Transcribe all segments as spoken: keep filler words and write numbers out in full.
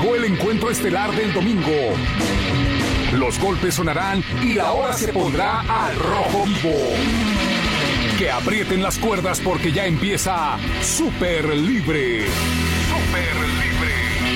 llegó el encuentro estelar del domingo. Los golpes sonarán y la hora se pondrá al rojo vivo. Que aprieten las cuerdas porque ya empieza Super Libre. Super Libre.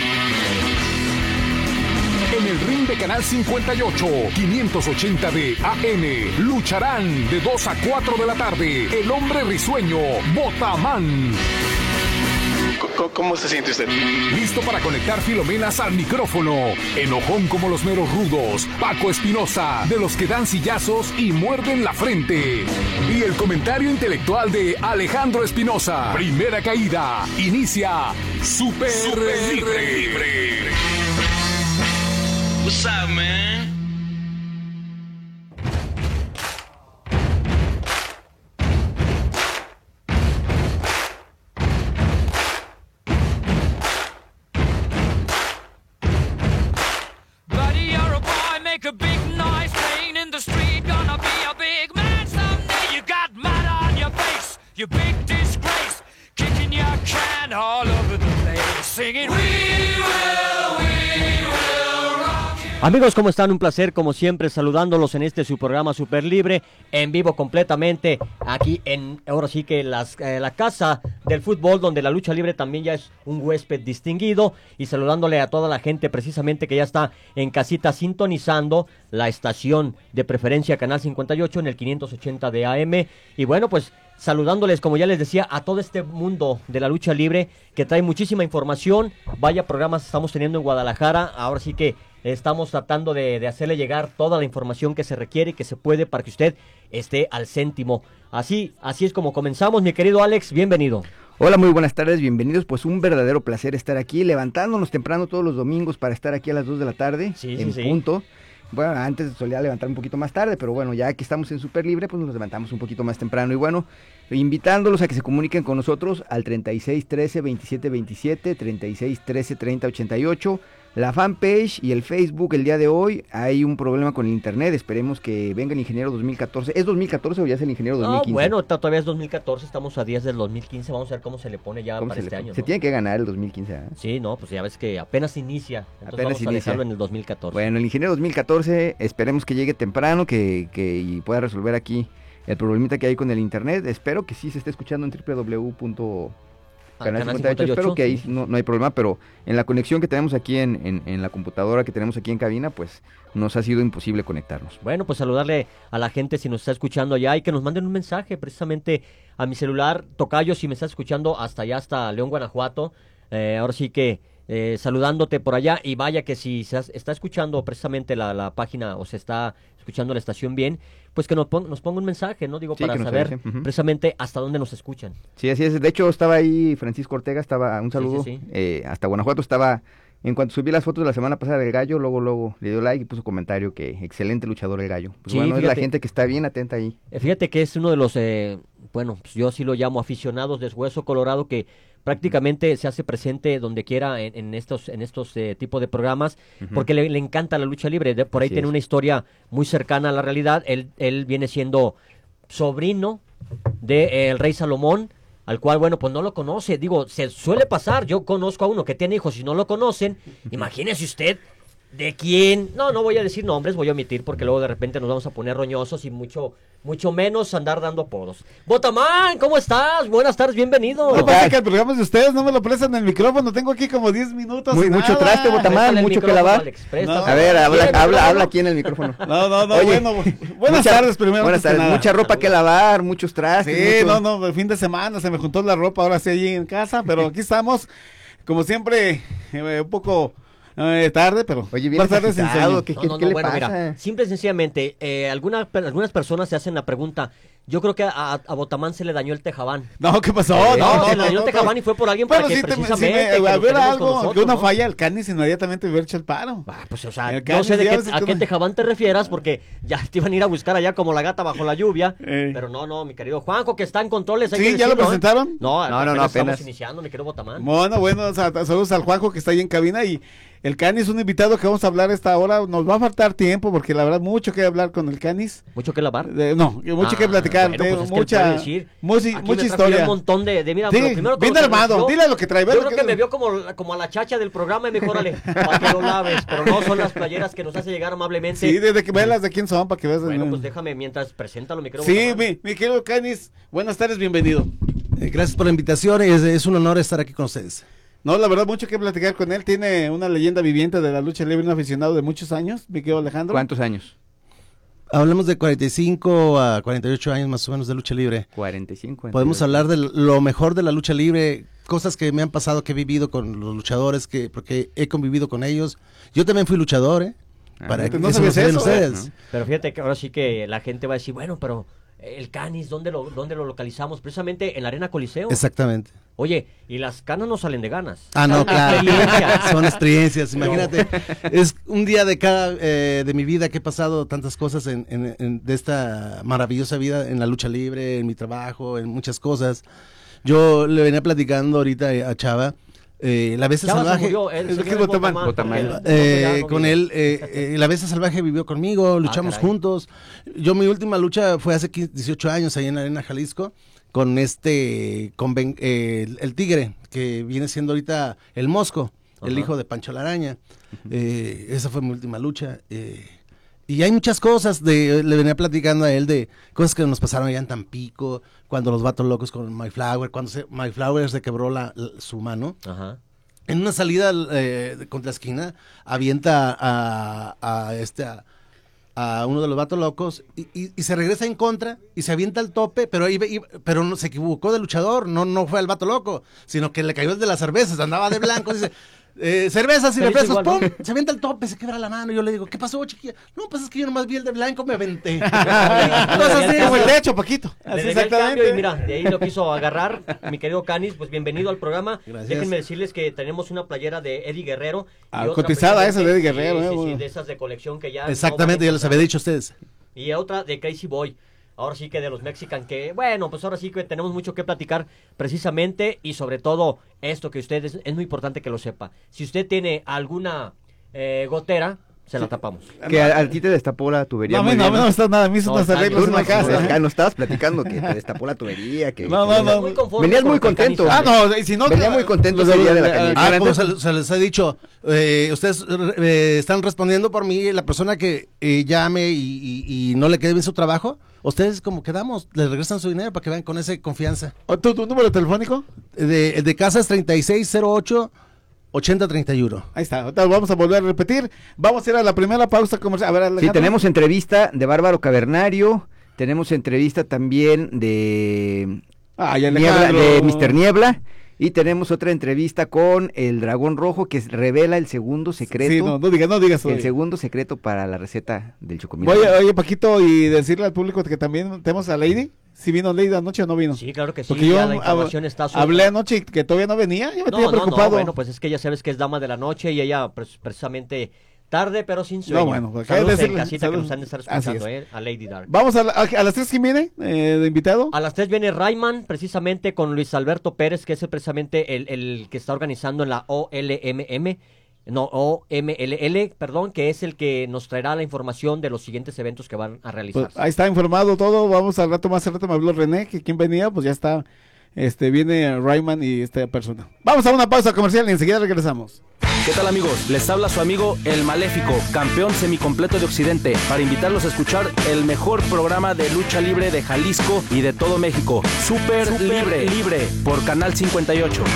En el ring de Canal cincuenta y ocho, quinientos ochenta de A M, lucharán de dos a cuatro de la tarde el hombre risueño, Botamán. ¿Cómo, ¿Cómo se siente usted? Listo para conectar filomenas al micrófono. Enojón como los meros rudos, Paco Espinosa, de los que dan sillazos y muerden la frente. Y el comentario intelectual de Alejandro Espinosa. Primera caída. Inicia Super, Super Libre. Libre. What's up, man? You big disgrace, kicking your can all over the place, singing We will, we will rock you. Amigos, ¿cómo están? Un placer, como siempre, saludándolos en este su programa Super Libre, en vivo completamente, aquí en, ahora sí que las, eh, la casa del fútbol, donde la lucha libre también ya es un huésped distinguido, y saludándole a toda la gente precisamente que ya está en casita sintonizando la estación de preferencia Canal cincuenta y ocho en el quinientos ochenta de A M, y bueno, pues saludándoles, como ya les decía, a todo este mundo de la lucha libre que trae muchísima información. Vaya programas estamos teniendo en Guadalajara. Ahora sí que estamos tratando de, de hacerle llegar toda la información que se requiere y que se puede para que usted esté al céntimo. Así, así es como comenzamos, mi querido Alex, bienvenido. Hola, muy buenas tardes, bienvenidos. Pues un verdadero placer estar aquí, levantándonos temprano todos los domingos para estar aquí a las dos de la tarde, sí, en sí, punto. Sí. Bueno, antes solía levantar un poquito más tarde, pero bueno, ya que estamos en Super Libre, pues nos levantamos un poquito más temprano. Y bueno, invitándolos a que se comuniquen con nosotros al treinta y seis trece veintisiete veintisiete, treinta y seis trece treinta ochenta y ocho, la fanpage y el Facebook. El día de hoy hay un problema con el internet, esperemos que venga el ingeniero dos mil catorce. ¿Es dos mil catorce o ya es el ingeniero dos mil quince? No, bueno, todavía es dos mil catorce, estamos a días del dos mil quince, vamos a ver cómo se le pone ya para este año. Se ¿no? tiene que ganar el dos mil quince, ¿eh? Sí, no, pues ya ves que apenas inicia, entonces apenas vamos inicia. a dejarlo en el dos mil catorce. Bueno, el ingeniero dos mil catorce, esperemos que llegue temprano, que, que y pueda resolver aquí el problemita que hay con el internet. Espero que sí se esté escuchando en doble u doble u doble u punto canal cincuenta y ocho, espero que ahí sí. no, no hay problema, pero en la conexión que tenemos aquí en, en, en la computadora que tenemos aquí en cabina, pues nos ha sido imposible conectarnos. Bueno, pues saludarle a la gente si nos está escuchando allá y que nos manden un mensaje precisamente a mi celular, tocayo, si me está escuchando hasta allá, hasta León, Guanajuato, eh, ahora sí que eh, saludándote por allá, y vaya que si se está escuchando precisamente la, la página o se está escuchando la estación bien, pues que nos, pon, nos ponga un mensaje, ¿no? Digo, sí, para saber uh-huh. precisamente hasta dónde nos escuchan. Sí, así es. De hecho, estaba ahí Francisco Ortega, estaba, un saludo, sí, sí, sí. Eh, hasta Guanajuato estaba, en cuanto subí las fotos de la semana pasada del Gallo, luego, luego le dio like y puso comentario que excelente luchador el Gallo. Pues sí, bueno, fíjate, es la gente que está bien atenta ahí. Fíjate que es uno de los, eh, bueno, pues yo sí lo llamo aficionados de Hueso Colorado, que prácticamente se hace presente donde quiera en, en estos en estos eh, tipos de programas, uh-huh. porque le, le encanta la lucha libre. De, por ahí Así tiene es. Una historia muy cercana a la realidad. Él, él viene siendo sobrino del de, eh, rey Salomón, al cual, bueno, pues no lo conoce. Digo, se suele pasar. Yo conozco a uno que tiene hijos y no lo conocen. Imagínese usted de quién. No, no voy a decir nombres, voy a omitir porque luego de repente nos vamos a poner roñosos y mucho mucho menos andar dando apodos. Botamán, ¿cómo estás? Buenas tardes, bienvenido. No pasa que el programa es de ustedes, no me lo prestan el micrófono, tengo aquí como diez minutos. Muy, mucho nada. traste, Botamán, mucho que lavar. Alex, no. A ver, habla, habla, habla aquí en el micrófono. No, no, no, Oye, bueno, buenas mucha, tardes primero. Buenas tardes, mucha ropa que lavar, muchos trastes. Sí, mucho... no, no, el fin de semana se me juntó la ropa, ahora sí allí en casa, pero aquí estamos, como siempre, eh, un poco... Eh, tarde, pero Oye, bien tarde sin sueño. ¿Qué, no, qué, no, ¿qué no, le bueno, pasa? Mira, simple y sencillamente, eh, alguna, algunas personas se hacen la pregunta. Yo creo que a, a Botamán se le dañó el tejabán. No, ¿qué pasó? Eh, no, no, no, se le no, dañó no, el tejabán no. y fue por alguien Pero para que si precisamente... Te, si me, a ver algo, nosotros, que una ¿no? falla, el Canis inmediatamente hubiera hecho el paro. Ah, pues, o sea, el no Canis, sé de qué, a qué una... tejabán te refieras, porque ya te iban a ir a buscar allá como la gata bajo la lluvia. Eh. Pero no, no, mi querido Juanjo, que está en controles. Hay ¿Sí? que ¿Ya decirlo, lo presentaron? ¿eh? No, no, no, no, apenas. Estamos iniciando, mi querido Botamán. Bueno, bueno, o sea, saludos al Juanjo que está ahí en cabina y... El Canis, un invitado que vamos a hablar esta hora, nos va a faltar tiempo porque la verdad mucho que hablar con el Canis. ¿Mucho que lavar? Eh, no, mucho ah, que platicar platicar. Bueno, tengo pues es que él mucha, puede decir. mucha, Aquí mucha me trajo yo historia. un montón de, de mira, Sí, pero primero bien todo se armado, mezcló. dile lo que trae. ve Yo lo creo que me vio como, como a la chacha del programa y me dijo, órale, para que lo laves, pero no son las playeras que nos hace llegar amablemente. Sí, desde que veas de quién son, para que veas. Bueno, pues déjame mientras presenta los micrófonos. Sí, mi, mi querido Canis, buenas tardes, bienvenido. Eh, Gracias por la invitación, es, es un honor estar aquí con ustedes. No, la verdad, mucho que platicar con él. Tiene una leyenda viviente de la lucha libre, un aficionado de muchos años, mi querido Alejandro. ¿Cuántos años? Hablamos de cuarenta y cinco a cuarenta y ocho años más o menos de lucha libre. cuarenta y cinco. Podemos hablar de lo mejor de la lucha libre, cosas que me han pasado, que he vivido con los luchadores, que porque he convivido con ellos. Yo también fui luchador, ¿eh? Ah, Para no que eso sabías lo saben eso, ustedes. ¿no? Pero fíjate que ahora sí que la gente va a decir, bueno, pero el Canis, ¿dónde lo, dónde lo localizamos? Precisamente en la Arena Coliseo. Exactamente. Oye, y las canas no salen de ganas. Ah, no, Son claro. experiencias. Son experiencias, imagínate. Es un día de cada, eh, de mi vida que he pasado tantas cosas en, en- en- de esta maravillosa vida en la lucha libre, en mi trabajo, en muchas cosas. Yo le venía platicando ahorita a Chava, eh, la bestia Chava se salvaje. murió, el Es señor que es Botamán. Botamán, Botamán. porque el- Eh, no, ya no con vive. él, eh, eh, la bestia salvaje vivió conmigo, luchamos caray. juntos. Yo mi última lucha fue hace quince, dieciocho años ahí en la Arena Jalisco con este, con Ben- eh, el, el Tigre, que viene siendo ahorita el Mosco, el Ajá. hijo de Pancho Laraña. Eh, esa fue mi última lucha. eh, y hay muchas cosas, de, le venía platicando a él de cosas que nos pasaron allá en Tampico, cuando los vatos locos con My Flower, cuando se, My Flower se quebró la, la- su mano. Ajá. En una salida eh, de- contra la esquina, avienta a, a este a, a uno de los vatos locos y, y- y se regresa en contra y se avienta al tope, pero iba- iba- pero no se equivocó de luchador, no no fue al vato loco, sino que le cayó el de las cervezas, andaba de blanco, dice eh, cervezas y Pero es refrescos, igual, ¿no? ¡pum! Se avienta al tope, se quebra la mano. Yo le digo, ¿qué pasó, chiquilla? No, pues es que yo nomás vi el de blanco, me aventé. Cosas así, Como el güey. techo, Paquito. Le Así debí el cambio y exactamente. mira, de ahí lo quiso agarrar mi querido Canis, pues bienvenido al programa. Gracias. Déjenme decirles que tenemos una playera de Eddie Guerrero. y Ah, otra cotizada esa de Eddie precisamente- Guerrero, sí, eh, sí, sí, bueno. de esas de colección que ya... no Exactamente, van a ya les había encontrar. dicho a ustedes. Y otra de Crazy Boy. Ahora sí que de los Mexican, que bueno, pues ahora sí que tenemos mucho que platicar precisamente y sobre todo esto que usted es, es muy importante que lo sepa. Si usted tiene alguna eh, gotera, se la tapamos. Que a, a ti te destapó la tubería. No, a muy mí no, a bien, mí no me está nada, a mí son No, unos está arreglos Tú en no, la casa. acá ¿eh? nos estabas platicando que te destapó la tubería. Que, No, que- no, no. Muy conforme Venías con muy lo que contento. Canis Ah, hace. no, y si no... Venía muy contento ese día de la cañería. Ah, como Entonces- se, se les ha dicho, eh, ustedes eh, están respondiendo por mí, la persona que eh, llame y, y- y no le quede bien su trabajo, ustedes como quedamos, les regresan su dinero para que vean con esa confianza. ¿Tu, tu número telefónico? De, de casa es treinta y seis cero ocho ochenta treinta y uno. Ahí está, ahorita vamos a volver a repetir. Vamos a ir a la primera pausa comercial. A ver, Sí, Alejandro. tenemos entrevista de Bárbaro Cavernario, tenemos entrevista también de Ay, Niebla, Alejandro. de mister Niebla, y tenemos otra entrevista con el Dragón Rojo que revela el segundo secreto, Sí, no, no digas, no digas. el oye. segundo secreto para la receta del chocomil. Oye, oye, Paquito, y decirle al público que también tenemos a Lady. Si vino Lady anoche o no vino. Sí, claro que sí, Porque yo ya la hab- información está suelta. hablé anoche y que todavía no venía, yo me No, tenía no, preocupado. no, bueno, pues es que ya sabes que es dama de la noche y ella pues, precisamente tarde pero sin sueño. No, bueno, pues, hay que Saludos en decirle- casita que saludos. nos han de estar Así escuchando, es. eh, a Lady Dark. Vamos a, la- a, a las tres, ¿quién viene eh, de invitado? A las tres viene Rayman, precisamente con Luis Alberto Pérez, que es el, precisamente el, el que está organizando en la O L M M, no, O M L L, perdón, que es el que nos traerá la información de los siguientes eventos que van a Pues, realizarse. ahí está informado todo. Vamos al rato más. Al rato me habló René, que quién venía, pues ya está. Este viene Rayman y esta persona. Vamos a una pausa comercial y enseguida regresamos. ¿Qué tal, amigos? Les habla su amigo El Maléfico, campeón semicompleto de Occidente, para invitarlos a escuchar el mejor programa de lucha libre de Jalisco y de todo México, Super, Libre, Libre, por Canal cincuenta y ocho.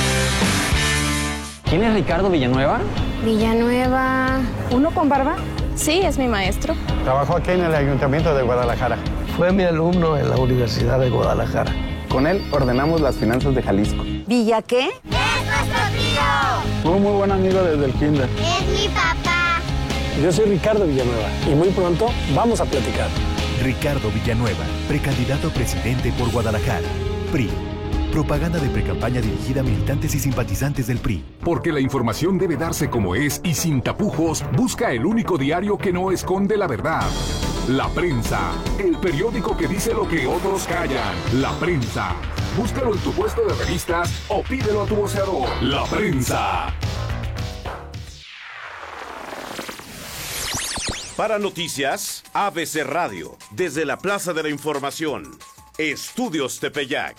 ¿Quién es Ricardo Villanueva? Villanueva. ¿Uno con barba? Sí, es mi maestro. Trabajó aquí en el Ayuntamiento de Guadalajara. Fue mi alumno en la Universidad de Guadalajara. Con él ordenamos las finanzas de Jalisco. ¿Villa qué? ¡Es nuestro tío! Fue un muy buen amigo desde el kinder. ¡Es mi papá! Yo soy Ricardo Villanueva y muy pronto vamos a platicar. Ricardo Villanueva, precandidato a presidente por Guadalajara. P R I. Propaganda de precampaña dirigida a militantes y simpatizantes del P R I. Porque la información debe darse como es y sin tapujos, busca el único diario que no esconde la verdad. La Prensa, el periódico que dice lo que otros callan. La Prensa. Búscalo en tu puesto de revistas o pídelo a tu voceador. La Prensa. Para noticias, A B C Radio, desde la Plaza de la Información, Estudios Tepeyac.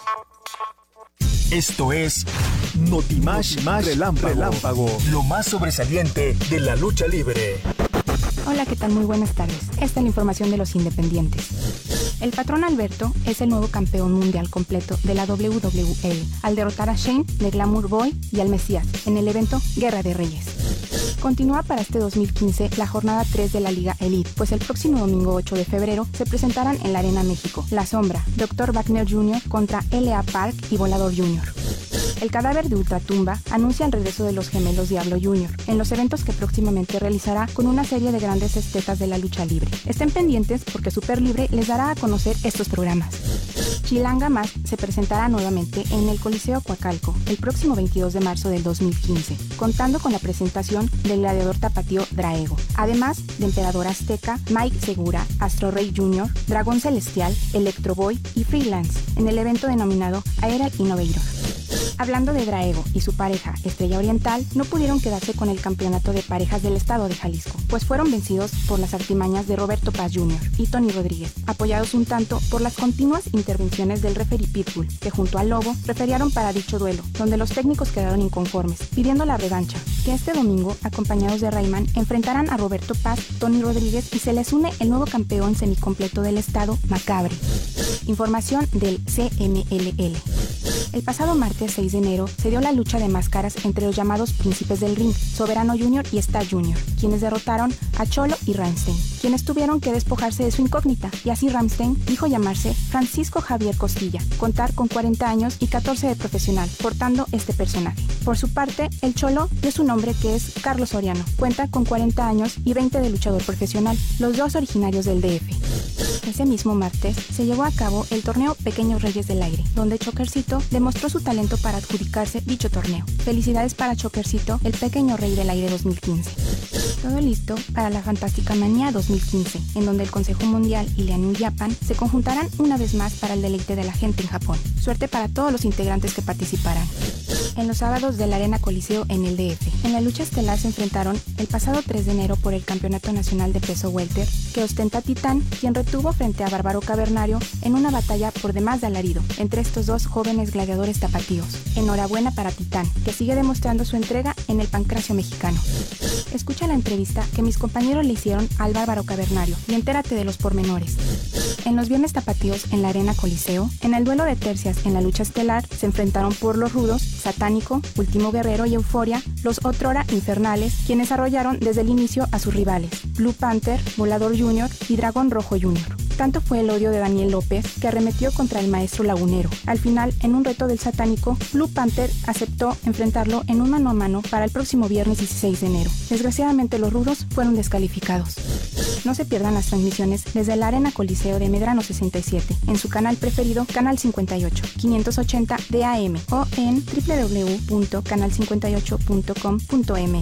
Esto es Notimash Relámpago, Relámpago, lo más sobresaliente de la lucha libre. Hola, ¿qué tal? Muy buenas tardes. Esta es la información de los independientes. El patrón Alberto es el nuevo campeón mundial completo de la doble u doble u E al derrotar a Shane, The Glamour Boy y al Mesías en el evento Guerra de Reyes. Continúa para este dos mil quince la jornada tres de la Liga Elite, pues el próximo domingo ocho de febrero se presentarán en la Arena México La Sombra, doctor Wagner junior contra L A Park y Volador junior El cadáver de Ultratumba anuncia el regreso de los gemelos Diablo junior en los eventos que próximamente realizará con una serie de grandes estetas de la lucha libre. Estén pendientes porque Super Libre les dará a conocer estos programas. Chilanga Más se presentará nuevamente en el Coliseo Coacalco el próximo veintidós de marzo del dos mil quince, contando con la presentación del gladiador tapatío Draego, además de Emperador Azteca, Mike Segura, Astro Rey junior, Dragón Celestial, Electro Boy y Freelance en el evento denominado Aerial Innovator. Hablando de Draego y su pareja, Estrella Oriental, no pudieron quedarse con el campeonato de parejas del estado de Jalisco, pues fueron vencidos por las artimañas de Roberto Paz junior y Tony Rodríguez, apoyados un tanto por las continuas intervenciones del referee Pitbull, que junto al Lobo referiaron para dicho duelo, donde los técnicos quedaron inconformes, pidiendo la revancha, que este domingo, acompañados de Rayman, enfrentarán a Roberto Paz, Tony Rodríguez y se les une el nuevo campeón semicompleto del estado, Macabre. Información del C M L L. El pasado martes seis de enero se dio la lucha de máscaras entre los llamados príncipes del ring, Soberano junior y Star junior, quienes derrotaron a Cholo y Ramstein, quienes tuvieron que despojarse de su incógnita, y así Ramstein dijo llamarse Francisco Javier Costilla, contar con cuarenta años y catorce de profesional, portando este personaje. Por su parte, el Cholo dio su nombre, que es Carlos Soriano, cuenta con cuarenta años y veinte de luchador profesional, los dos originarios del D F. Ese mismo martes se llevó a cabo el torneo Pequeños Reyes del Aire, donde Chokercito demostró su talento para adjudicarse dicho torneo. Felicidades para Chokercito, el pequeño rey del aire dos mil quince. Todo listo para la Fantástica Manía dos mil quince, en donde el Consejo Mundial y la New Japan se conjuntarán una vez más para el deleite de la gente en Japón. Suerte para todos los integrantes que participarán. En los sábados de la Arena Coliseo en el D F, en la lucha estelar se enfrentaron el pasado tres de enero por el Campeonato Nacional de Peso Welter, que ostenta Titán, quien retuvo frente a Bárbaro Cavernario en una batalla por demás de alarido entre estos dos jóvenes gladiadores tapatíos. Enhorabuena para Titán, que sigue demostrando su entrega en el pancracio mexicano. Escucha la entrevista que mis compañeros le hicieron al Bárbaro Cavernario y entérate de los pormenores. En los viernes tapatíos en la Arena Coliseo, en el duelo de tercias en la lucha estelar, se enfrentaron por los rudos, Satánico, Último Guerrero y Euforia, los otrora infernales, quienes arrollaron desde el inicio a sus rivales, Blue Panther, Volador junior y Dragón Rojo junior Tanto fue el odio de Daniel López que arremetió contra el maestro lagunero. Al final, en un reto del Satánico, Blue Panther aceptó enfrentarlo en un mano a mano para el próximo viernes dieciséis de enero. Desgraciadamente, los rudos fueron descalificados. No se pierdan las transmisiones desde la Arena Coliseo de Medrano sesenta y siete, en su canal preferido, Canal cincuenta y ocho, quinientos ochenta de A M o en doble u doble u doble u punto canal cincuenta y ocho punto com punto m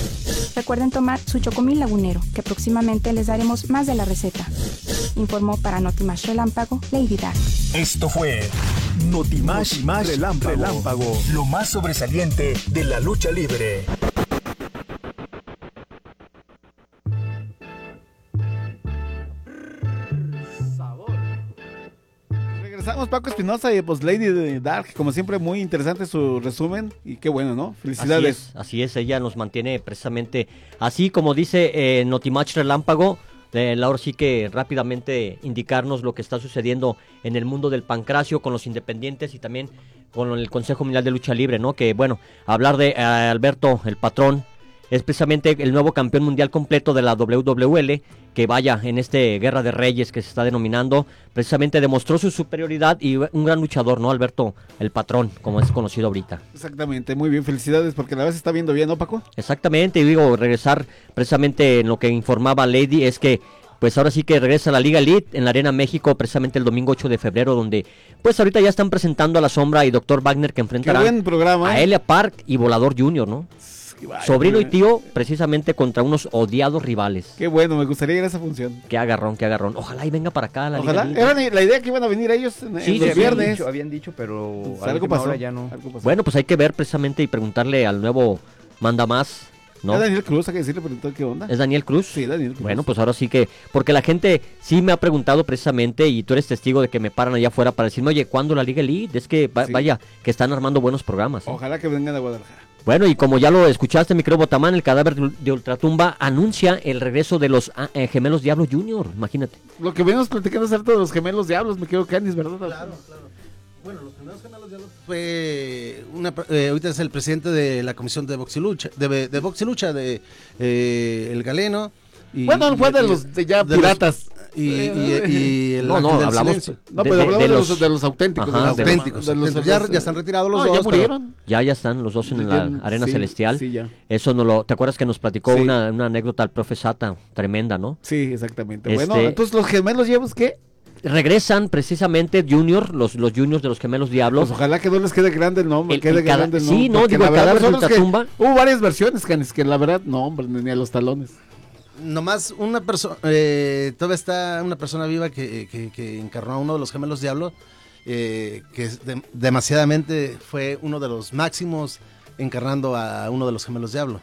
x. Recuerden tomar su chocomil lagunero, que próximamente les daremos más de la receta. Informó para Notimash Relámpago, Lady Dark. Esto fue Notimash, Notimash Relámpago, Relámpago, lo más sobresaliente de la lucha libre. Regresamos, Paco Espinosa y pues Lady Dark, como siempre muy interesante su resumen y qué bueno, ¿no? Felicidades. Así es, así es, ella nos mantiene precisamente así como dice eh, Notimash Relámpago. Eh, ahora sí que rápidamente indicarnos lo que está sucediendo en el mundo del pancracio con los independientes y también con el Consejo Mundial de Lucha Libre, ¿no? Que bueno, hablar de eh, Alberto, el patrón, es precisamente el nuevo campeón mundial completo de la doble u doble u ele, que vaya, en este Guerra de Reyes que se está denominando, precisamente demostró su superioridad y un gran luchador, ¿no? Alberto, el patrón, como es conocido ahorita. Exactamente, muy bien, felicidades, porque la vez está viendo bien, ¿no, Paco? Exactamente, y digo, regresar precisamente en lo que informaba Lady, es que pues ahora sí que regresa a la Liga Elite en la Arena México, precisamente el domingo ocho de febrero, donde pues ahorita ya están presentando a La Sombra y doctor Wagner, que enfrentará a Elia Park y Volador junior, ¿no? Vaya, sobrino y tío, precisamente contra unos odiados rivales. Qué bueno, me gustaría ir a esa función. Qué agarrón, qué agarrón. Ojalá y venga para acá la Ojalá. Liga. Era la idea que iban a venir ellos en, sí, en los sí, viernes. Habían dicho, habían dicho pero pues algo pasó. Ya no. Bueno, pues hay que ver precisamente y preguntarle al nuevo mandamás ¿no? Es Daniel Cruz, hay que decirle, preguntó qué onda. ¿Es Daniel Cruz? Sí, Daniel Cruz. Bueno, pues ahora sí que, porque la gente sí me ha preguntado precisamente, y tú eres testigo de que me paran allá afuera para decirme, oye, ¿cuándo la Liga Elite? Es que, va- Sí. vaya, que están armando buenos programas. ¿eh? Ojalá que vengan a Guadalajara. Bueno, y como ya lo escuchaste, mi querido Botamán, el cadáver de, de Ultratumba anuncia el regreso de los ah, eh, Gemelos Diablo Junior, imagínate. Lo que venimos platicando es harto de los gemelos diablos, me quedo Canis, ¿verdad? Claro, claro. Bueno, los primeros gemelos diablos fue una, eh, ahorita es el presidente de la comisión de box y lucha, de, de box y lucha de eh, el Galeno. Y, Bueno, fue de y- los de ya de piratas. los- y, y- y el No, no, ángel del hablamos silencio. No, de- pero de- hablamos de de, los, los- de los auténticos. Ajá, de los de- auténticos. de los- ya, ya están retirados los No, dos. ya pero- murieron. Ya, ya están los dos en Ya, la Arena sí, Celestial. sí, ya. Eso no lo, ¿te acuerdas que nos platicó Sí. una, una anécdota el profe Sata, tremenda, ¿no? Sí, exactamente. Este- Bueno, entonces los gemelos diablos, ¿qué? Regresan precisamente Junior, los, los Juniors de los Gemelos Diablos. Pues ojalá que no les quede grande el nombre, El- quede el cada- grande el sí, nombre. no, porque digo, la el verdad, cadáver son de los que- Ultratumba. Hubo varias versiones, Canis, que la verdad, no, hombre, ni a los talones. Nomás una persona, eh, todavía está una persona viva que, que, que encarnó a uno de los gemelos diablo, eh, que es de- demasiadamente fue uno de los máximos encarnando a uno de los gemelos diablo.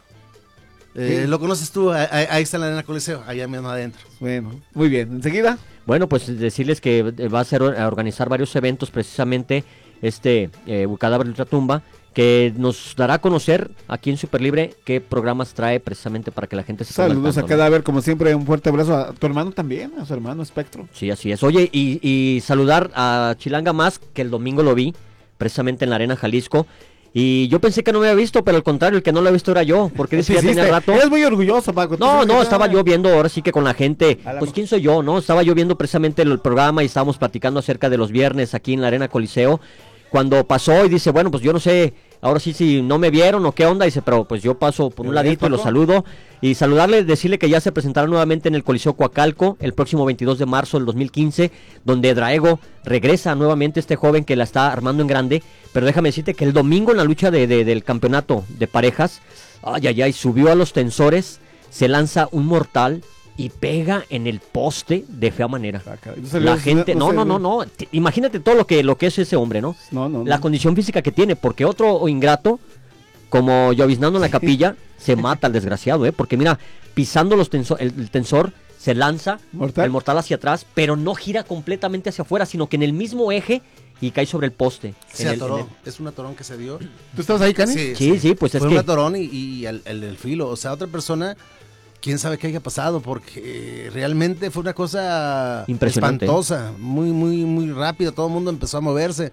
Eh, Sí. Lo conoces tú, ahí, ahí está en la Arena Coliseo, allá mismo adentro. Bueno, muy bien. Enseguida. Bueno, pues decirles que va a ser a organizar varios eventos precisamente este eh, Cadáver de Ultratumba, que nos dará a conocer aquí en Superlibre qué programas trae precisamente para que la gente se ponga al Saludos a tanto, ¿no? Cadáver, como siempre, un fuerte abrazo a tu hermano también, a su hermano Espectro. Sí, así es. Oye, y, y saludar a Chilanga Más, que el domingo lo vi, precisamente en la Arena Jalisco. Y yo pensé que no me había visto, pero al contrario, el que no lo ha visto era yo, porque dice Sí, ya sí, tenía te- rato. Eres muy orgulloso, Paco. No, Tú no, sabes estaba que- yo viendo ahora sí que con la gente, A la pues mo- quién soy yo, ¿no? Estaba yo viendo precisamente el, el programa y estábamos platicando acerca de los viernes aquí en la Arena Coliseo, cuando pasó y dice, bueno, pues yo no sé, ahora sí si no me vieron o qué onda, dice, pero pues yo paso por un ¿Pero ves, ladito y lo Paco? saludo, y saludarle, decirle que ya se presentará nuevamente en el Coliseo Coacalco el próximo veintidós de marzo del dos mil quince, donde Draego regresa nuevamente, este joven que la está armando en grande, pero déjame decirte que el domingo en la lucha de, de- del campeonato de parejas, ay, ay, ay, subió a los tensores, se lanza un mortal y pega en el poste de fea manera. No salió- La gente, no no, no, no, salió. no, t- imagínate todo lo que, lo que es ese hombre, ¿no? No, no, no. La condición física que tiene, porque otro ingrato, como lloviznando en la capilla, se mata al desgraciado, ¿eh? Porque mira, pisando los tenso- el, el tensor, se lanza Mortal. el mortal hacia atrás, pero no gira completamente hacia afuera, sino que en el mismo eje y cae sobre el poste. Se en el- atoró, en el- es un atorón que se dio. ¿Tú estabas ahí, Canis? Sí, sí, pues es Fue que- un atorón y, y el, el, el filo, o sea, otra persona, quién sabe qué haya pasado, porque realmente fue una cosa Impresionante. espantosa, muy, muy, muy rápida, todo el mundo empezó a moverse,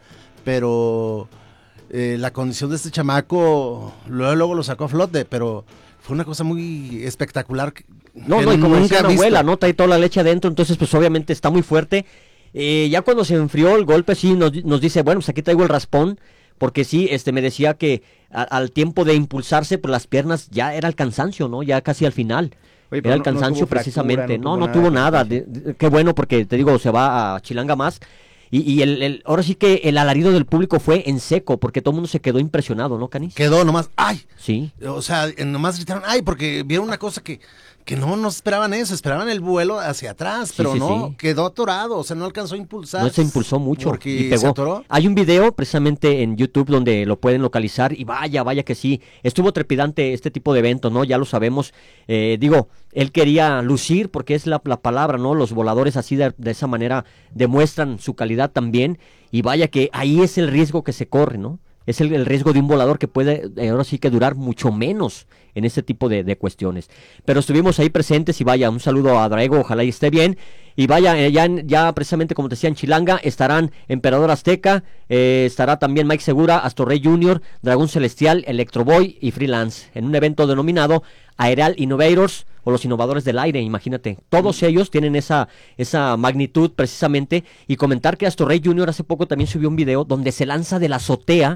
pero eh, la condición de este chamaco, luego, luego lo sacó a flote, pero fue una cosa muy espectacular. que- No, que no, y como nunca decía he mi visto. abuela, ¿no? Trae toda la leche adentro, entonces pues obviamente está muy fuerte. Eh, ya cuando se enfrió el golpe, sí, nos, nos dice, bueno, pues aquí traigo el raspón, porque sí, este, me decía que a- al tiempo de impulsarse, pues las piernas ya era el cansancio, ¿no? Ya casi al final. Oye, pero Era el no- no cansancio tuvo fractura, precisamente. no No, tuvo no tuvo nada. nada. de- de- qué bueno, porque te digo, se va a Chilanga Más. Y, y el, el- ahora sí que el alarido del público fue en seco, porque todo el mundo se quedó impresionado, ¿no, Canis? Quedó nomás, ¡ay! Sí. O sea, eh, nomás gritaron, ¡ay! Porque vieron una cosa que, que no, no esperaban eso, esperaban el vuelo hacia atrás, Sí, pero sí, no, sí. quedó atorado, o sea, no alcanzó a impulsar. No se impulsó mucho Porque y se pegó. atoró. Hay un video precisamente en YouTube donde lo pueden localizar y vaya, vaya que sí. Estuvo trepidante este tipo de evento, ¿no? Ya lo sabemos. Eh, digo, él quería lucir porque es la, la palabra, ¿no? Los voladores así de, de esa manera demuestran su calidad también y vaya que ahí es el riesgo que se corre, ¿no? Es el, el riesgo de un volador que puede eh, ahora sí que durar mucho menos en este tipo de, de cuestiones. Pero estuvimos ahí presentes y vaya, un saludo a Draego, ojalá y esté bien. Y vaya, eh, ya, en- ya precisamente como te decía en Chilanga, estarán Emperador Azteca, eh, estará también Mike Segura, Astorrey junior, Dragón Celestial, Electroboy y Freelance, en un evento denominado Aerial Innovators o los innovadores del aire, imagínate. Todos ellos tienen esa, esa magnitud precisamente. Y comentar que Astorrey junior hace poco también subió un video donde se lanza de la azotea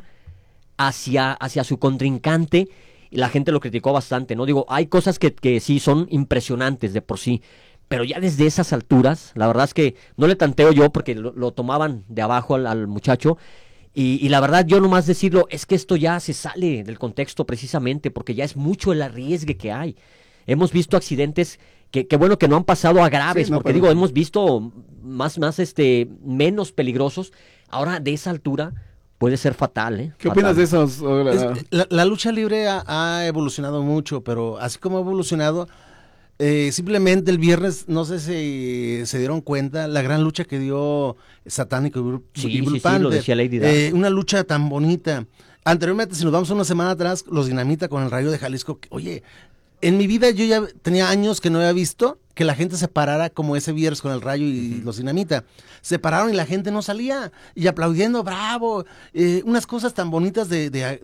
hacia, hacia su contrincante y la gente lo criticó bastante, ¿no? Digo, hay cosas que, que sí son impresionantes de por sí, pero ya desde esas alturas, la verdad es que no le tanteo yo porque lo, lo tomaban de abajo al, al muchacho y, y la verdad yo nomás decirlo, es que esto ya se sale del contexto precisamente porque ya es mucho el arriesgue que hay. Hemos visto accidentes que, que bueno que no han pasado a graves, Sí, no, porque pero- digo, hemos visto más, más este, menos peligrosos. Ahora de esa altura, puede ser fatal, ¿eh? ¿Qué Fatal. opinas de esos? Es- la, la lucha libre ha, ha evolucionado mucho, pero así como ha evolucionado, eh, simplemente el viernes, no sé si se dieron cuenta, la gran lucha que dio Satánico y Blue, Sí, y Blue sí, sí, Panther, lo decía Lady Di. eh, una lucha tan bonita. Anteriormente, si nos vamos una semana atrás, los Dinamita con el Rayo de Jalisco, que, oye, en mi vida yo ya tenía años que no había visto que la gente se parara como ese viernes con el Rayo y los Dinamita. Se pararon y la gente no salía, y aplaudiendo, bravo, eh, unas cosas tan bonitas de, de,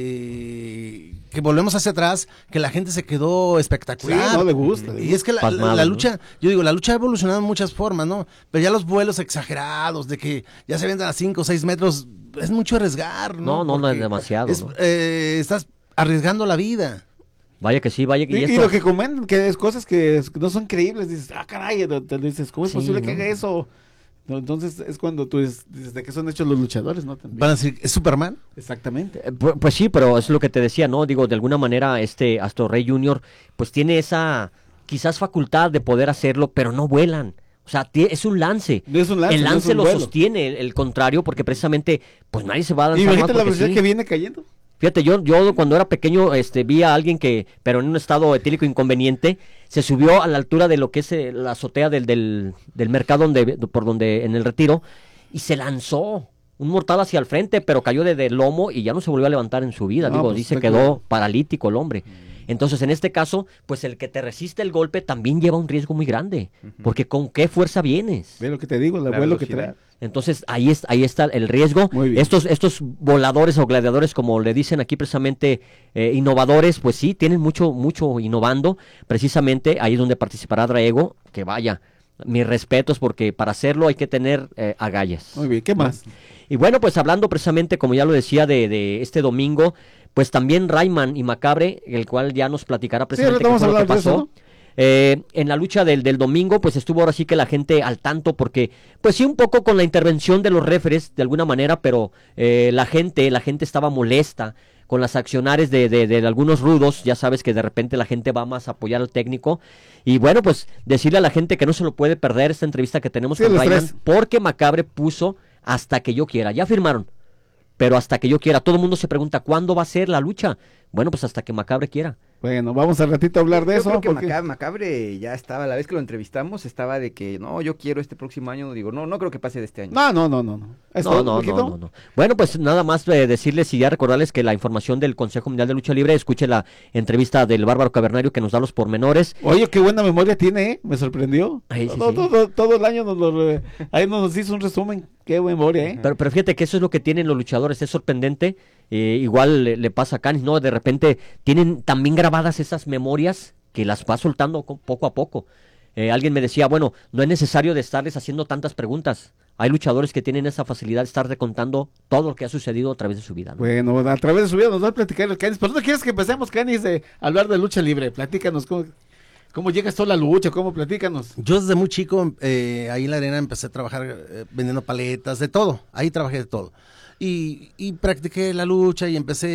de- que volvemos hacia atrás, que la gente se quedó espectacular. Sí, no le gusta, le Y es que la, la- Pasmado, la ¿no? lucha, yo digo, la lucha ha evolucionado en muchas formas, ¿no? Pero ya los vuelos exagerados, de que ya se venden a cinco o seis metros, es mucho arriesgar, No, ¿no? no, no es Porque demasiado, es, ¿no? eh, estás arriesgando la vida. Vaya que sí, vaya que... Y, y esto- lo que comentan, que es cosas que es- no son creíbles, dices, ah, caray, te, te dices, ¿cómo es Sí, posible que ¿no? haga eso? No, entonces es cuando tú dices, dices, ¿de qué son hechos los luchadores, no? También. Van a decir, ¿es Superman? Exactamente. Eh, pu- Pues sí, pero es lo que te decía, ¿no? Digo, de alguna manera este Astro Rey Junior pues tiene esa quizás facultad de poder hacerlo, pero no vuelan. O sea, tie- es un lance. No es un lance, el no es lance un lo vuelo. sostiene, el, el contrario, porque precisamente pues nadie se va a lanzar Imagínate más la porque velocidad sí. que viene cayendo. Fíjate, yo, yo cuando era pequeño este, vi a alguien que, pero en un estado etílico inconveniente, se subió a la altura de lo que es eh, la azotea del, del, del mercado donde, por donde, en el Retiro, y se lanzó un mortal hacia el frente, pero cayó de, de lomo y ya no se volvió a levantar en su vida. No, Digo, pues, dice, está quedó claro. paralítico el hombre. Entonces, en este caso, pues el que te resiste el golpe también lleva un riesgo muy grande, porque con qué fuerza vienes. Ve lo que te digo, el La vuelo que velocidad. trae. Entonces ahí es, ahí está el riesgo. Muy bien. Estos, estos voladores o gladiadores, como le dicen aquí precisamente, eh, innovadores, pues sí, tienen mucho, mucho innovando. Precisamente ahí es donde participará Draego, que vaya, mis respetos, porque para hacerlo hay que tener eh, agallas. Muy bien, ¿qué más? Y bueno, pues hablando precisamente, como ya lo decía, de, de este domingo, pues también Rayman y Macabre, el cual ya nos platicará precisamente ahorita qué fue vamos a lo que hablar de pasó. eso, ¿no? Eh, en la lucha del, del domingo, pues estuvo ahora sí que la gente al tanto, porque, pues sí, un poco con la intervención de los referees, de alguna manera, pero eh, la gente, la gente estaba molesta con las accionares de, de, de algunos rudos. Ya sabes que de repente la gente va más a apoyar al técnico. Y bueno, pues decirle a la gente que no se lo puede perder esta entrevista que tenemos Sí, con los Rayman, tres. porque Macabre puso hasta que yo quiera. Ya firmaron, pero hasta que yo quiera. Todo el mundo se pregunta, ¿cuándo va a ser la lucha? Bueno, pues hasta que Macabre quiera. Bueno, vamos al ratito a hablar de Yo eso. creo que porque- Maca- Macabre ya estaba, la vez que lo entrevistamos, estaba de que, no, yo quiero este próximo año. Digo, no, no creo que pase de este año. No, no, no, no. no. ¿Es No, todo, no, Paquito? no, no, no. Bueno, pues nada más eh, decirles y ya recordarles que la información del Consejo Mundial de Lucha Libre, escuche la entrevista del Bárbaro Cavernario que nos da los pormenores. Oye, qué buena memoria tiene, ¿eh? Me sorprendió. Ay, sí, todo, sí. todo- todo el año nos lo, re- ahí nos hizo un resumen. Qué buena memoria, ¿eh? Pero, pero fíjate que eso es lo que tienen los luchadores, es sorprendente. Eh, igual le, le pasa a Canis, ¿no? De repente tienen también grabadas esas memorias que las va soltando co- poco a poco. Eh, alguien me decía, bueno, no es necesario de estarles haciendo tantas preguntas. Hay luchadores que tienen esa facilidad de estar recontando todo lo que ha sucedido a través de su vida, ¿no? Bueno, a través de su vida nos va a platicar el Canis. ¿Por dónde quieres que empecemos, Canis, de hablar de lucha libre? Platícanos cómo, cómo llega esto a la lucha, cómo platícanos. Yo desde muy chico, eh, ahí en la arena empecé a trabajar eh, vendiendo paletas, de todo. Ahí trabajé de todo. Y, y practiqué la lucha y empecé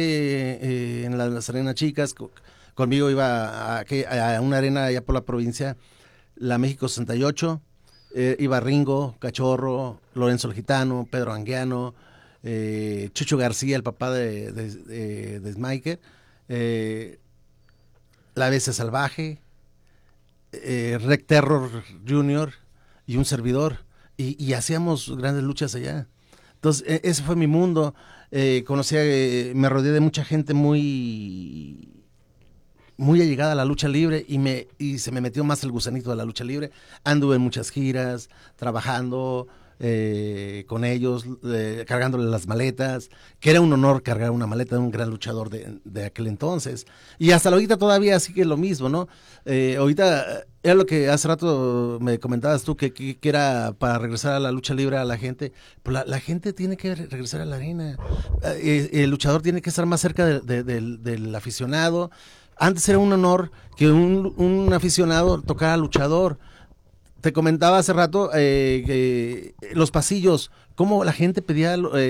eh, en la- las arenas chicas. Co- Conmigo iba a, que- a una arena allá por la provincia, la México sesenta y ocho. Eh, iba Ringo, Cachorro, Lorenzo el Gitano, Pedro Anguiano, eh, Chucho García, el papá de, de, de, de Smiker, eh, La Bestia Salvaje, eh, Rec Terror Junior y un servidor, y, y hacíamos grandes luchas allá. Entonces, e- ese fue mi mundo. Eh, conocía, eh, me rodeé de mucha gente muy muy allegada a la lucha libre y me y se me metió más el gusanito de la lucha libre. Anduve en muchas giras, trabajando eh, con ellos, eh, cargándole las maletas, que era un honor cargar una maleta de un gran luchador de, de aquel entonces. Y hasta ahorita todavía sigue lo mismo, ¿no? Eh, ahorita era lo que hace rato me comentabas tú, que, que, que era para regresar a la lucha libre a la gente. Pues la, la gente tiene que re- regresar a la arena. Eh, el luchador tiene que estar más cerca de- de- del, del aficionado. Antes era un honor que un, un aficionado tocara al luchador. Te comentaba hace rato eh, que los pasillos, cómo la gente pedía eh,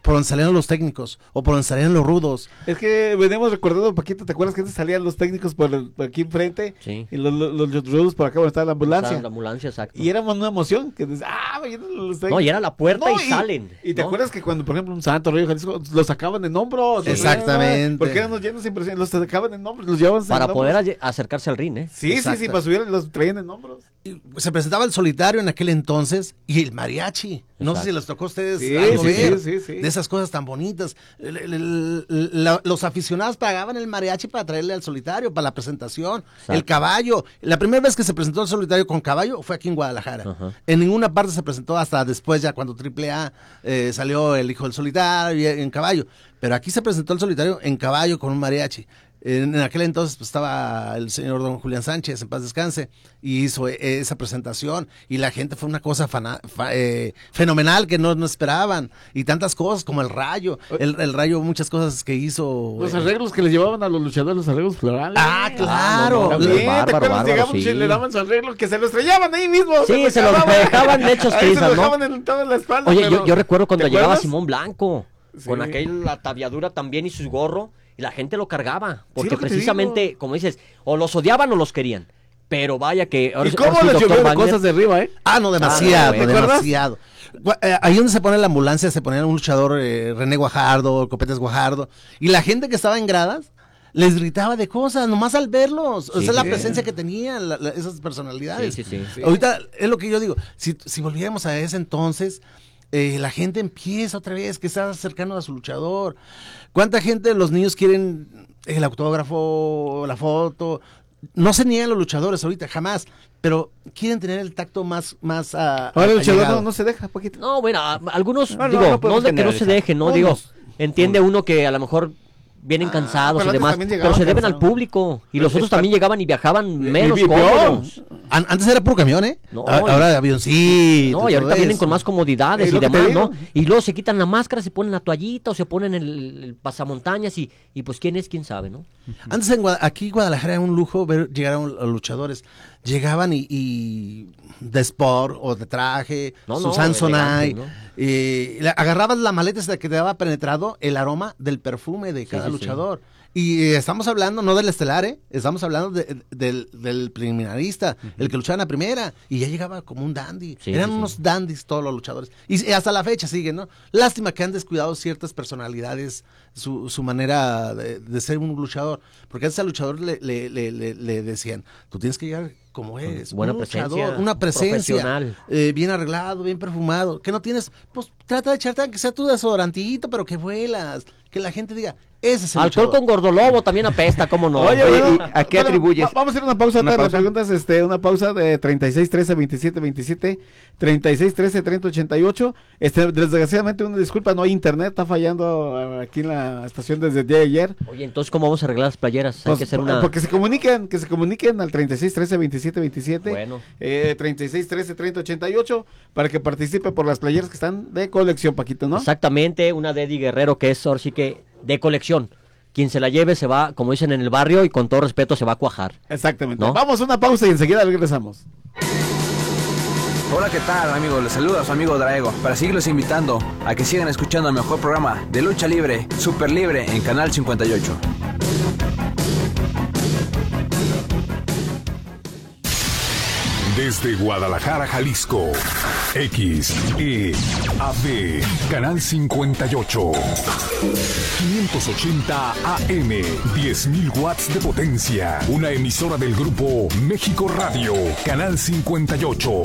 por donde salían los técnicos o por donde salían los rudos. Es que venimos recordando, Paquito, ¿te acuerdas que antes salían los técnicos por, el, por aquí enfrente? Sí. Y los, los, los rudos por acá donde estaba la ambulancia. La ambulancia, exacto. Y era una emoción, que dices, ah, vayan los técnicos. No, y era la puerta No, y, y salen. Y te ¿no? acuerdas que cuando, por ejemplo, un Santo Río Jalisco, los sacaban en hombros. Exactamente. Porque eran los llenos de impresión, los sacaban en hombros, los llevaban Para en poder hombros. a- acercarse al ring, ¿eh? Sí, Exacto. sí, sí, para subir los traían en hombros. Y se presentaba el solitario en aquel entonces y el mariachi. No Exacto. sé si les tocó a ustedes Sí, algo sí, ver sí, sí, sí. de esas cosas tan bonitas. El- el- el- la- los aficionados pagaban el mariachi para traerle al solitario, para la presentación. Exacto. El caballo. La primera vez que se presentó el solitario con caballo fue aquí en Guadalajara. Ajá. En ninguna parte se presentó hasta después, ya cuando Triple A eh, salió el hijo del solitario y en caballo. Pero aquí se presentó el solitario en caballo con un mariachi. En, en aquel entonces pues, estaba el señor don Julián Sánchez, en paz descanse, y hizo eh, esa presentación, y la gente fue una cosa fana- fa- eh, fenomenal que no, no esperaban, y tantas cosas como el rayo, el, el rayo, muchas cosas que hizo. Los eh, arreglos que les llevaban a los luchadores, los arreglos florales. Ah, claro. También, ¿te Bárbaro, acuerdas? bárbaro, Llegamos sí. y le daban su arreglo, que se lo estrellaban ahí mismo. Sí, se los clavaban. dejaban hechos Ahí se trizas, lo ¿no? dejaban en toda la espalda. Oye, pero- yo, yo recuerdo cuando ¿te llegaba acuerdas? Simón Blanco, Sí. con aquella ataviadura también y su gorro, y la gente lo cargaba, porque lo que te precisamente, digo. como dices, o los odiaban o los querían. Pero vaya que... ahora- ¿Y cómo ahora sí, les doctor llovieron Wagner, cosas de arriba, eh? Ah, no, demasiado, Ah, no, ¿te acuerdas? demasiado. Gua- eh, Ahí donde se pone la ambulancia, se ponía un luchador, eh, René Guajardo, Copetes Guajardo, y la gente que estaba en gradas les gritaba de cosas, nomás al verlos. O Sí, sea, la sí. presencia que tenían la- la- esas personalidades. Sí, sí, sí. Ahorita es lo que yo digo, si, si volviéramos a ese entonces, eh, la gente empieza otra vez, que está acercando a su luchador. ¿Cuánta gente de los niños quieren el autógrafo, la foto? No se niegan los luchadores ahorita, jamás, pero quieren tener el tacto más, más ah, Ahora el luchador allegado. no, no se deja, Paquito. No, bueno, a- algunos, No, no, digo, no no, podemos de que no se generalizar. dejen, no, Unos. digo, entiende uno que a lo mejor vienen cansados pero y antes demás, también pero llegaban se deben al cansados. público, y Pero los otros está- también llegaban y viajaban menos y peor. cómodos. An- Antes era puro camión, ¿eh? No, A- y- ahora avioncito. No, y ahorita todo vienen eso. con más comodidades Es y lo que te demás, ¿no? digo. Y luego se quitan la máscara, se ponen la toallita o se ponen el, el pasamontañas y, y pues quién es, quién sabe, ¿no? Antes en Guada- aquí en Guadalajara era un lujo ver llegar a, un- a los luchadores. Llegaban y, y de sport o de traje, No, su no, Samsonite. elegantes, eh, la- agarrabas la maleta hasta que te daba penetrado el aroma del perfume de cada sí, sí. luchador. Y eh, estamos hablando no del estelar, ¿eh? Estamos hablando de- del, del preliminarista, el que luchaba en la primera, y ya llegaba como un dandy. Sí, Eran sí, sí. unos dandies todos los luchadores. Y, y hasta la fecha siguen, ¿no? Lástima que han descuidado ciertas personalidades, su, su manera de, de ser un luchador. Porque a ese luchador le, le, le, le- le decían, tú tienes que llegar como eres, buena un presencia, luchador, una presencia, profesional. eh, bien arreglado, bien perfumado. Que no tienes, pues trata de echarte aunque sea tu desodorantito, pero que vuelas. Que la gente diga, ese es el Alcohol luchador. con gordolobo también apesta, ¿cómo no? Oye, Oye, bueno, ¿y a qué bueno, atribuyes? va- vamos a hacer una pausa, ¿Una ahorita las pausa? preguntas, este, una pausa de treinta y seis trece veintisiete veintisiete, treinta y seis trece treinta ochenta y ocho. Este, desgraciadamente, una disculpa, no hay internet, está fallando eh, aquí en la estación desde el día de ayer. Oye, entonces, ¿cómo vamos a arreglar las playeras? Hay Pues, que hacer una... Porque se comuniquen, que se comuniquen al treinta y seis trece veintisiete veintisiete, Bueno. eh, treinta y seis trece treinta ochenta y ocho, para que participe por las playeras que están de colección, Paquito, ¿no? Exactamente, una de Eddie Guerrero que es ahora sí que de colección. Quien se la lleve se va, como dicen en el barrio, y con todo respeto se va a cuajar. Exactamente. ¿No? Vamos a una pausa y enseguida regresamos. Hola, ¿qué tal, amigos? Les saluda su amigo Draego para seguirlos invitando a que sigan escuchando el mejor programa de lucha libre, Super Libre, en Canal cincuenta y ocho. Desde Guadalajara, Jalisco, X E A D, Canal cincuenta y ocho, quinientos ochenta A M, diez mil watts de potencia, una emisora del grupo México Radio, Canal cincuenta y ocho,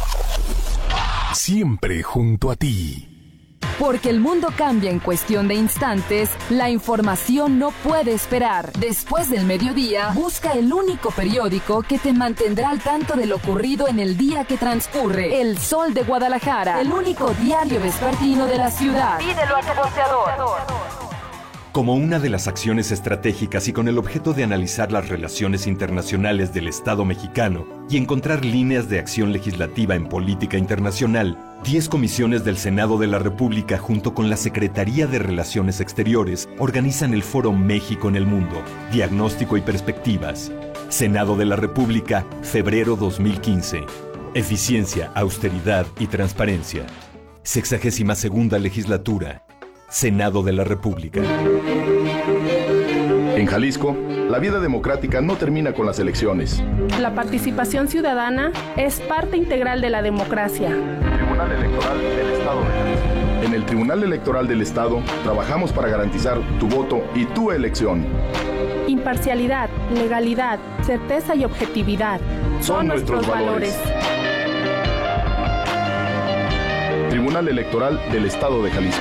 siempre junto a ti. Porque el mundo cambia en cuestión de instantes, la información no puede esperar. Después del mediodía, busca el único periódico que te mantendrá al tanto de lo ocurrido en el día que transcurre. El Sol de Guadalajara, el único diario vespertino de la ciudad. Pídelo a tu boxeador. Como una de las acciones estratégicas y con el objeto de analizar las relaciones internacionales del Estado mexicano y encontrar líneas de acción legislativa en política internacional, diez comisiones del Senado de la República junto con la Secretaría de Relaciones Exteriores organizan el Foro México en el Mundo, Diagnóstico y Perspectivas. Senado de la República, febrero dos mil quince. Eficiencia, austeridad y transparencia. Sexagésima segunda legislatura. Senado de la República. En Jalisco, la vida democrática no termina con las elecciones. La participación ciudadana es parte integral de la democracia. Tribunal Electoral del Estado de Jalisco. En el Tribunal Electoral del Estado trabajamos para garantizar tu voto y tu elección. Imparcialidad, legalidad, certeza y objetividad son, son nuestros, nuestros valores. valores. Tribunal Electoral del Estado de Jalisco.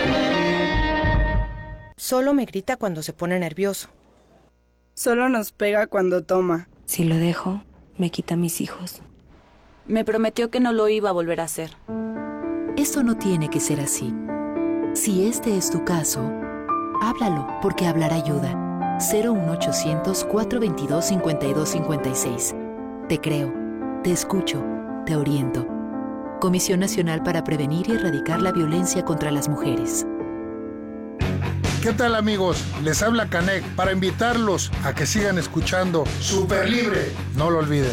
Solo me grita cuando se pone nervioso. Solo nos pega cuando toma. Si lo dejo, me quita mis hijos. Me prometió que no lo iba a volver a hacer. Eso no tiene que ser así. Si este es tu caso, háblalo, porque hablar ayuda. cero uno ochocientos, cuatrocientos veintidós, cincuenta y dos cincuenta y seis. Te creo, te escucho, te oriento. Comisión Nacional para Prevenir y Erradicar la Violencia contra las Mujeres. ¿Qué tal, amigos? Les habla Canek para invitarlos a que sigan escuchando Super Libre. No lo olviden.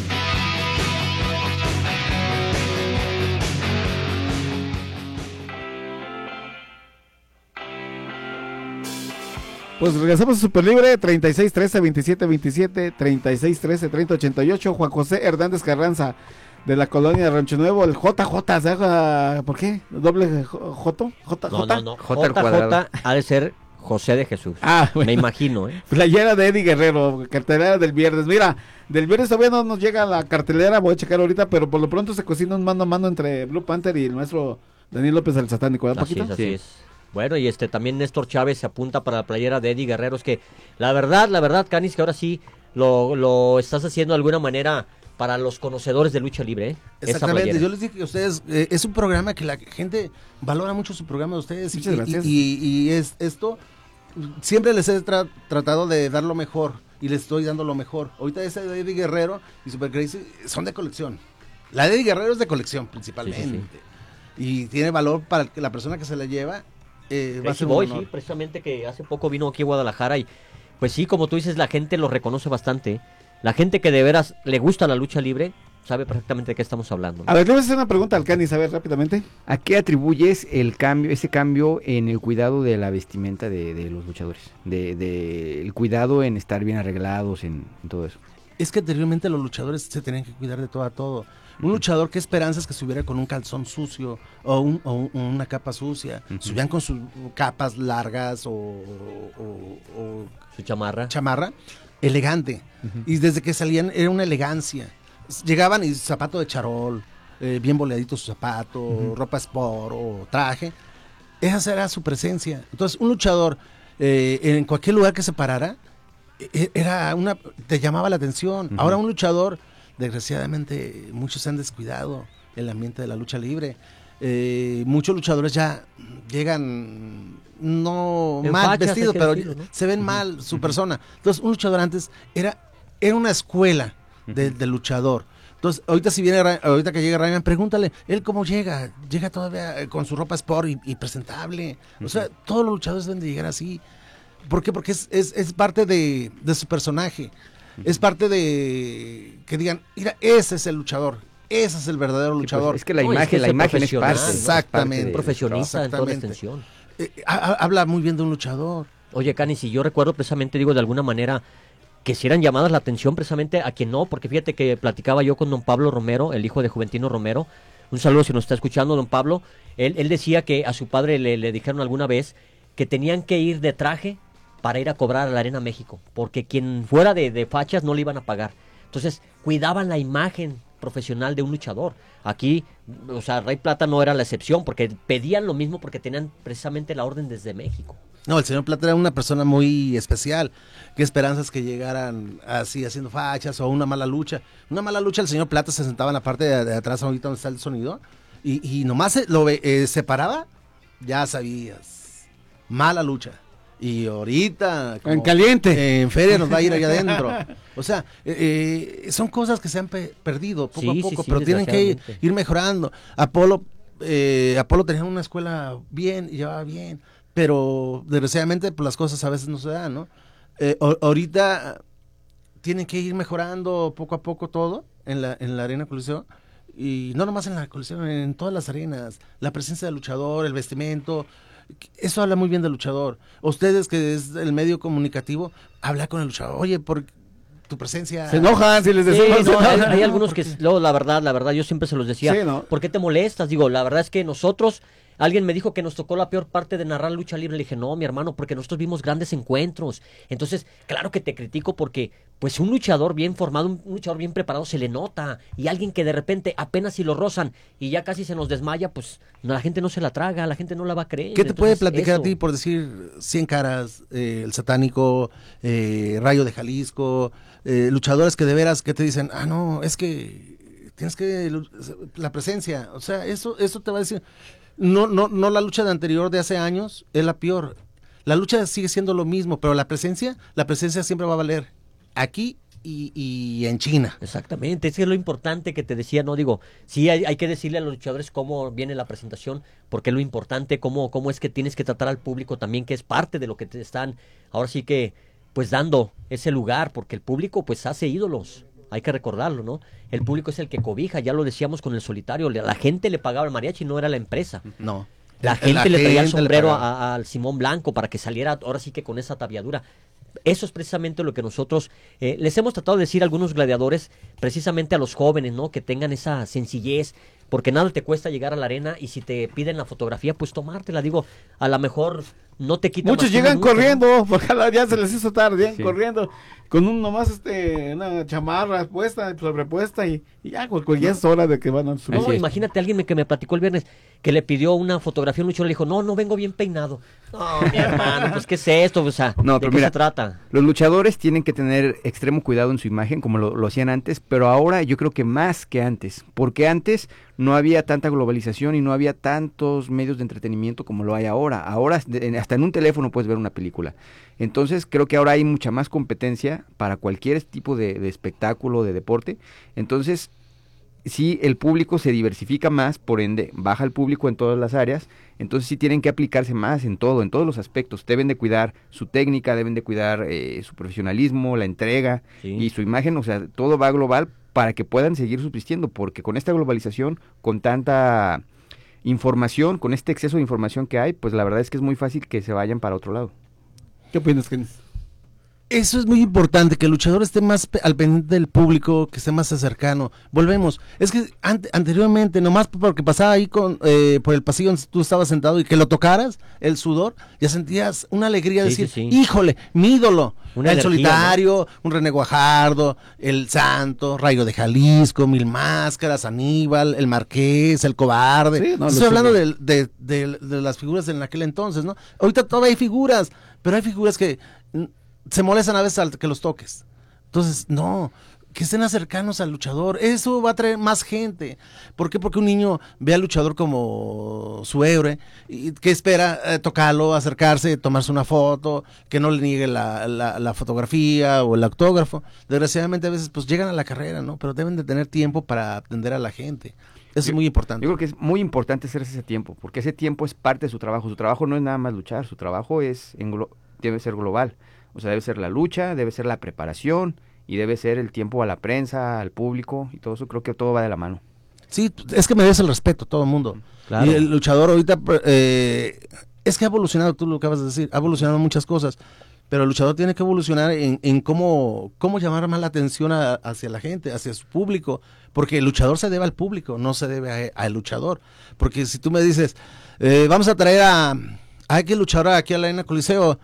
Pues regresamos a Super Libre, treinta y seis trece veintisiete veintisiete, treinta y seis trece treinta ochenta y ocho. Juan José Hernández Carranza, de la colonia de Rancho Nuevo, el J J, ¿sabes por qué? ¿Doble J? J no, no, no. J J ha de ser José de Jesús. Ah, bueno. Me imagino, ¿eh? Playera de Eddie Guerrero, cartelera del viernes. Mira, del viernes todavía no nos llega la cartelera, voy a checar ahorita, pero por lo pronto se cocina un mano a mano entre Blue Panther y el maestro Daniel López el Satánico, ¿verdad, Paquito? Así es, así sí. es. Bueno, y este también Néstor Chávez se apunta para la playera de Eddie Guerrero. Es que la verdad, la verdad, Canis, que ahora sí lo, lo estás haciendo de alguna manera para los conocedores de lucha libre, ¿eh? Exactamente, yo les dije que ustedes, eh, es un programa que la gente valora mucho su programa de ustedes. Muchas y, gracias. Y, y, y es esto, siempre les he tra tratado de dar lo mejor y les estoy dando lo mejor. Ahorita esa de Eddie Guerrero y Super Crazy son de colección. La de Eddie Guerrero es de colección principalmente. Sí, sí, sí. Y tiene valor para la persona que se la lleva. Eh, va a ser Boy, un honor. Sí, precisamente que hace poco vino aquí a Guadalajara y pues sí, como tú dices, la gente lo reconoce bastante. La gente que de veras le gusta la lucha libre sabe perfectamente de qué estamos hablando, ¿no? A ver, le voy a hacer una pregunta al Canis, a ver, rápidamente. ¿A qué atribuyes el cambio, ese cambio en el cuidado de la vestimenta de, de los luchadores? De, de el cuidado en estar bien arreglados, en, en todo eso. Es que anteriormente los luchadores se tenían que cuidar de todo a todo. Un luchador, ¿qué esperanzas que estuviera con un calzón sucio o, un, o un, una capa sucia? Uh-huh. Subían con sus capas largas o, o, o su chamarra. Chamarra, elegante. Uh-huh. Y desde que salían era una elegancia. Llegaban y zapato de charol, eh, bien boleadito su zapato, uh-huh. ropa sport o traje. Esa era su presencia. Entonces, un luchador eh, en cualquier lugar que se parara, era una, te llamaba la atención. Uh-huh. Ahora un luchador, desgraciadamente, muchos se han descuidado el ambiente de la lucha libre. Eh, muchos luchadores ya llegan no en mal fachas, vestidos, pero estilo, ¿no? Se ven uh-huh. mal su uh-huh. persona. Entonces, un luchador antes era, era una escuela de, uh-huh. de luchador. Entonces, ahorita si viene, ahorita que llega Ryan, pregúntale, él cómo llega, llega todavía con su ropa sport y, y presentable. Uh-huh. O sea, todos los luchadores deben de llegar así. ¿Por qué? Porque es, es, es parte de, de su personaje. Uh-huh. Es parte de que digan, mira, ese es el luchador, ese es el verdadero luchador. Sí, pues, es que la imagen, es que la imagen es parte. Exactamente. Es profesionista en toda extensión. Eh, ha, habla muy bien de un luchador. Oye, Cani, si yo recuerdo precisamente, digo, de alguna manera, que si eran llamadas la atención precisamente a quien no, porque fíjate que platicaba yo con don Pablo Romero, el hijo de Juventino Romero. Un saludo si nos está escuchando, don Pablo. Él, él decía que a su padre le, le dijeron alguna vez que tenían que ir de traje para ir a cobrar a la Arena México, porque quien fuera de, de fachas no le iban a pagar. Entonces, cuidaban la imagen profesional de un luchador. Aquí, o sea, Rey Plata no era la excepción, porque pedían lo mismo porque tenían precisamente la orden desde México. No, el señor Plata era una persona muy especial. Qué esperanzas que llegaran así haciendo fachas o una mala lucha. Una mala lucha, el señor Plata se sentaba en la parte de, de atrás, ahorita donde está el sonido, y, y nomás se, lo eh, separaba, ya sabías. Mala lucha. Y ahorita... En caliente. Eh, en feria nos va a ir allá adentro. O sea, eh, son cosas que se han pe perdido poco sí, a poco, sí, sí, pero tienen que ir, ir mejorando. Apolo, eh, Apolo tenía una escuela bien y llevaba bien, pero desgraciadamente pues, las cosas a veces no se dan, ¿no? Eh, ahorita tienen que ir mejorando poco a poco todo en la, en la Arena Coliseo. Y no nomás en la Coliseo, en todas las arenas. La presencia del luchador, el vestimento... Eso habla muy bien del luchador. Ustedes, que es el medio comunicativo, habla con el luchador. Oye, por tu presencia... Se enojan si les decimos. Sí, no, hay, hay algunos que, no, la verdad, la verdad, yo siempre se los decía, Sí, ¿no? ¿por qué te molestas? Digo, la verdad es que nosotros... Alguien me dijo que nos tocó la peor parte de narrar lucha libre. Le dije, no, mi hermano, porque nosotros vimos grandes encuentros. Entonces, claro que te critico porque, pues, un luchador bien formado, un luchador bien preparado se le nota. Y alguien que de repente apenas si lo rozan y ya casi se nos desmaya, pues, no, la gente no se la traga, la gente no la va a creer. ¿Qué te Entonces, puede platicar eso. a ti por decir Cien Caras, eh, El Satánico, eh, Rayo de Jalisco, eh, luchadores que de veras que te dicen, ah, no, es que tienes que, la presencia, o sea, eso, eso te va a decir... No, no, no la lucha de anterior de hace años es la peor. La lucha sigue siendo lo mismo, pero la presencia, la presencia siempre va a valer aquí y, y en China. Exactamente, eso es lo importante que te decía, no digo, sí hay, hay que decirle a los luchadores cómo viene la presentación, porque es lo importante, cómo, cómo es que tienes que tratar al público también, que es parte de lo que te están, ahora sí que, pues dando ese lugar, porque el público pues hace ídolos. Hay que recordarlo, ¿no? El público es el que cobija, ya lo decíamos con el solitario. La gente le pagaba al mariachi, no era la empresa. No. La La gente le traía el gente le sombrero pagaba. a- al Simón Blanco para que saliera ahora sí que con esa tabiadura. Eso es precisamente lo que nosotros eh, les hemos tratado de decir a algunos gladiadores, precisamente a los jóvenes, ¿no? Que tengan esa sencillez, porque nada te cuesta llegar a la arena y si te piden la fotografía, pues tomártela. Digo, a lo mejor no te quita Muchos más que un llegan minuto, ¿no? corriendo, porque a la- ya se les hizo tarde, llegan Sí. corriendo, con un nomás este, una chamarra puesta, sobrepuesta, y, y ya, pues, pues, ya es hora de que van a subir. No, imagínate a alguien me- que me platicó el viernes que le pidió una fotografía a un luchador, le dijo, no, no vengo bien peinado. No, mi hermano, pues ¿qué es esto? O sea, No, ¿de pero qué mira, se trata? los luchadores tienen que tener extremo cuidado en su imagen, como lo, lo hacían antes, pero ahora yo creo que más que antes, porque antes no había tanta globalización y no había tantos medios de entretenimiento como lo hay ahora. Ahora de- en- hasta en un teléfono puedes ver una película. Entonces creo que ahora hay mucha más competencia para cualquier tipo de, de espectáculo, de deporte. Entonces, sí, el público se diversifica más, por ende, baja el público en todas las áreas, entonces sí tienen que aplicarse más en todo, en todos los aspectos. Deben de cuidar su técnica, deben de cuidar eh, su profesionalismo, la entrega Sí. y su imagen, o sea, todo va global para que puedan seguir subsistiendo, porque con esta globalización, con tanta información, con este exceso de información que hay, pues la verdad es que es muy fácil que se vayan para otro lado. ¿Qué opinas, Kenis? Eso es muy importante, que el luchador esté más pe- al pendiente del público, que esté más cercano. Volvemos. Es que ante- anteriormente, nomás porque pasaba ahí con eh, por el pasillo donde tú estabas sentado y que lo tocaras, el sudor, ya sentías una alegría de Sí, decir, sí, sí. híjole, mi ídolo. Una el energía, solitario, un René Guajardo, el Santo, Rayo de Jalisco, Mil Máscaras, Aníbal, el Marqués, el Cobarde. Sí, no, Estoy lo hablando sé. del- de, de- de las figuras en aquel entonces, ¿no? Ahorita todavía hay figuras, pero hay figuras que mm, se molestan a veces al que los toques. Entonces, no, que estén cercanos al luchador, eso va a traer más gente. ¿Por qué? Porque un niño ve al luchador como su héroe, y que espera eh, tocarlo, acercarse, tomarse una foto, que no le niegue la, la, la fotografía o el autógrafo. Desgraciadamente a veces pues llegan a la carrera, ¿no? Pero deben de tener tiempo para atender a la gente. Eso es muy importante. Yo creo que es muy importante hacerse ese tiempo, porque ese tiempo es parte de su trabajo. Su trabajo no es nada más luchar, su trabajo es englo- debe ser global. O sea, debe ser la lucha, debe ser la preparación y debe ser el tiempo a la prensa, al público y todo eso. Creo que todo va de la mano. Sí, es que merece el respeto todo el mundo. Claro. Y el luchador ahorita, eh, es que ha evolucionado, tú lo acabas de decir, ha evolucionado muchas cosas, pero el luchador tiene que evolucionar en, en cómo, cómo llamar más la atención a- hacia la gente, hacia su público, porque el luchador se debe al público, no se debe a- al luchador. Porque si tú me dices, eh, vamos a traer a, hay que luchar aquí a la Arena Coliseo,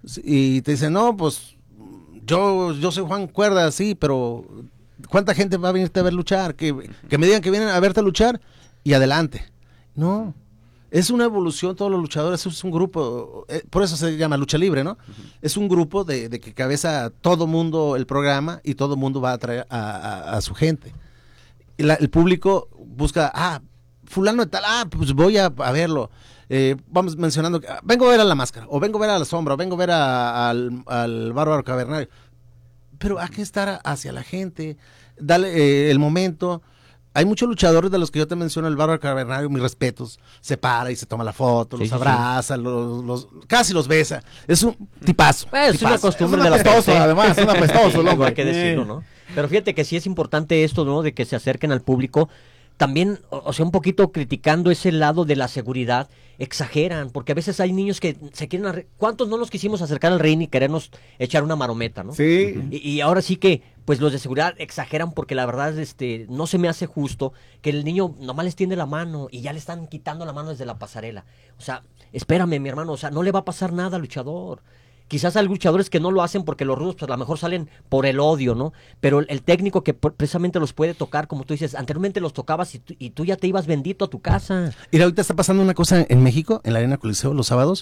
y te dicen, no, pues yo, yo soy Juan Cuerda, sí, pero ¿cuánta gente va a venirte a ver luchar? Que, que me digan que vienen a verte luchar y adelante. No, es una evolución, todos los luchadores, es un grupo, eh, por eso se llama lucha libre, ¿no? Uh-huh. Es un grupo de, de que cabeza todo mundo el programa y todo mundo va a traer a, a, a su gente. Y la, el público busca, ah, fulano de tal, ah, pues voy a, a verlo. Eh, vamos mencionando, ah, vengo a ver a la Máscara, o vengo a ver a la Sombra, o vengo a ver a, al, al Bárbaro Cavernario. Pero hay que estar hacia la gente, darle eh, el momento. Hay muchos luchadores de los que yo te menciono, el Bárbaro Cavernario, mis respetos, se para y se toma la foto, sí, los sí, abraza, sí. Los, los, casi los besa. Es un tipazo. Pues, tipazo. Es una costumbre es de la apestoso, además, es un apestoso, ¿no? Hay que decirlo, ¿no? Pero fíjate que sí es importante esto, ¿no? De que se acerquen al público, también, o, o sea, un poquito criticando ese lado de la seguridad, exageran, porque a veces hay niños que se quieren... Arre- ¿Cuántos no nos quisimos acercar al ring y querernos echar una marometa, no? Sí. Y, y ahora sí que, pues los de seguridad exageran porque la verdad, este, no se me hace justo que el niño nomás les tiende la mano y ya le están quitando la mano desde la pasarela. O sea, espérame, mi hermano, o sea, no le va a pasar nada al luchador. Quizás hay luchadores que no lo hacen porque los rudos pues a lo mejor salen por el odio, ¿no? Pero el, el técnico que por, precisamente los puede tocar, como tú dices, anteriormente los tocabas y tú, y tú ya te ibas bendito a tu casa. Mira, ahorita está pasando una cosa en México, en la Arena Coliseo, los sábados,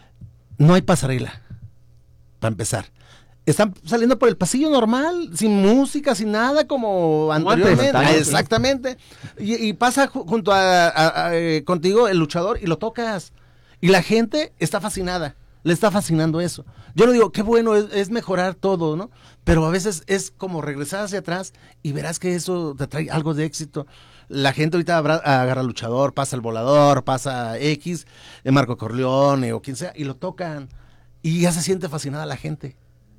no hay pasarela, para empezar. Están saliendo por el pasillo normal, sin música, sin nada, como anteriormente. Antes, Exactamente. Y, y pasa ju- junto a, a- a, eh, contigo el luchador y lo tocas. Y la gente está fascinada. Le está fascinando eso. Yo no digo, qué bueno, es, es mejorar todo, ¿no? Pero a veces es como regresar hacia atrás y verás que eso te trae algo de éxito. La gente ahorita abra- agarra al luchador, pasa el volador, pasa X, eh, Marco Corleone o quien sea, y lo tocan. Y ya se siente fascinada la gente.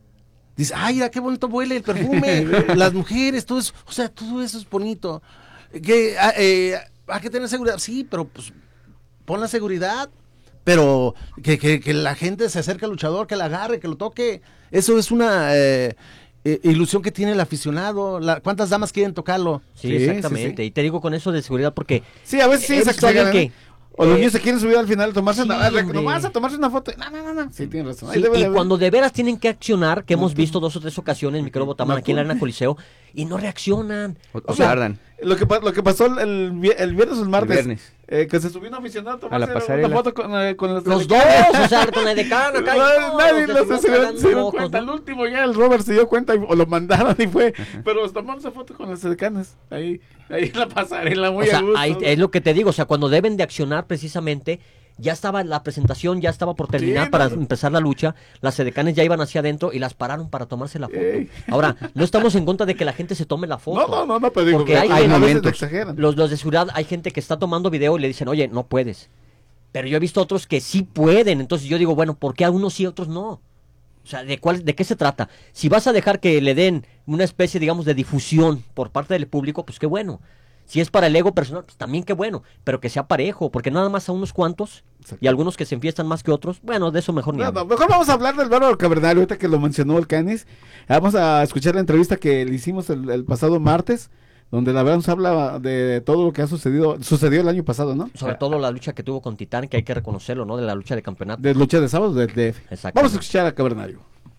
Dice, ay, mira qué bonito huele el perfume, las mujeres, todo eso. O sea, todo eso es bonito. Que ah, eh, hay que tener seguridad. Sí, pero pues pon la seguridad. Pero que, que, que la gente se acerque al luchador, que la agarre, que lo toque. Eso es una eh, eh, ilusión que tiene el aficionado. La, ¿Cuántas damas quieren tocarlo? Sí, sí exactamente. Sí, sí. Y te digo con eso de seguridad porque... Sí, a veces sí se exageran. Que, o los eh, niños se quieren subir al final a tomarse, sí, una, nomás a tomarse una foto. No, no, no, no. Sí, tienes razón. Sí, debe, y debe. cuando de veras tienen que accionar, que hemos visto dos o tres ocasiones, micrófono Tamán, aquí en la Arena Coliseo, y no reaccionan. O, o, o sea, tardan. Lo que, lo que pasó el, el viernes o el martes, el viernes. Eh, que se subió un aficionado a la pasarela. una foto con, eh, con los, los dos, o sea, con la decana acá. No, nadie los se, se, se, se dio cuenta. Al último ya el Robert se dio cuenta y, o lo mandaron y fue. Pero tomamos esa foto con las decanas. Ahí, ahí en la pasarela, muy o sea, a gusto. Ahí, es lo que te digo, o sea, cuando deben de accionar precisamente. Ya estaba la presentación, ya estaba por terminar sí, para no. empezar la lucha, las edecanes ya iban hacia adentro y las pararon para tomarse la foto. Ey. Ahora, no estamos en contra de que la gente se tome la foto. No, no, no, no pero digo, porque hay, hay gente, momentos. Exageran. Los, los de seguridad, hay gente que está tomando video y le dicen, oye, no puedes. Pero yo he visto otros que sí pueden, entonces yo digo, bueno, ¿por qué a unos sí y a otros no? O sea, ¿de cuál, de qué se trata? Si vas a dejar que le den una especie, digamos, de difusión por parte del público, pues qué bueno. Si es para el ego personal, pues también qué bueno, pero que sea parejo, porque nada más a unos cuantos y algunos que se enfiestan más que otros, bueno, de eso mejor ni no, no, mejor vamos a hablar del Bárbaro Cavernario, ahorita que lo mencionó el Canis. Vamos a escuchar la entrevista que le hicimos el, el pasado martes, donde la verdad nos habla de todo lo que ha sucedido, sucedió el año pasado, ¿no? Sobre todo la lucha que tuvo con Titán, que hay que reconocerlo, ¿no? De la lucha de campeonato. De lucha de sábado del D F. Exacto. Vamos a escuchar a Cavernario.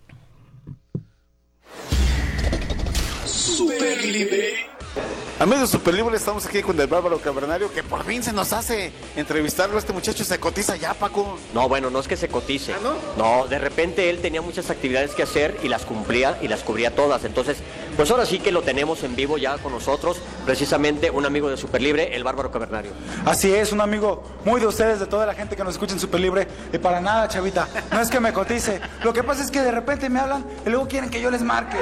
Super Libre. Amigos de Super Libre, estamos aquí con el Bárbaro Cavernario, que por fin se nos hace entrevistarlo. Este muchacho se cotiza ya, Paco. No, bueno, no es que se cotice. ¿Ah, no? No, de repente él tenía muchas actividades que hacer y las cumplía y las cubría todas. Entonces, pues ahora sí que lo tenemos en vivo ya con nosotros, precisamente un amigo de Super Libre, el Bárbaro Cavernario. Así es, un amigo muy de ustedes, de toda la gente que nos escucha en Super Libre. Y para nada, chavita, no es que me cotice. Lo que pasa es que de repente me hablan y luego quieren que yo les marque.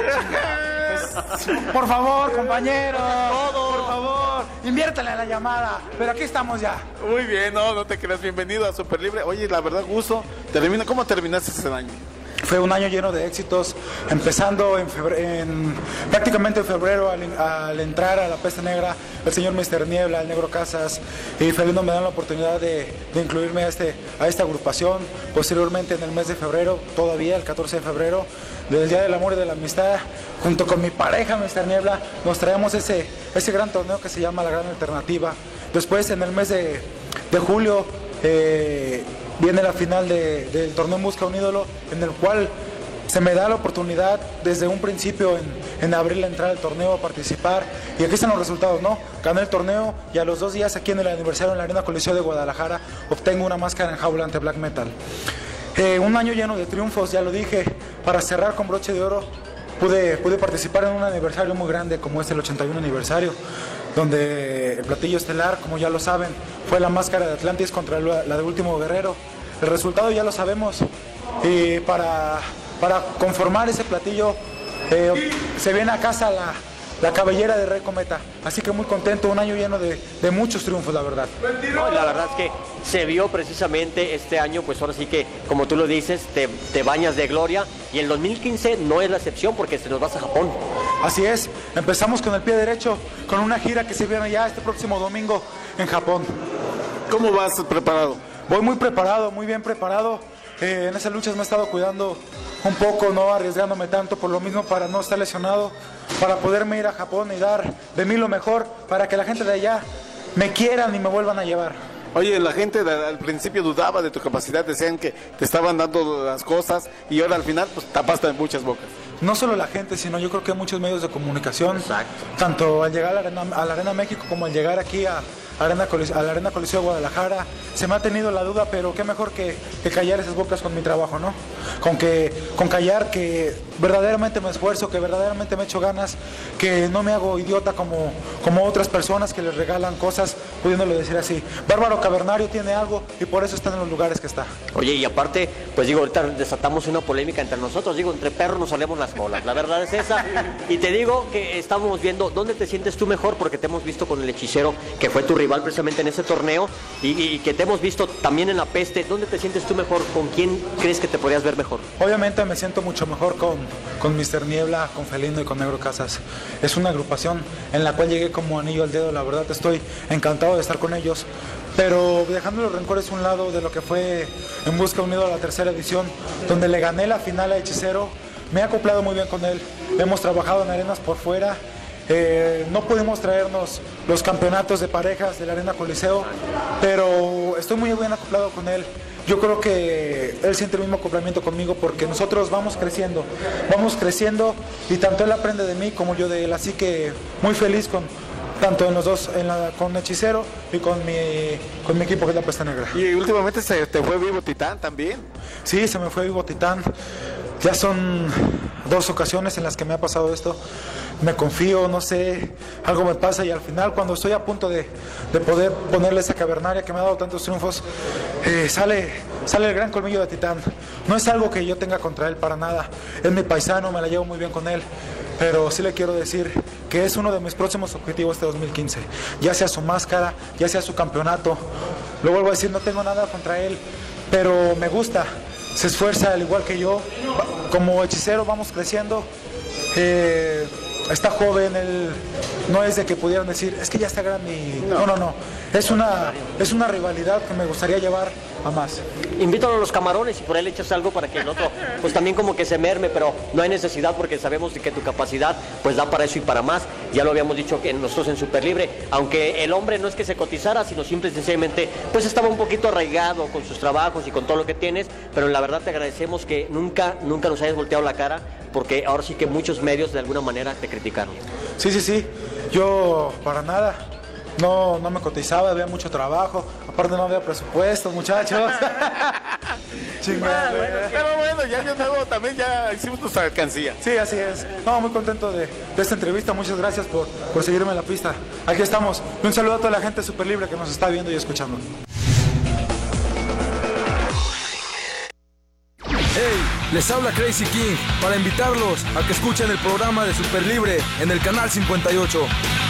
Pues, por favor, compañero. Por favor, inviértale a la llamada. Pero aquí estamos ya. Muy bien, no, no te creas. Bienvenido a Super Libre. Oye, la verdad, gusto. Termina, ¿cómo terminaste ese año? Fue un año lleno de éxitos, empezando en, febrero, en prácticamente en febrero al, al entrar a la Peste Negra, el señor mister Niebla, el Negro Casas y Felino me dan la oportunidad de, de incluirme a, este, a esta agrupación. Posteriormente en el mes de febrero, todavía el catorce de febrero, del Día del Amor y de la Amistad, junto con mi pareja mister Niebla, nos traemos ese, ese gran torneo que se llama La Gran Alternativa. Después en el mes de, de julio, eh, viene la final de, del torneo en Busca un Ídolo, en el cual se me da la oportunidad desde un principio en, en abril entrar al torneo, a participar, y aquí están los resultados, ¿no? Gané el torneo y a los dos días aquí en el aniversario en la Arena Coliseo de Guadalajara obtengo una máscara en jaula ante Black Metal. Eh, un año lleno de triunfos, ya lo dije, para cerrar con broche de oro pude, pude participar en un aniversario muy grande como es el ochenta y uno aniversario, donde el platillo estelar, como ya lo saben, fue la máscara de Atlantis contra la de Último Guerrero. El resultado ya lo sabemos, y para, para conformar ese platillo eh, se viene a casa la, la cabellera de Rey Cometa, así que muy contento, un año lleno de, de muchos triunfos, la verdad. No, la verdad es que se vio precisamente este año, pues ahora sí que, como tú lo dices, te, te bañas de gloria, y el dos mil quince no es la excepción porque te nos vas a Japón. Así es, empezamos con el pie derecho, con una gira que se viene ya este próximo domingo en Japón. ¿Cómo vas preparado? Voy muy preparado, muy bien preparado. Eh, en esas luchas me he estado cuidando un poco, no arriesgándome tanto, por lo mismo para no estar lesionado, para poderme ir a Japón y dar de mí lo mejor, para que la gente de allá me quieran y me vuelvan a llevar. Oye, la gente de, al principio dudaba de tu capacidad, decían que te estaban dando las cosas y ahora al final pues tapaste en muchas bocas. No solo la gente, sino yo creo que muchos medios de comunicación, Exacto. tanto al llegar a la, Arena, a la Arena México como al llegar aquí a, Arena Coliseo, a la Arena Coliseo de Guadalajara, se me ha tenido la duda, pero qué mejor que, que callar esas bocas con mi trabajo, ¿no? Con, que, con callar que verdaderamente me esfuerzo, que verdaderamente me echo ganas, que no me hago idiota como, como otras personas que les regalan cosas, pudiéndolo decir así. Bárbaro Cavernario tiene algo y por eso está en los lugares que está. Oye, y aparte, pues digo, ahorita desatamos una polémica entre nosotros, digo, entre perros nos olemos las colas, la verdad es esa, y te digo que estamos viendo dónde te sientes tú mejor, porque te hemos visto con el Hechicero, que fue tu rival precisamente en ese torneo, y, y que te hemos visto también en la Peste. ¿Dónde te sientes tú mejor? ¿Con quién crees que te podrías ver mejor? Obviamente me siento mucho mejor con, con mister Niebla, con Felino y con Negro Casas. Es una agrupación en la cual llegué como anillo al dedo, la verdad estoy encantado de estar con ellos. Pero dejando los rencores a un lado de lo que fue En Busca Unido a la tercera edición, donde le gané la final a Hechicero, me he acoplado muy bien con él. Hemos trabajado en arenas por fuera. Eh, no pudimos traernos los campeonatos de parejas de la Arena Coliseo, pero estoy muy bien acoplado con él. Yo creo que él siente el mismo acoplamiento conmigo porque nosotros vamos creciendo, vamos creciendo y tanto él aprende de mí como yo de él, así que muy feliz con tanto en los dos, en la, con Hechicero y con mi, con mi equipo que es la Peste Negra. Y últimamente se te fue Vivo Titán también. Sí, se me fue Vivo Titán. Ya son dos ocasiones en las que me ha pasado esto. Me confío, no sé, algo me pasa y al final cuando estoy a punto de, de poder ponerle esa cavernaria que me ha dado tantos triunfos, eh, sale, sale el gran colmillo de Titán. No es algo que yo tenga contra él para nada. Es mi paisano, me la llevo muy bien con él. Pero sí le quiero decir que es uno de mis próximos objetivos este dos mil quince. Ya sea su máscara, ya sea su campeonato. Lo vuelvo a decir, no tengo nada contra él, pero me gusta. Se esfuerza al igual que yo. Como Hechicero vamos creciendo. Eh, está joven, él no es de que pudieran decir, es que ya está grande y... No, no, no. Es una, es una rivalidad que me gustaría llevar a más. Invítalo a los camarones y por ahí le echas algo para que el otro, pues también como que se merme, pero no hay necesidad porque sabemos que tu capacidad pues da para eso y para más. Ya lo habíamos dicho que nosotros en Super Libre, aunque el hombre no es que se cotizara, sino simple y sencillamente pues estaba un poquito arraigado con sus trabajos y con todo lo que tienes, pero la verdad te agradecemos que nunca, nunca nos hayas volteado la cara, porque ahora sí que muchos medios de alguna manera te criticaron. Sí, sí, sí, yo para nada. No, no me cotizaba, había mucho trabajo, aparte no había presupuestos, muchachos. Chingada, bueno, pero bueno, ya yo nuevo también ya hicimos nuestra alcancía. Sí, así es. No, muy contento de, de esta entrevista, muchas gracias por, por seguirme en la pista. Aquí estamos. Un saludo a toda la gente de Super Libre que nos está viendo y escuchando. Hey, les habla Crazy King para invitarlos a que escuchen el programa de Super Libre en el canal cincuenta y ocho.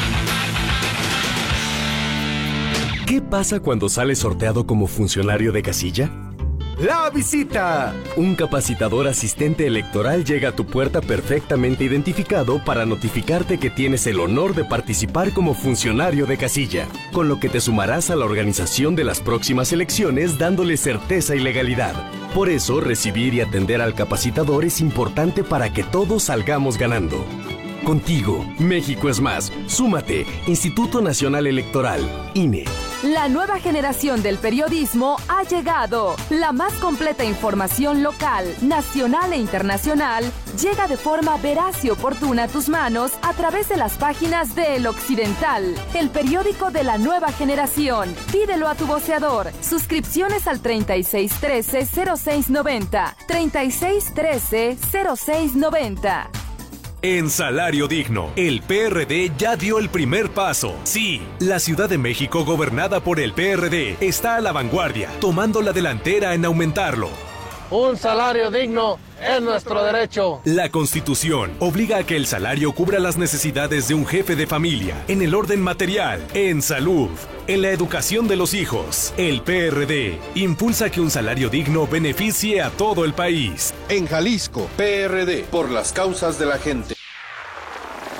¿Qué pasa cuando sales sorteado como funcionario de casilla? ¡La visita! Un capacitador asistente electoral llega a tu puerta perfectamente identificado para notificarte que tienes el honor de participar como funcionario de casilla, con lo que te sumarás a la organización de las próximas elecciones dándole certeza y legalidad. Por eso, recibir y atender al capacitador es importante para que todos salgamos ganando. Contigo, México es más. Súmate, Instituto Nacional Electoral, I N E. La nueva generación del periodismo ha llegado. La más completa información local, nacional e internacional llega de forma veraz y oportuna a tus manos a través de las páginas de El Occidental, el periódico de la nueva generación. Pídelo a tu voceador. Suscripciones al treinta y seis trece cero seis noventa. treinta y seis trece cero seis noventa. En Salario Digno, el P R D ya dio el primer paso. Sí, la Ciudad de México, gobernada por el P R D, está a la vanguardia, tomando la delantera en aumentarlo. Un salario digno es nuestro derecho. La Constitución obliga a que el salario cubra las necesidades de un jefe de familia, en el orden material, en salud, en la educación de los hijos. El P R D impulsa que un salario digno beneficie a todo el país. En Jalisco, P R D, por las causas de la gente.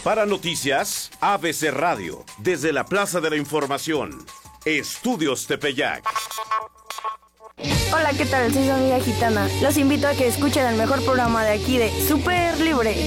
Para noticias, A B C Radio, desde la Plaza de la Información, Estudios Tepeyac. Hola, ¿qué tal? Soy su amiga Gitana. Los invito a que escuchen el mejor programa de aquí de Super Libre.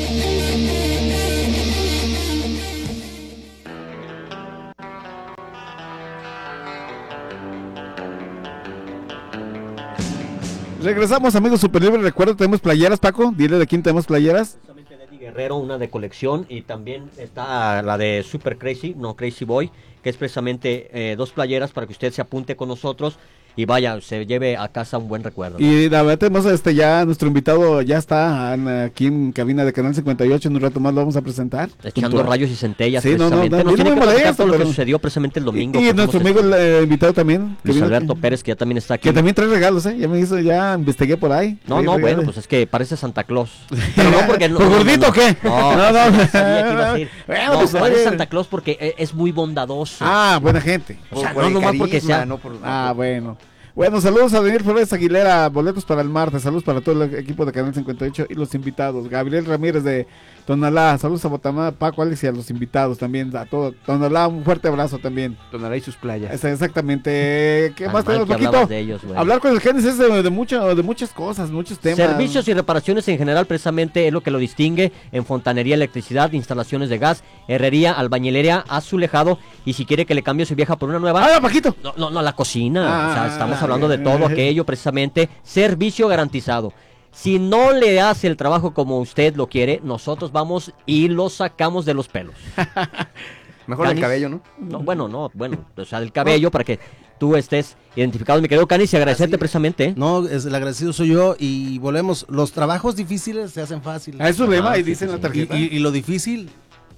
Regresamos, amigos Super Libre. Recuerda, tenemos playeras, Paco. Dile de quién tenemos playeras. Guerrero, una de colección, y también está la de Super Crazy, no Crazy Boy, que es precisamente eh, dos playeras para que usted se apunte con nosotros y vaya, se lleve a casa un buen recuerdo, ¿no? Y la verdad tenemos este ya, nuestro invitado ya está en, aquí en cabina de Canal cincuenta y ocho, en un rato más lo vamos a presentar. Echando Puntual. rayos y centellas, sí, precisamente. No, no, no, Nos tiene que platicar todo lo que pero... sucedió precisamente el domingo. Y, y nuestro amigo el, eh, invitado también. Luis Alberto Pérez, que ya también está aquí. Que también trae regalos, ¿eh? Ya me hizo, ya investigué por ahí. No, no, regalos. bueno, pues es que parece Santa Claus. Pero no porque... No, ¿Por no, gordito no, o qué? No, no, no. no, sabía que ibas a decir. Bueno, no pues, parece oye. Santa Claus porque es muy bondadoso. Ah, buena gente. O sea, no nomás porque sea... No por, no ah, por... bueno. Bueno, saludos a Daniel Flores Aguilera, boletos para el martes, saludos para todo el equipo de Canal cincuenta y ocho y los invitados. Gabriel Ramírez de Tonalá, saludos a Botamá, Paco, Alex y a los invitados también, a todo Tonalá, un fuerte abrazo también. Tonalá y sus playas. Es, exactamente. ¿Qué Al más tenemos, Mike Paquito? de ellos, Hablar con el Genis es de, de, mucho, de muchas cosas, muchos temas. Servicios y reparaciones en general, precisamente es lo que lo distingue en fontanería, electricidad, instalaciones de gas, herrería, albañilería, azulejado, y si quiere que le cambie su vieja por una nueva. ¡Ah, Paquito! No, no, no, la cocina. Ah, o sea, estamos ah, hablando de eh, todo eh. aquello, precisamente, servicio garantizado. Si no le hace el trabajo como usted lo quiere, nosotros vamos y lo sacamos de los pelos. Mejor Canis, el cabello, ¿no? No, bueno, no, bueno, o sea, el cabello para que tú estés identificado, mi querido Canis, y agradecerte Así, precisamente. ¿eh? No, es, el agradecido soy yo y volvemos, los trabajos difíciles se hacen fáciles. Ah, es su lema, Ah, ahí sí, dice en sí, la tarjeta. Y, y, y lo difícil,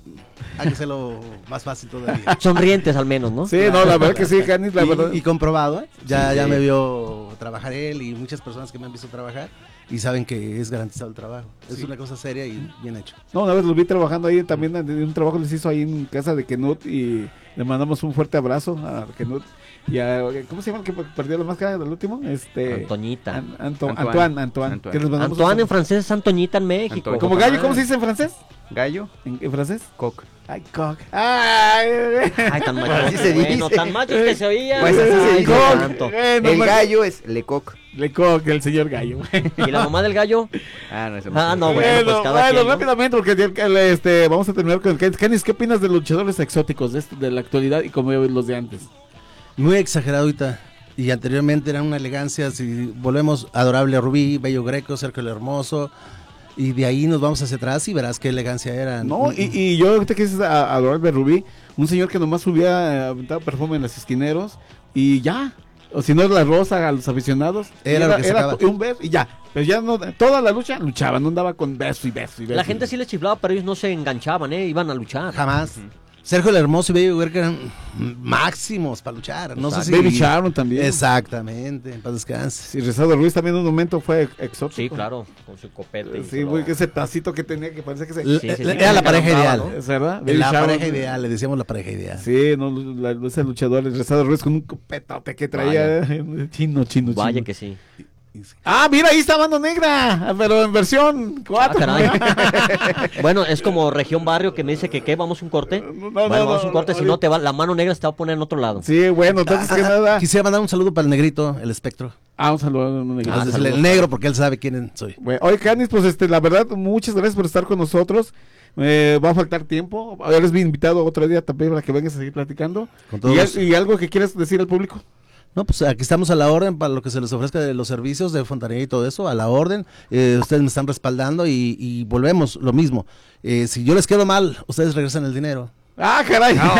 hay que hacerlo más fácil todavía. Sonrientes al menos, ¿no? Sí, no, la verdad que sí, Canis, la y, verdad. y comprobado, ¿eh? Ya, Sí. ya me vio trabajar él y muchas personas que me han visto trabajar y saben que es garantizado el trabajo. Es Sí. una cosa seria y bien hecho. No, una vez lo vi trabajando ahí también, en un trabajo les hizo ahí en casa de Kenut y le mandamos un fuerte abrazo a Kenut y a, ¿cómo se llama el que perdió la máscara del último? Este, Antoñita. An- Anto- Antoine. Antoine, Antoine, Antoine. que les mandamos Antoine un- en francés es Antoñita en México. Antoine. como gallo, ¿cómo se dice en francés? Gallo. ¿En, en francés? Coq. Ay, cock. Ay, Ay, tan macho. Así se Bueno, dice. tan macho que se oía. Pues así se Ay, dice. qué Coq. tanto. Eh, no El me- gallo es Le Coq. Le cock, el señor gallo. ¿Y la mamá del gallo? Ah, no, ese Ah, no, bueno, Bueno, pues cada bueno, quien, ¿no? rápidamente, porque el- el- este, vamos a terminar con el Kenis. Kenis, ¿qué opinas de los luchadores exóticos de, este- de la actualidad y como los de antes? Muy exagerado ahorita. Y anteriormente eran una elegancia, si volvemos, Adorable Rubí, Bello Greco, Sergio el Hermoso, y de ahí nos vamos hacia atrás y verás qué elegancia era. No, y, y yo ahorita que dices a Adorable Rubí, un señor que nomás subía, eh, aventaba perfume en los esquineros y ya. O si no es la rosa a los aficionados. Era lo que sacaba. un beso y ya. Pero ya no, toda la lucha luchaba, no andaba con beso y beso y beso. La gente sí les chiflaba, pero ellos no se enganchaban, ¿eh? Iban a luchar. Jamás. Sergio el Hermoso y Bello Greco eran máximos para luchar. No sé si... Baby Sharon también. Exactamente, en paz descanse. Sí, Rezado Ruiz también en un momento fue exótico. Sí, claro, con su copete. y Sí, todo. güey, que ese tacito que tenía que parece que se... L- Sí, sí, sí. Era la pareja Caramba, ideal. ¿no? ¿Es verdad? Baby La Sharon. pareja ideal, le decíamos la pareja ideal. Sí, no, la, ese luchador, el Rezado Ruiz con un copetote que traía eh, chino, chino, Vaya chino. que sí. Ah, mira, ahí está Mano Negra, pero en versión cuatro. Ah, caray. Bueno, es como Región Barrio que me dice que qué, vamos a un corte. no, bueno, no, vamos a un no, corte, no, si no te va, la mano negra se te va a poner en otro lado. Sí, bueno, entonces Ah, que ah, nada. Quisiera mandar un saludo para el negrito, el espectro. Ah, un saludo a Mano Negra. Entonces, Ah, el, saludos. negro, porque él sabe quién soy. Bueno, oye, Canis, pues este, la verdad, muchas gracias por estar con nosotros. Eh, va a faltar tiempo. Eres mi invitado otro día también para que vengas a seguir platicando. Con todo y, gusto. y algo que quieras decir al público. No, pues aquí estamos a la orden para lo que se les ofrezca de los servicios de fontanería y todo eso, a la orden. Eh, ustedes me están respaldando y, y volvemos, lo mismo. Eh, si yo les quedo mal, ustedes regresan el dinero. Ah, caray. No.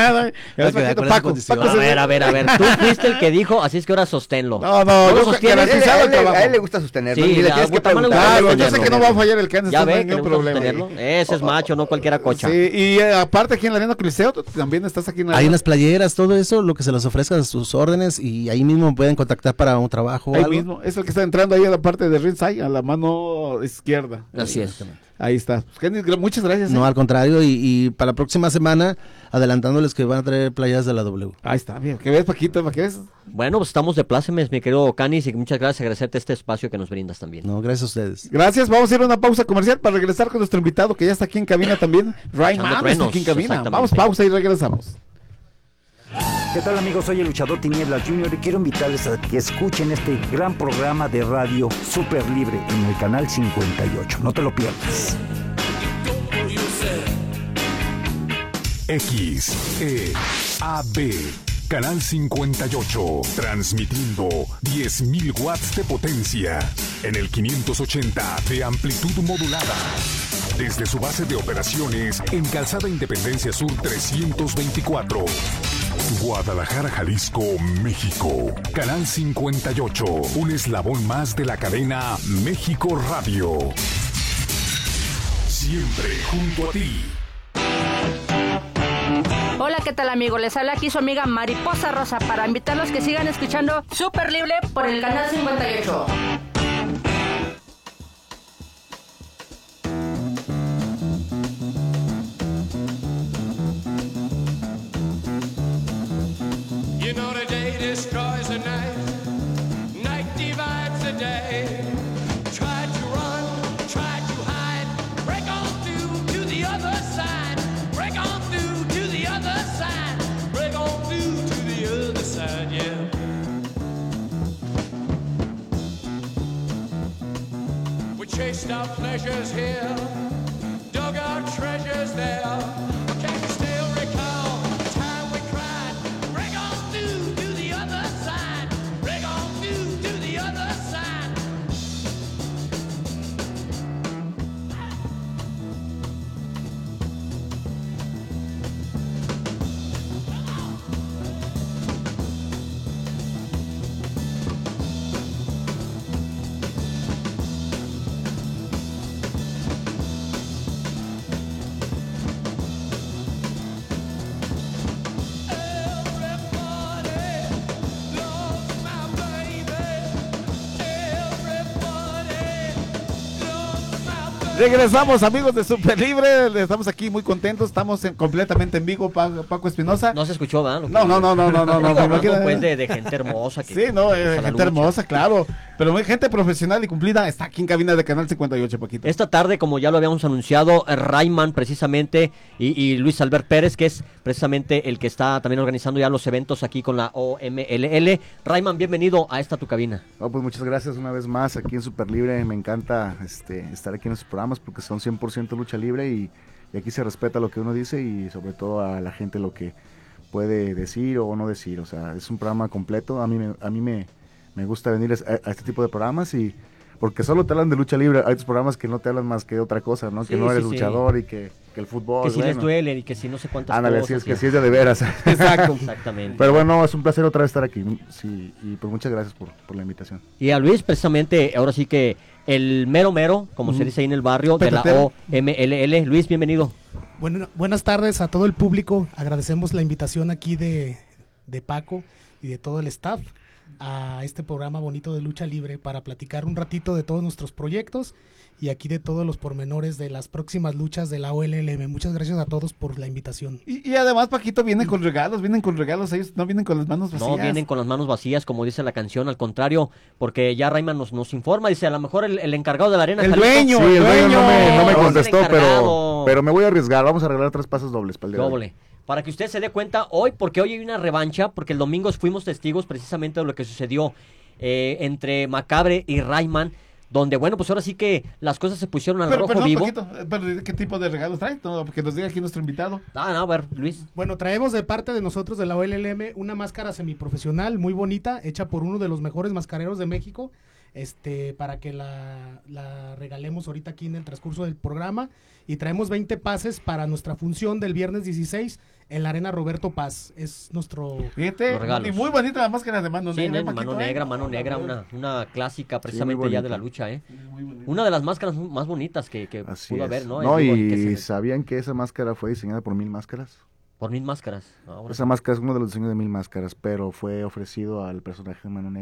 Es Ok, de Paquito, acuerdo, Paco, condición. Paco A se- ver, a ver, a ver. Tú fuiste el que dijo, así es que ahora sosténlo. No, no, lo yo sostienes? A él, garantizado a el él le- trabajo. a él le gusta sostenerlo. Sí, ni le a tienes que Guatemala le preguntar. Claro, yo sé sostenerlo. que no va a fallar el Canis. Ya no hay ve que le ningún gusta problema. sostenerlo. Ese es macho, no cualquiera cocha. Sí, y eh, aparte aquí en la Arena Coliseo, tú también estás aquí en la Hay unas playeras, todo eso, lo que se les ofrezca a sus órdenes y ahí mismo me pueden contactar para un trabajo o Ahí algo. mismo, es el que está entrando ahí a la parte de ringside, a la mano izquierda. Así es. Ahí está. Pues, Kenny, muchas gracias. No, ¿eh? al contrario, y, y para la próxima semana, adelantándoles que van a traer playas de la W. Ahí está, bien. ¿Qué ves, Paquito? ¿Para qué ves? Bueno, pues estamos de plácemes, mi querido Canis, y muchas gracias, agradecerte este espacio que nos brindas también. No, gracias a ustedes. Gracias, vamos a ir a una pausa comercial para regresar con nuestro invitado que ya está aquí en cabina también. Rayman está aquí en cabina. Vamos, pausa y regresamos. ¿Qué tal, amigos? Soy el luchador Tinieblas junior y quiero invitarles a que escuchen este gran programa de radio Super Libre en el canal cincuenta y ocho. No te lo pierdas. X, E, A, B, Canal cincuenta y ocho, transmitiendo diez mil watts de potencia en el quinientos ochenta de amplitud modulada. Desde su base de operaciones en Calzada Independencia Sur trescientos veinticuatro. Guadalajara, Jalisco, México. Canal cincuenta y ocho, un eslabón más de la cadena México Radio. Siempre junto a ti. Hola, ¿qué tal, amigos? Les habla aquí su amiga Mariposa Rosa para invitarlos que sigan escuchando Super Libre por el canal cincuenta y ocho. You know the day destroys the night, night divides the day. Try to run, try to hide, break on through to the other side, break on through to the other side, break on through to the other side, yeah. We chased our pleasures here, dug our treasures there. Can you still recall the time we cried? Break on through to the other side, break on through to the other side. Regresamos, amigos de Super Libre, estamos aquí muy contentos, estamos en, completamente en vivo, Paco, Paco Espinosa. No se escuchó, ¿verdad? No, no, no, no, no, no, no, no, no, pues de, de gente hermosa. Que, sí, no, que eh, gente hermosa, claro, pero muy gente profesional y cumplida está aquí en cabina de Canal cincuenta y ocho, Paquito. Esta tarde, como ya lo habíamos anunciado, Rayman precisamente y, y Luis Albert Pérez, que es precisamente el que está también organizando ya los eventos aquí con la O M L L. Rayman, bienvenido a esta tu cabina. Oh, pues muchas gracias una vez más aquí en Super Libre, me encanta este, estar aquí en estos programas porque son cien por ciento lucha libre y, y aquí se respeta lo que uno dice y sobre todo a la gente lo que puede decir o no decir, o sea, es un programa completo, a mí me, a mí me, me gusta venir a, a este tipo de programas y porque solo te hablan de lucha libre, hay otros programas que no te hablan más que de otra cosa, ¿no? Sí, que no eres sí, luchador sí. y que, que el fútbol... Que si bueno. les duele y que si no sé cuántas Ándale, cosas. Ándale, si es que si es de, de veras. Exacto. Exactamente. Pero bueno, es un placer otra vez estar aquí, sí, y pues muchas gracias por, por la invitación. Y a Luis, precisamente, ahora sí que el mero mero, como mm. se dice ahí en el barrio, Petatero. De la O M L L. Luis, bienvenido. Bueno, buenas tardes a todo el público, agradecemos la invitación aquí de, de Paco y de todo el staff a este programa bonito de lucha libre para platicar un ratito de todos nuestros proyectos y aquí de todos los pormenores de las próximas luchas de la O L L M. Muchas gracias a todos por la invitación. Y, y además, Paquito, vienen con regalos, vienen con regalos, ellos no vienen con las manos vacías. No, vienen con las manos vacías, como dice la canción, al contrario, porque ya Rayman nos, nos informa, dice, a lo mejor el, el encargado de la arena... El Jalisco, dueño, sí, el dueño no me, no me contestó, pero, pero me voy a arriesgar, vamos a regalar tres pasos dobles para el día Doble. Para que usted se dé cuenta hoy, porque hoy hay una revancha, porque el domingo fuimos testigos precisamente de lo que sucedió eh, entre Macabre y Rayman, donde, bueno, pues ahora sí que las cosas se pusieron al pero, rojo perdón, vivo. Poquito, pero ¿qué tipo de regalos trae? No, porque nos diga aquí nuestro invitado. Ah, no, a ver, Luis. Bueno, traemos de parte de nosotros de la O L L M una máscara semiprofesional muy bonita, hecha por uno de los mejores mascareros de México, este, para que la, la regalemos ahorita aquí en el transcurso del programa. Y traemos veinte pases para nuestra función del viernes dieciséis en la Arena Roberto Paz. Es nuestro Fíjate, y muy bonita la máscara de mano sí, negra. Ne, mano negra, mano negra, una, una clásica precisamente sí, ya de la lucha, ¿eh? Una de las máscaras más bonitas que, que pudo es. haber, ¿no? No, y que se... ¿sabían que esa máscara fue diseñada por Mil Máscaras? Por Mil Máscaras. Ahora esa sí. máscara es uno de los diseños de Mil Máscaras, pero fue ofrecido al personaje de Mano Negra.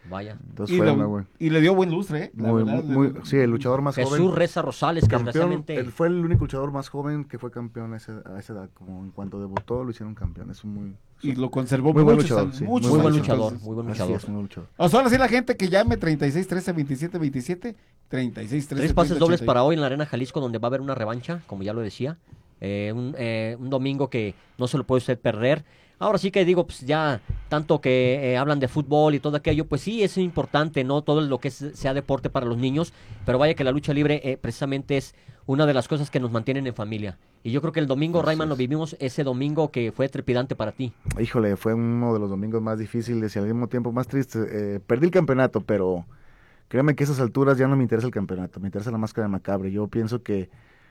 Vaya. Entonces Y, fue le, una buena- y le dio buen lustre, ¿eh? La Muy, verdad, muy- le- muy- sí, el luchador más Jesús joven. Reza Rosales, que campeón, desgraciadamente- él fue el único luchador más joven que fue campeón a esa, a esa edad. Como en cuanto debutó, lo hicieron campeón. Es un muy. Y lo conservó muy buen muchos luchador. años, sí, muchos Muy buen años, luchador, entonces. muy buen Así luchador. es, muy buen luchador. O sea, ahora sí la gente que llame treinta y seis, trece, veintisiete, veintisiete, treinta y seis, trece, Tres pases treinta, dobles ochenta y para hoy en la Arena Jalisco, donde va a haber una revancha, como ya lo decía. Eh, un, eh, un domingo que no se lo puede usted perder. Ahora sí que digo, pues ya tanto que eh, hablan de fútbol y todo aquello, pues sí es importante, ¿no? Todo lo que es- sea deporte para los niños, pero vaya que la lucha libre eh, precisamente es una de las cosas que nos mantienen en familia. Y yo creo que el domingo, Así Rayman, es. lo vivimos ese domingo que fue trepidante para ti. Híjole, fue uno de los domingos más difíciles y al mismo tiempo más tristes. Eh, perdí el campeonato, pero créeme que a esas alturas ya no me interesa el campeonato, me interesa la máscara de Macabre. Yo pienso que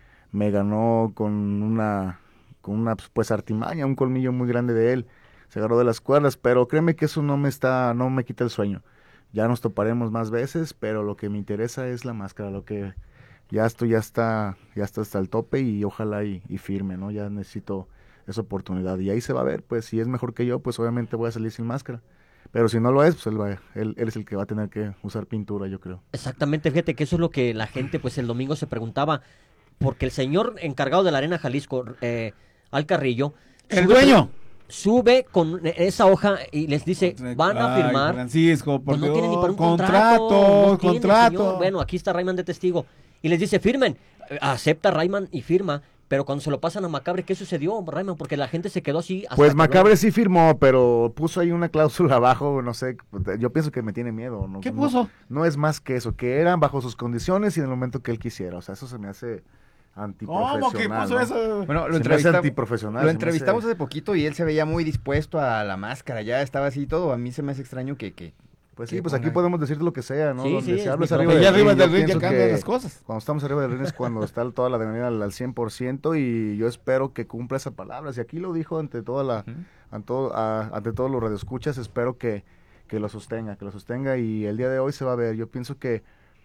me ganó con una, con una pues artimaña, un colmillo muy grande de él. Se agarró de las cuerdas, pero créeme que eso no me está, no me quita el sueño. Ya nos toparemos más veces, pero lo que me interesa es la máscara, lo que ya esto ya está, ya está hasta el tope y ojalá y, y firme, ¿no? Ya necesito esa oportunidad y ahí se va a ver, pues si es mejor que yo, pues obviamente voy a salir sin máscara. Pero si no lo es, pues él, va, él, él es el que va a tener que usar pintura, yo creo. Exactamente, fíjate que eso es lo que la gente pues el domingo se preguntaba, porque el señor encargado de la Arena Jalisco, eh, Al Carrillo, ¡El sube- dueño! Sube con esa hoja y les dice, van a Ay, firmar. Francisco, por Pues no Dios, tiene ni para un contrato, contrato. no tiene, contrato. señor. Bueno, aquí está Rayman de testigo. Y les dice, firmen. Eh, Acepta Rayman y firma. Pero cuando se lo pasan a Macabre, ¿qué sucedió, Rayman? Porque la gente se quedó así. hasta Pues que Macabre luego- sí firmó, pero puso ahí una cláusula abajo, no sé, yo pienso que me tiene miedo. ¿no? ¿Qué No- puso? No, es más que eso, que eran bajo sus condiciones y en el momento que él quisiera, o sea, eso se me hace antiprofesional. ¿Cómo que puso ¿no? eso? Bueno, lo, Se me hace entrevista- antiprofesional, lo se me entrevistamos hace- hace poquito y él se veía muy dispuesto a la máscara, ya estaba así y todo. A mí se me hace extraño que... que Pues que sí, pues ponga- aquí podemos decir lo que sea, ¿no? Sí, Donde sí, se es habla es micrófono. arriba Y del arriba ring, del yo ring ya pienso cambian que las cosas. Cuando estamos arriba del ring es cuando está toda la adrenalina al, al cien por ciento y yo espero que cumpla esa palabra. Si aquí lo dijo ante toda la, ante, todo- a- ante todos los radioescuchas, espero que, que lo sostenga, que lo sostenga y el día de hoy se va a ver. Yo pienso que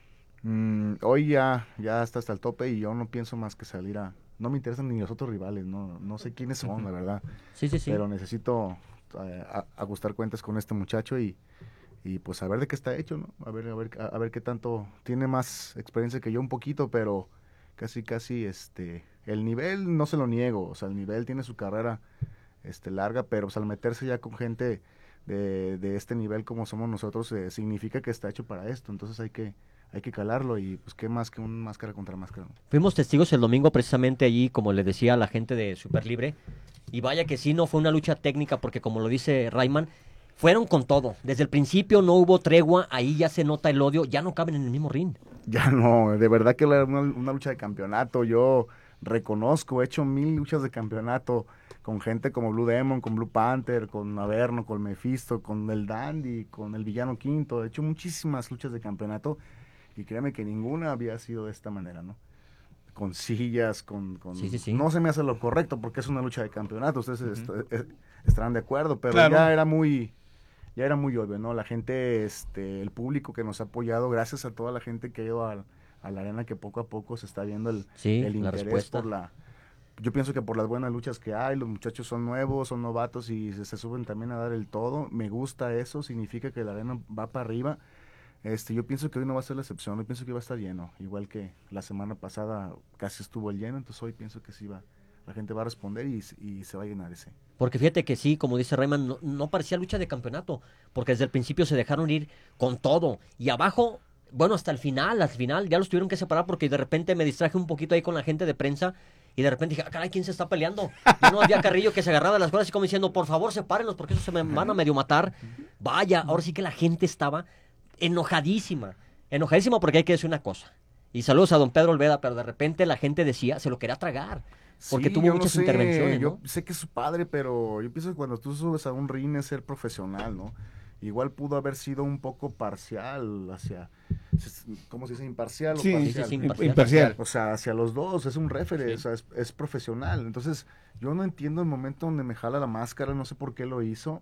mm, hoy ya, ya está hasta el tope y yo no pienso más que salir a... No me interesan ni los otros rivales, no, no sé quiénes son, la verdad. Sí, sí, sí. Pero necesito eh, a- ajustar cuentas con este muchacho y, y pues a ver de qué está hecho, ¿no? A ver, a ver, a, a ver qué tanto tiene más experiencia que yo un poquito, pero casi, casi, este, el nivel no se lo niego, o sea, el nivel tiene su carrera, este, larga, pero pues, al meterse ya con gente de, de este nivel como somos nosotros, eh, significa que está hecho para esto, entonces hay que, hay que calarlo y pues qué más que un máscara contra máscara, ¿no? Fuimos testigos el domingo precisamente allí, como le decía a la gente de Super Libre. Y vaya que sí, no fue una lucha técnica, porque como lo dice Rayman, fueron con todo. Desde el principio no hubo tregua, ahí ya se nota el odio, ya no caben en el mismo ring. Ya no, de verdad que era una, una lucha de campeonato. Yo reconozco, he hecho mil luchas de campeonato con gente como Blue Demon, con Blue Panther, con Averno, con Mephisto, con el Dandy, con el Villano Quinto. He hecho muchísimas luchas de campeonato y créeme que ninguna había sido de esta manera, ¿no? Con sillas, con... con Sí, sí, sí. No se me hace lo correcto porque es una lucha de campeonato, ustedes est- eh, estarán de acuerdo, pero Claro. ya era muy... Ya era muy obvio, ¿no? La gente, este, el público que nos ha apoyado, gracias a toda la gente que ha ido al- a la arena, que poco a poco se está viendo el, Sí, el la interés respuesta. por la... Yo pienso que por las buenas luchas que hay, los muchachos son nuevos, son novatos y se, se suben también a dar el todo. Me gusta eso, significa que la arena va para arriba. Este, yo pienso que hoy no va a ser la excepción, yo pienso que va a estar lleno, igual que la semana pasada casi estuvo el lleno, entonces hoy pienso que sí va, la gente va a responder y, y se va a llenar ese. Porque fíjate que sí, como dice Rayman, no, no parecía lucha de campeonato, porque desde el principio se dejaron ir con todo. Y abajo, bueno, hasta el final, al final ya los tuvieron que separar porque de repente me distraje un poquito ahí con la gente de prensa y de repente dije, ah, caray, ¿quién se está peleando? Yo no había Carrillo que se agarraba de las cosas y como diciendo, por favor, sepárenlos porque eso se me van a medio matar. Vaya, ahora sí que la gente estaba enojadísima, enojadísima porque hay que decir una cosa. Y saludos a don Pedro Olveda, pero de repente la gente decía, se lo quería tragar. Porque Sí, tuvo yo no muchas sé, intervenciones, yo ¿no? sé que es su padre, pero yo pienso que cuando tú subes a un ring es ser profesional, ¿no? Igual pudo haber sido un poco parcial hacia, ¿cómo se dice? Imparcial Sí, o sí, parcial. sí, imparcial. Imparcial. O sea, hacia los dos, es un referee, o sea, es, es profesional. Entonces, yo no entiendo el momento donde me jala la máscara, no sé por qué lo hizo.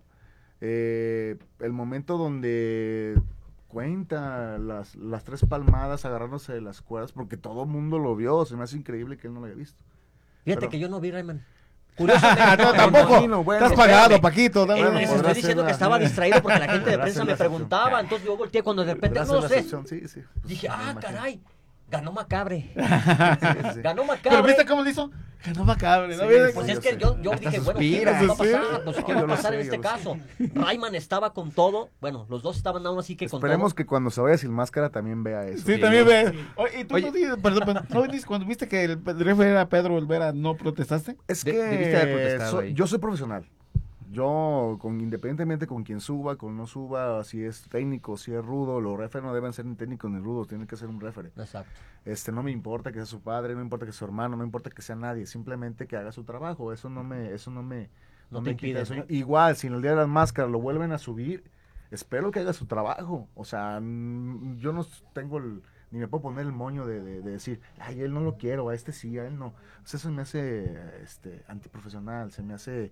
Eh, el momento donde cuenta las, las tres palmadas agarrándose de las cuerdas, porque todo el mundo lo vio, se me hace increíble que él no lo haya visto. Fíjate Pero- que yo no vi, Rayman. Curiosamente, no, tampoco. Imagino, bueno, Estás pagado, espérame. Paquito. Eh, Bueno, les podrá estoy diciendo ser que la- estaba distraído porque la gente de Podrá prensa ser me la preguntaba, entonces yo volteé cuando de repente, Podrá no ser sé, la excepción, sí, sí. dije, Me ah, imagino. caray, ganó Macabre. sí. Ganó Pero Macabre. ¿viste cómo lo hizo? Ganó Macabre, ¿no? Sí, ¿Viste? Pues yo es que sé. yo, yo Hasta dije, bueno, ¿qué suspira, va a sí. pasar? Pues, ¿qué No, va a yo lo pasar sé, en yo este lo caso? Rayman estaba con todo, bueno, los dos estaban aún así que con todo. Esperemos que cuando se vaya sin máscara también vea eso. Sí, también ve. Oye, ¿y tú no dices, perdón, perdón, ¿no dices cuando viste que el referee era Pedro Olvera, no protestaste? Es De- que debiste haber protestado so- ahí. yo soy profesional. Yo, con, independientemente con quien suba, con no suba, si es técnico, si es rudo, los referees no deben ser ni técnicos ni rudos, tienen que ser un referee. Exacto. Este, no me importa que sea su padre, no me importa que sea su hermano, no me importa que sea nadie, simplemente que haga su trabajo. Eso no me, eso no me, No no te me quita impide, eso. ¿no? Igual, si en el día de las máscaras lo vuelven a subir, espero que haga su trabajo. O sea, mm, yo no tengo el, ni me puedo poner el moño de, de, de decir, ay, él no lo quiero, a este sí, a él no. O sea, eso me hace, este, antiprofesional, se me hace,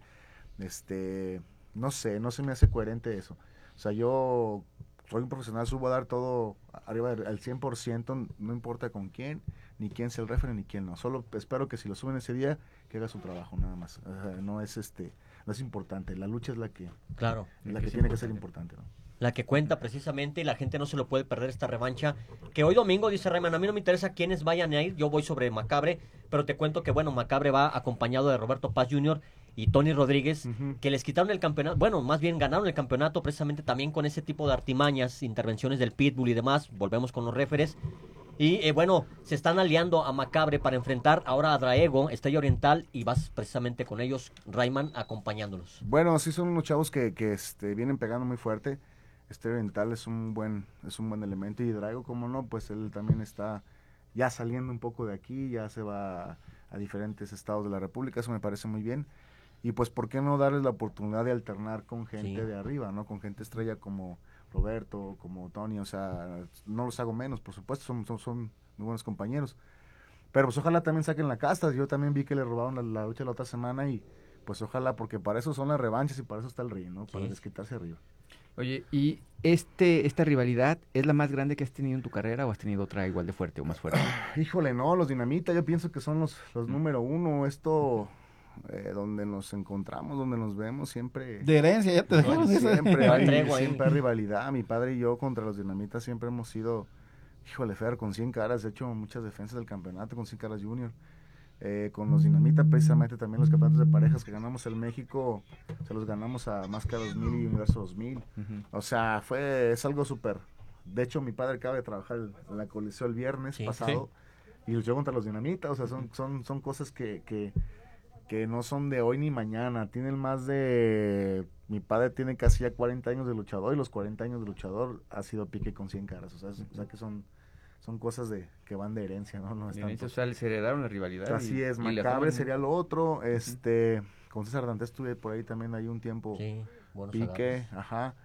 este, no sé, no se me hace coherente eso. O sea, yo soy un profesional, subo a dar todo arriba del al cien por ciento, no importa con quién, ni quién sea el referee, ni quién no. Solo espero que si lo suben ese día, que haga su trabajo, nada más. O sea, no es este, no es importante. La lucha es la que, Claro. la que tiene que ser importante, ¿no? La que cuenta precisamente y la gente no se lo puede perder esta revancha. Que hoy domingo, dice Rayman, a mí no me interesa quiénes vayan a ir, yo voy sobre Macabre, pero te cuento que, bueno, Macabre va acompañado de Roberto Paz junior y Tony Rodríguez, Ujú. que les quitaron el campeonato, bueno, más bien ganaron el campeonato precisamente también con ese tipo de artimañas, intervenciones del Pitbull y demás. Volvemos con los referes. Y eh, bueno, se están aliando a Macabre para enfrentar ahora a Draego, Estrella Oriental, y vas precisamente con ellos, Rayman, acompañándolos. Bueno, sí son unos chavos que, que este, vienen pegando muy fuerte. Este Oriental es un buen es un buen elemento y Drago, como no, pues él también está ya saliendo un poco de aquí, ya se va a, a diferentes estados de la República, eso me parece muy bien. Y pues, ¿por qué no darles la oportunidad de alternar con gente Sí. de arriba, ¿no? Con gente estrella como Roberto, como Tony, o sea, no los hago menos, por supuesto, son, son, son muy buenos compañeros. Pero pues ojalá también saquen la casta, yo también vi que le robaron la, la lucha la otra semana y pues ojalá, porque para eso son las revanchas y para eso está el ring, ¿no? Para Sí. desquitarse arriba. Oye, ¿y este esta rivalidad es la más grande que has tenido en tu carrera o has tenido otra igual de fuerte o más fuerte? Híjole, no, los Dinamita yo pienso que son los, los número uno, esto eh, donde nos encontramos, donde nos vemos, siempre... De herencia, ya te dejamos eso. Siempre, No hay, entrego ahí. siempre hay rivalidad, mi padre y yo contra los Dinamitas siempre hemos sido, híjole, Fer, con cien caras, he hecho muchas defensas del campeonato con cien caras junior. Eh, con los Dinamita precisamente también los campeonatos de parejas que ganamos en México, se los ganamos a Máscara dos mil y Universo dos mil. Ujú. O sea, fue, es algo súper. De hecho, mi padre acaba de trabajar el- en la Coliseo el viernes Sí, pasado y luchó contra los Dinamita. O sea, son, son, son cosas que, que, que no son de hoy ni mañana. Tienen más de... Mi padre tiene casi ya cuarenta años de luchador y los cuarenta años de luchador ha sido pique con cien caras. O sea, es- o sea que son, son cosas de que van de herencia, ¿no? No es Bien, tanto- o sea, les heredaron la rivalidad. Así y- es, y la Macabre toman- sería lo otro. Este, con César Dantes estuve por ahí también hay un tiempo. Sí, buenos Pique, ajá.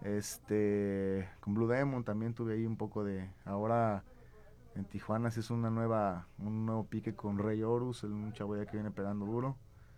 Este, con Blue Demon también tuve ahí un poco de. Ahora en Tijuana sí es una nueva, un nuevo pique con Rey Horus, el- un chavo ya que viene pegando duro.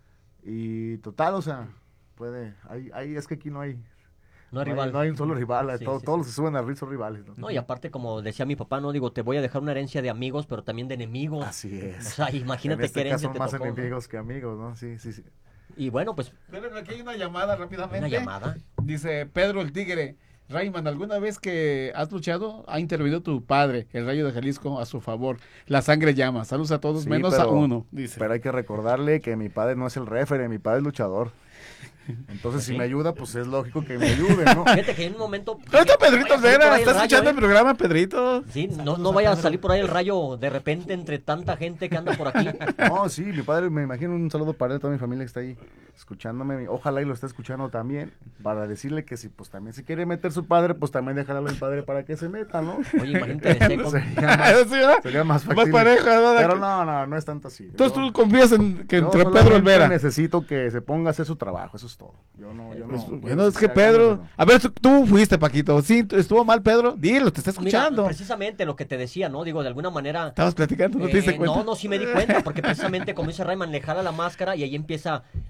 Y total, o sea, puede, hay, hay, es que aquí no hay. No hay rival. No hay un solo rival, Sí, todo- sí, todos sí. los que suben al ring son rivales. ¿no? No, y aparte, como decía mi papá, no digo, te voy a dejar una herencia de amigos, pero también de enemigos. Así es. O sea, imagínate en este qué herencia caso te más tocó, ¿no? enemigos que amigos, ¿no? Sí, sí, sí. Y bueno, pues, Pero aquí hay una llamada rápidamente. una llamada. Dice Pedro el Tigre. Rayman, ¿alguna vez que has luchado ha intervenido tu padre, el Rayo de Jalisco, a su favor? La sangre llama. Saludos a todos, Sí, menos a pero- uno, dice. Pero hay que recordarle que mi padre no es el referee, mi padre es luchador. Entonces, si Sí. me ayuda, pues es lógico que me ayude, ¿no? Fíjate que en un momento... ¿Dónde está Pedrito vaya a salir por Vera? ahí ¿Está el rayo, escuchando ¿eh? el programa, Pedrito? Sí, no, no vaya a salir por ahí el rayo de repente entre tanta gente que anda por aquí. No, sí, mi padre, me imagino un saludo para él, toda mi familia que está ahí escuchándome. Ojalá y lo esté escuchando también, para decirle que si pues también si quiere meter su padre, pues también déjalo al padre para que se meta, ¿no? Oye, imagínate de seco. Sería más, Sí, ¿verdad? sería más Más factible. pareja, ¿no? Pero no, no, no es tanto así. Entonces Yo- tú confías en que yo entre Pedro solamente Olvera. necesito que se ponga a hacer su trabajo, eso es todo. Yo no, yo Pues, no. bueno, es que haga Pedro... eso, no. A ver, tú, tú fuiste, Paquito. Sí, estuvo mal, Pedro. Dilo, te está Mira, escuchando. precisamente lo que te decía, ¿no? Digo, de alguna manera... Estabas platicando, ¿no te Eh, diste cuenta? No, no, sí me di cuenta, porque precisamente como dice Rayman, le jala la máscara y ahí empieza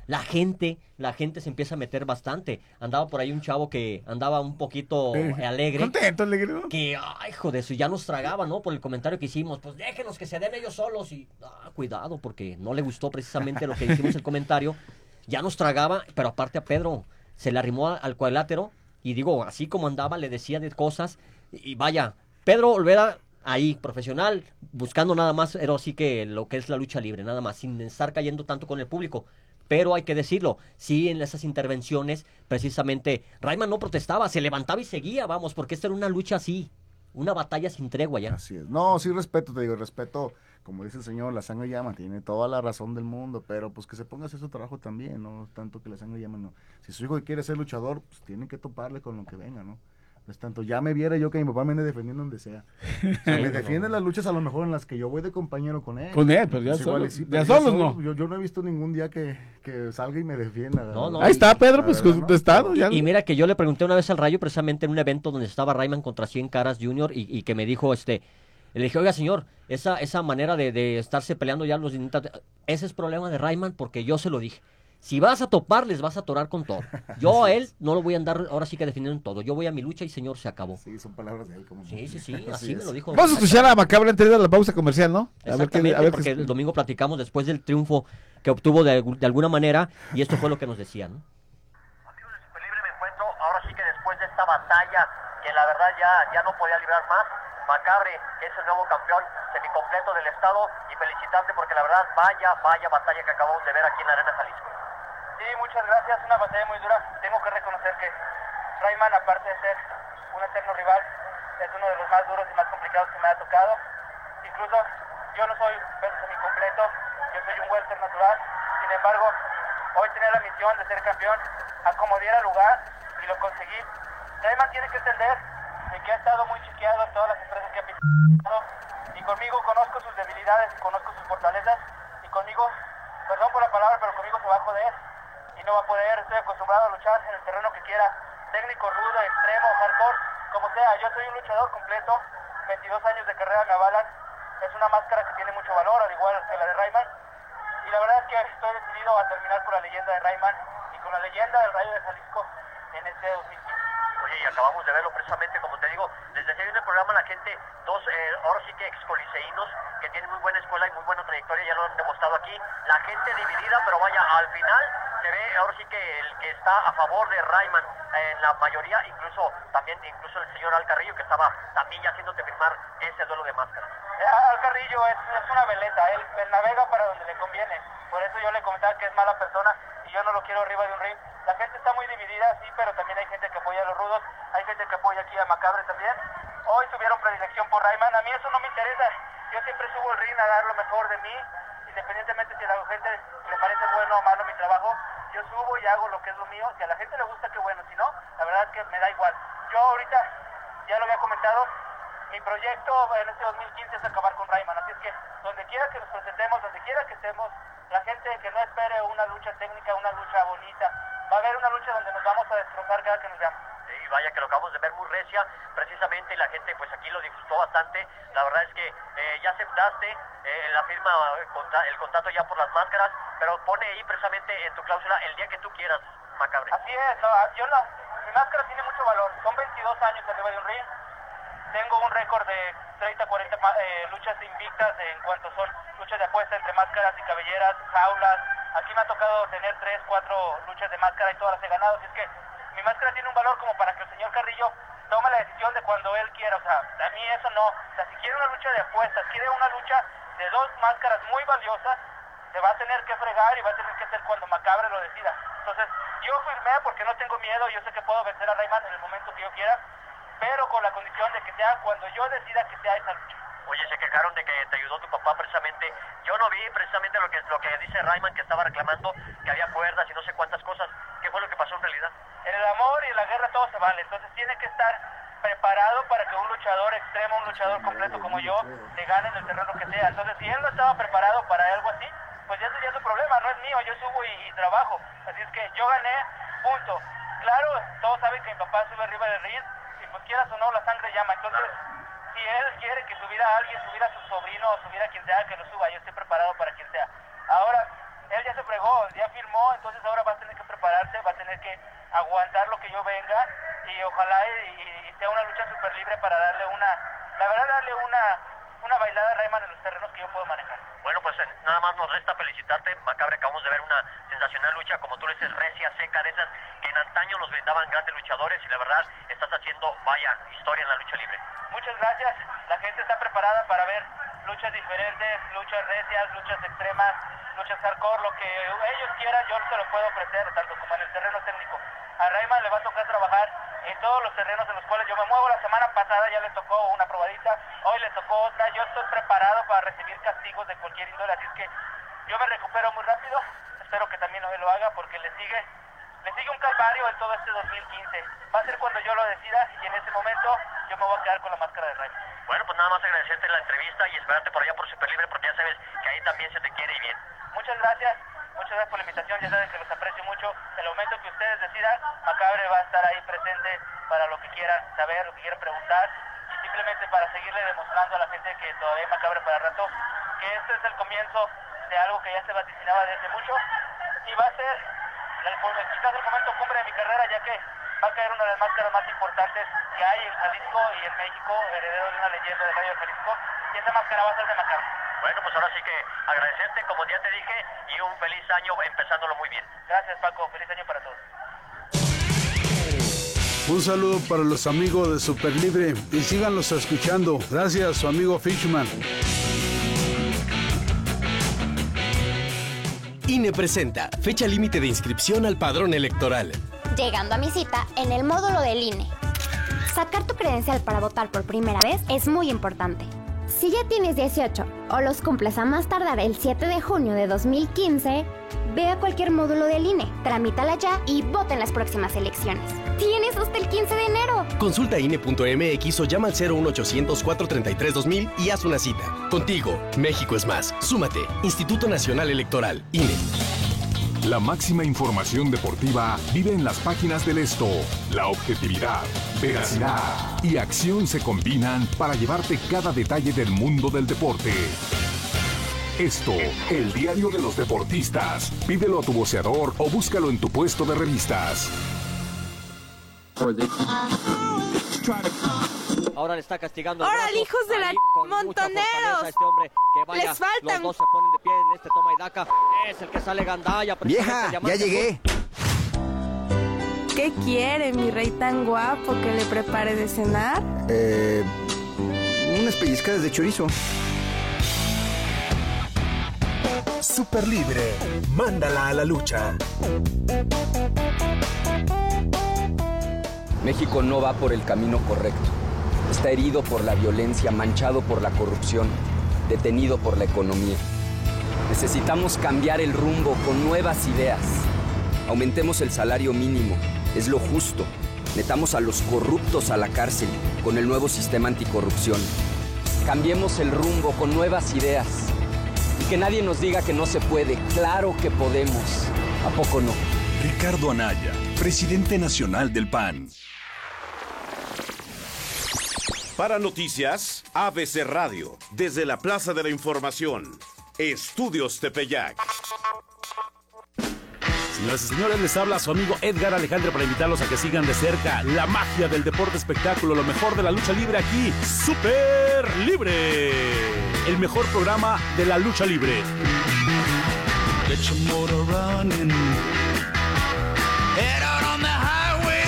la gente, la gente se empieza a meter bastante. Andaba por ahí un chavo que andaba un poquito Eh, alegre. contento, alegre, ¿no? Que, ay, hijo de eso, ya nos tragaba, ¿no? Por el comentario que hicimos, pues déjenos que se den ellos solos y, ah, cuidado, porque no le gustó precisamente lo que hicimos el comentario. Ya nos tragaba, pero aparte a Pedro se le arrimó al cuadrilátero y digo, así como andaba, le decía de cosas y, y vaya, Pedro Olvera ahí, profesional, buscando nada más, pero sí que lo que es la lucha libre, nada más, sin estar cayendo tanto con el público. Pero hay que decirlo, sí, en esas intervenciones, precisamente, Rayman no protestaba, se levantaba y seguía, vamos, porque esta era una lucha así, una batalla sin tregua ya. Así es. No, sí respeto, te digo, respeto, como dice el señor, la sangre llama, tiene toda la razón del mundo, pero pues que se ponga a hacer su trabajo también, no tanto que la sangre llama, no. Si su hijo quiere ser luchador, pues tiene que toparle con lo que venga, ¿no? No es tanto, ya me viera yo que mi papá me ande defendiendo donde sea. O sea, me defienden las luchas a lo mejor en las que yo voy de compañero con él. Con él, pero ya Pues igual solo- y sí, ya pero solos solo, no. Yo, yo no he visto ningún día que, que salga y me defienda. No, no. Ahí está Pedro, La pues verdad, ¿no? contestado. Ya. Y mira que yo le pregunté una vez al Rayo, precisamente en un evento donde estaba Rayman contra Cien Caras Junior y, y que me dijo, este, le dije, oiga señor, esa, esa manera de, de estarse peleando ya los ese es problema de Rayman porque yo se lo dije. Si vas a topar, les vas a atorar con todo. Yo a él no lo voy a andar ahora sí que defendiendo en todo. Yo voy a mi lucha y señor, se acabó. Sí, son palabras de él. Como Sí, sí, sí, así, Así me es. lo dijo. Vamos a escuchar a Macabra antes de la pausa comercial, ¿no? A ver qué, Exactamente, a ver porque qué- el domingo platicamos después del triunfo que obtuvo de, de alguna manera y esto fue lo que nos decía, ¿no? Ahora sí que después de esta batalla, que la verdad ya, ya no podía librar más, Macabre, que es el nuevo campeón semicompleto del estado, y felicitarte porque la verdad, vaya, vaya batalla que acabamos de ver aquí en la Arena Jalisco. Sí, muchas gracias, una batalla muy dura. Tengo que reconocer que Rayman, aparte de ser un eterno rival, es uno de los más duros y más complicados que me ha tocado. Incluso yo no soy peso semicompleto, yo soy un welter natural. Sin embargo, hoy tenía la misión de ser campeón, acomodiera lugar y lo conseguí. Rayman tiene que entender de que ha estado muy chequeado en todas las empresas que ha pisado y conmigo conozco sus debilidades y conozco sus fortalezas y conmigo, perdón por la palabra, pero conmigo se va a joder y no va a poder. Estoy acostumbrado a luchar en el terreno que quiera, técnico, rudo, extremo, hardcore, como sea. Yo soy un luchador completo, veintidós años de carrera me avalan. Es una máscara que tiene mucho valor, al igual que la de Rayman. Y la verdad es que estoy decidido a terminar con la leyenda de Rayman y con la leyenda del Rayo de Jalisco en este dos mil quince. Oye, y acabamos de verlo precisamente, como te digo, desde que viene el programa la gente, dos, eh, ahora sí que excoliceínos, que tienen muy buena escuela y muy buena trayectoria, ya lo han demostrado aquí, la gente dividida, pero vaya, al final se ve ahora sí que el que está a favor de Rayman, eh, en la mayoría, incluso también incluso el señor Al Carrillo, que estaba también ya haciéndote firmar ese duelo de máscaras. Eh, Al Carrillo es, es una veleta, él, él navega para donde le conviene, por eso yo le comentaba que es mala persona y yo no lo quiero arriba de un ring. La gente está muy dividida, sí, pero también hay gente que apoya a los rudos, hay gente que apoya aquí a Macabre también. Hoy tuvieron predilección por Rayman, a mí eso no me interesa, yo siempre subo el ring a dar lo mejor de mí, independientemente si a la gente le parece bueno o malo mi trabajo, yo subo y hago lo que es lo mío, si a la gente le gusta, qué bueno, si no, la verdad es que me da igual. Yo ahorita, ya lo había comentado, mi proyecto en este dos mil quince es acabar con Rayman, así es que donde quiera que nos presentemos, donde quiera que estemos, la gente que no espere una lucha técnica, una lucha bonita, va a haber una lucha donde nos vamos a destrozar cada que nos veamos. Y vaya que lo acabamos de ver muy recia, precisamente, y la gente pues aquí lo disfrutó bastante. La verdad es que eh, ya aceptaste eh, la firma, eh, contra, el contrato ya por las máscaras, pero pone ahí precisamente en tu cláusula el día que tú quieras, Macabre. Así es, no, yo la, mi máscara tiene mucho valor, son veintidós años arriba de un ring, tengo un récord de treinta, cuarenta eh, luchas invictas en cuanto son luchas de apuesta entre máscaras y cabelleras, jaulas. Aquí me ha tocado tener tres, cuatro luchas de máscara y todas las he ganado, así es que mi máscara tiene un valor como para que el señor Carrillo tome la decisión de cuando él quiera. O sea, a mí eso no, o sea, si quiere una lucha de apuestas, quiere una lucha de dos máscaras muy valiosas, se va a tener que fregar y va a tener que ser cuando Macabre lo decida. Entonces, yo firmé porque no tengo miedo, yo sé que puedo vencer a Rayman en el momento que yo quiera, pero con la condición de que sea cuando yo decida que sea esa lucha. Oye, se quejaron de que te ayudó tu papá precisamente. Yo no vi precisamente lo que, lo que dice Rayman, que estaba reclamando que había cuerdas y no sé cuántas cosas. ¿Qué fue lo que pasó en realidad? En el amor y en la guerra todo se vale, entonces tiene que estar preparado para que un luchador extremo, un luchador completo como yo, le gane en el terreno que sea. Entonces, si él no estaba preparado para algo así, pues ya sería su problema, no es mío, yo subo y, y trabajo. Así es que yo gané, punto. Claro, todos saben que mi papá sube arriba del ring, y pues quieras o no, la sangre llama. Entonces, si él quiere que subiera a alguien, subiera a su sobrino o subiera a quien sea, que lo suba, yo estoy preparado para quien sea. Ahora, él ya se fregó entregó, ya firmó, entonces ahora va a tener que prepararse, va a tener que aguantar lo que yo venga y ojalá y, y sea una lucha súper libre para darle una, la verdad darle una, una bailada a Rayman en los terrenos que yo puedo manejar. Bueno, pues eh, nada más nos resta felicitarte, Macabre. Acabamos de ver una sensacional lucha, como tú le dices, recia, seca, de esas que en antaño nos brindaban grandes luchadores, y la verdad estás haciendo, vaya, historia en la lucha libre. Muchas gracias, la gente está preparada para ver luchas diferentes, luchas recias, luchas extremas, luchas hardcore, lo que ellos quieran yo se lo puedo ofrecer, tanto como en el terreno técnico. A Rayman le va a tocar trabajar en todos los terrenos en los cuales yo me muevo. La semana pasada ya le tocó una probadita, hoy le tocó otra. Yo estoy preparado para recibir castigos de cualquier índole, así es que yo me recupero muy rápido. Espero que también hoy lo haga, porque le sigue le sigue un calvario en todo este dos mil quince. Va a ser cuando yo lo decida, y en ese momento yo me voy a quedar con la máscara de Rayman. Bueno, pues nada más agradecerte la entrevista y esperarte por allá por Super Libre, porque ya sabes que ahí también se te quiere y bien. Muchas gracias, muchas gracias por la invitación, ya saben que los aprecio mucho. En el momento que ustedes decidan, Macabre va a estar ahí presente para lo que quieran saber, lo que quieran preguntar, y simplemente para seguirle demostrando a la gente que todavía hay Macabre para rato, que este es el comienzo de algo que ya se vaticinaba desde mucho, y va a ser el, quizás el momento cumbre de mi carrera, ya que va a caer una de las máscaras más importantes que hay en Jalisco y en México, heredero de una leyenda de Radio Jalisco, y esa máscara va a ser de Macabre. Bueno, pues ahora sí que agradecerte, como ya te dije, y un feliz año empezándolo muy bien. Gracias, Paco, feliz año para todos. Un saludo para los amigos de Super Libre y síganlos escuchando. Gracias, su amigo Fishman. I N E presenta fecha límite de inscripción al padrón electoral. Llegando a mi cita en el módulo del I N E. Sacar tu credencial para votar por primera vez es muy importante. Si ya tienes dieciocho o los cumples a más tardar el siete de junio de dos mil quince, ve a cualquier módulo del I N E, tramítala ya y vota en las próximas elecciones. ¡Tienes hasta el quince de enero! Consulta I N E punto M X o llama al cero uno ochocientos, cuatrocientos treinta y tres, dos mil y haz una cita. Contigo, México es más. Súmate. Instituto Nacional Electoral, I N E. La máxima información deportiva vive en las páginas del Esto. La objetividad, veracidad y acción se combinan para llevarte cada detalle del mundo del deporte. Esto, el diario de los deportistas. Pídelo a tu voceador o búscalo en tu puesto de revistas. Ahora le está castigando. ¡Órale, hijos de la montoneros! Este hombre, que vaya, les faltan. Los dos se ponen de pie en este toma y daca. Es el que sale gandalla. Vieja, ya llegué. ¿Qué quiere mi rey tan guapo que le prepare de cenar? Eh, unas pellizcadas de chorizo. Super Libre, mándala a la lucha. México no va por el camino correcto. Está herido por la violencia, manchado por la corrupción, detenido por la economía. Necesitamos cambiar el rumbo con nuevas ideas. Aumentemos el salario mínimo, es lo justo. Metamos a los corruptos a la cárcel con el nuevo sistema anticorrupción. Cambiemos el rumbo con nuevas ideas. Y que nadie nos diga que no se puede. Claro que podemos. ¿A poco no? Ricardo Anaya, presidente nacional del P A N. Para noticias, A B C Radio, desde la Plaza de la Información, Estudios Tepeyac. Señoras y señores, les habla su amigo Edgar Alejandro para invitarlos a que sigan de cerca la magia del deporte espectáculo, lo mejor de la lucha libre aquí, Super Libre, el mejor programa de la lucha libre. Get your motor running. Head out on the highway.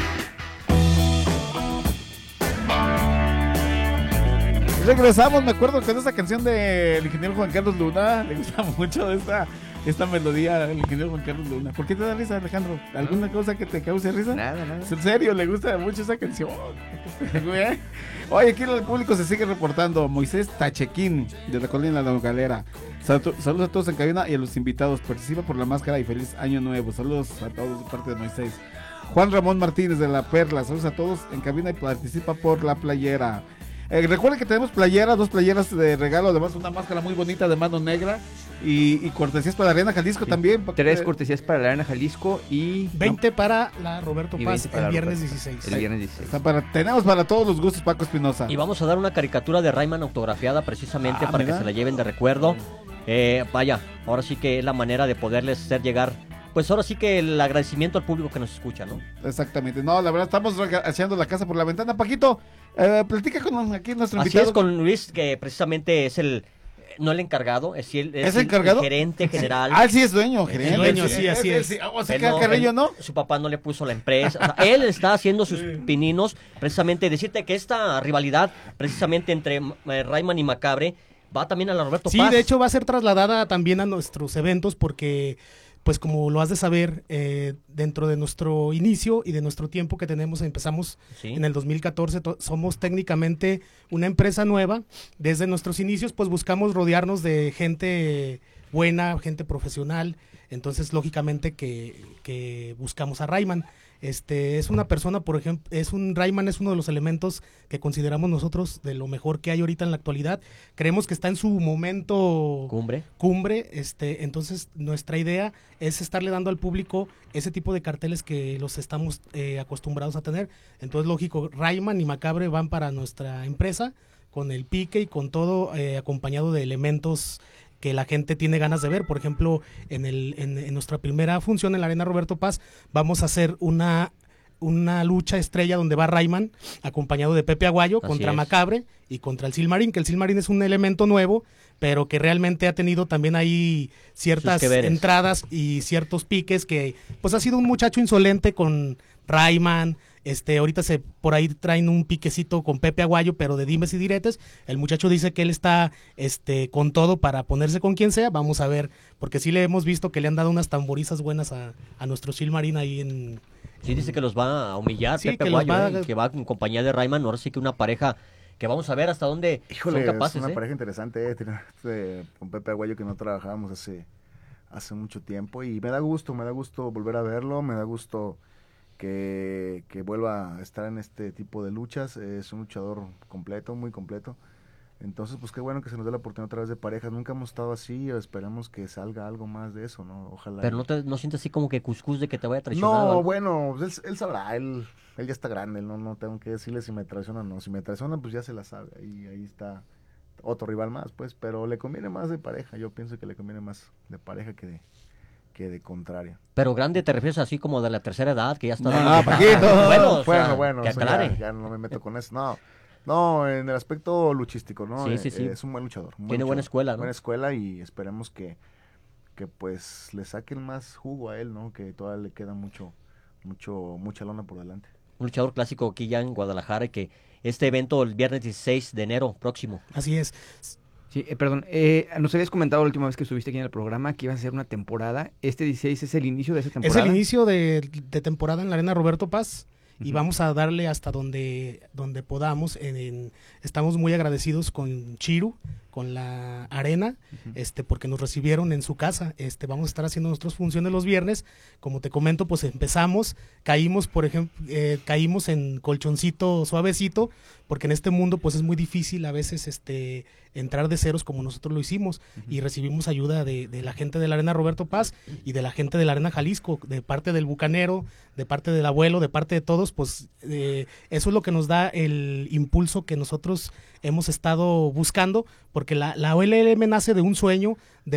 Regresamos, me acuerdo con esa canción del ingeniero Juan Carlos Luna. Le gusta mucho esta, esta melodía al ingeniero Juan Carlos Luna. ¿Por qué te da risa, Alejandro? ¿Alguna cosa que te cause risa? Nada, nada. En serio, le gusta mucho esa canción. Oye, aquí el público se sigue reportando. Moisés Tachequín, de la Colonia La Galera. Saludos a todos en cabina y a los invitados. Participa por la máscara y feliz año nuevo. Saludos a todos de parte de Moisés. Juan Ramón Martínez de La Perla. Saludos a todos en cabina y participa por la playera. Eh, recuerden que tenemos playeras, dos playeras de regalo, además una máscara muy bonita de mano negra y, y cortesías para la Arena Jalisco, sí, también. Tres cortesías para la Arena Jalisco y... veinte no, para la Roberto Paz el viernes dieciséis. El viernes dieciséis. Está para, tenemos para todos los gustos, Paco Espinosa. Y vamos a dar una caricatura de Rayman autografiada precisamente ah, para ¿verdad? que se la lleven de recuerdo. Eh, vaya, ahora sí que es la manera de poderles hacer llegar, pues ahora sí que el agradecimiento al público que nos escucha, ¿no? Exactamente. No, la verdad, estamos haciendo la casa por la ventana. Paquito, eh, platica con aquí nuestro Así invitado. es, con Luis, que precisamente es el, no el encargado, es, el, es ¿Es el encargado? el gerente general. Ah, sí es dueño, gerente. El dueño, sí, así Él- es. él- O sea, Él que no- Carrillo, él- ¿no? Su papá no le puso la empresa. O sea, él está haciendo sus pininos. Precisamente decirte que esta rivalidad, precisamente entre eh, Rayman y Macabre, va también a la Roberto Sí, Paz. de hecho va a ser trasladada también a nuestros eventos porque, pues como lo has de saber, eh, dentro de nuestro inicio y de nuestro tiempo que tenemos, empezamos Sí. en el dos mil catorce, to- somos técnicamente una empresa nueva. Desde nuestros inicios, pues buscamos rodearnos de gente buena, gente profesional. Entonces, lógicamente que, que buscamos a Rayman. Este es una persona, por ejemplo, es un Rayman es uno de los elementos que consideramos nosotros de lo mejor que hay ahorita en la actualidad. Creemos que está en su momento cumbre. Cumbre, este, entonces nuestra idea es estarle dando al público ese tipo de carteles que los estamos eh, acostumbrados a tener. Entonces, lógico, Rayman y Macabre van para nuestra empresa con el pique y con todo eh, acompañado de elementos que la gente tiene ganas de ver. Por ejemplo, en, el, en, en nuestra primera función en la Arena Roberto Paz vamos a hacer una, una lucha estrella donde va Rayman acompañado de Pepe Aguayo Así contra es. Macabre y contra el Silmarín, que el Silmarín es un elemento nuevo, pero que realmente ha tenido también ahí ciertas Sus que veres. entradas y ciertos piques que pues ha sido un muchacho insolente con Rayman. Este, ahorita se por ahí traen un piquecito con Pepe Aguayo, pero de dimes y diretes. El muchacho dice que él está este con todo para ponerse con quien sea. Vamos a ver, porque sí le hemos visto que le han dado unas tamborizas buenas a, a nuestro Silmarín ahí en... Sí, dice que los va a humillar, Sí, Pepe que los Aguayo, va a- eh, y que va en compañía de Rayman. Ahora sí que una pareja que vamos a ver hasta dónde Híjole, son capaces. es una ¿eh? pareja interesante, eh, tener, este, con Pepe Aguayo, que no trabajábamos hace, hace mucho tiempo, y me da gusto, me da gusto volver a verlo, me da gusto que, que vuelva a estar en este tipo de luchas. Es un luchador completo, muy completo. Entonces, pues qué bueno que se nos dé la oportunidad otra vez de pareja. Nunca hemos estado así, esperemos que salga algo más de eso, ¿no? Ojalá. Pero no te no sientes así como que cuscús de que te vaya a traicionar. o No, algo? bueno, pues él, él sabrá, él, él ya está grande, no, no tengo que decirle si me traiciona o no. Si me traiciona, pues ya se la sabe, y ahí está otro rival más, pues, pero le conviene más de pareja. Yo pienso que le conviene más de pareja que de, que de contraria. Pero grande te refieres así como de la tercera edad, que ya está... No, dando- Paquito. bueno, o sea, bueno, bueno, que eso aclare. ya, ya no me meto con eso, no. No, en el aspecto luchístico, ¿no? Sí, sí, Eh, sí. es un buen luchador. un buen Tiene buena luchador, escuela, ¿no? Buena escuela, y esperemos que, que pues le saquen más jugo a él, ¿no? Que todavía le queda mucho, mucho, mucha lona por delante. Un luchador clásico aquí ya en Guadalajara, y que este evento el viernes dieciséis de enero próximo. Así es. Sí, eh, perdón, eh, nos habías comentado la última vez que estuviste aquí en el programa que ibas a hacer una temporada. ¿Este dieciséis es el inicio de esa Es temporada? el inicio de, de temporada en la Arena Roberto Paz. Y Ujú. vamos a darle hasta donde, donde podamos. En, en- estamos muy agradecidos con Chiru, con la arena, este, porque nos recibieron en su casa. Este, vamos a estar haciendo nuestras funciones los viernes. Como te comento, pues empezamos, caímos, por ejemplo, eh, caímos en colchoncito suavecito, porque en este mundo pues es muy difícil a veces este entrar de ceros como nosotros lo hicimos, y recibimos ayuda de, de la gente de la Arena Roberto Paz y de la gente de la Arena Jalisco, de parte del Bucanero, de parte del abuelo, de parte de todos. Pues eh, eso es lo que nos da el impulso que nosotros hemos estado buscando, porque la, la O L L M nace de un sueño, de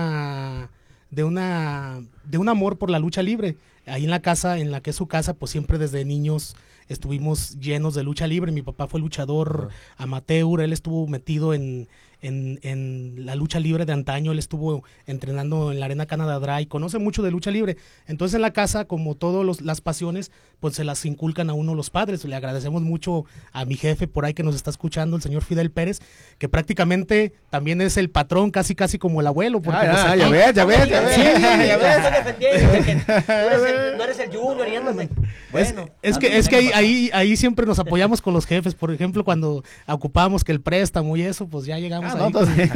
una de una de un amor por la lucha libre. Ahí en la casa, en la que es su casa, pues siempre desde niños estuvimos llenos de lucha libre. Mi papá fue luchador amateur, él estuvo metido en, en, en la lucha libre de antaño, él estuvo entrenando en la Arena Canada Dry, conoce mucho de lucha libre. Entonces en la casa, como todas las pasiones, pues se las inculcan a uno los padres. Le agradecemos mucho a mi jefe por ahí que nos está escuchando, el señor Fidel Pérez, que prácticamente también es el patrón, casi casi como el abuelo. Porque Ah, pues, ah, aquí- ya ves, ya ves, ya ves. Sí, Ya ves. Estoy defendiendo que- que no eres el- no eres el junior y andas de- Es, Bueno, es que, es que ahí, ahí, ahí siempre nos apoyamos con los jefes. Por ejemplo, cuando ocupábamos que el préstamo y eso, pues ya llegamos Ah, no, ahí. entonces-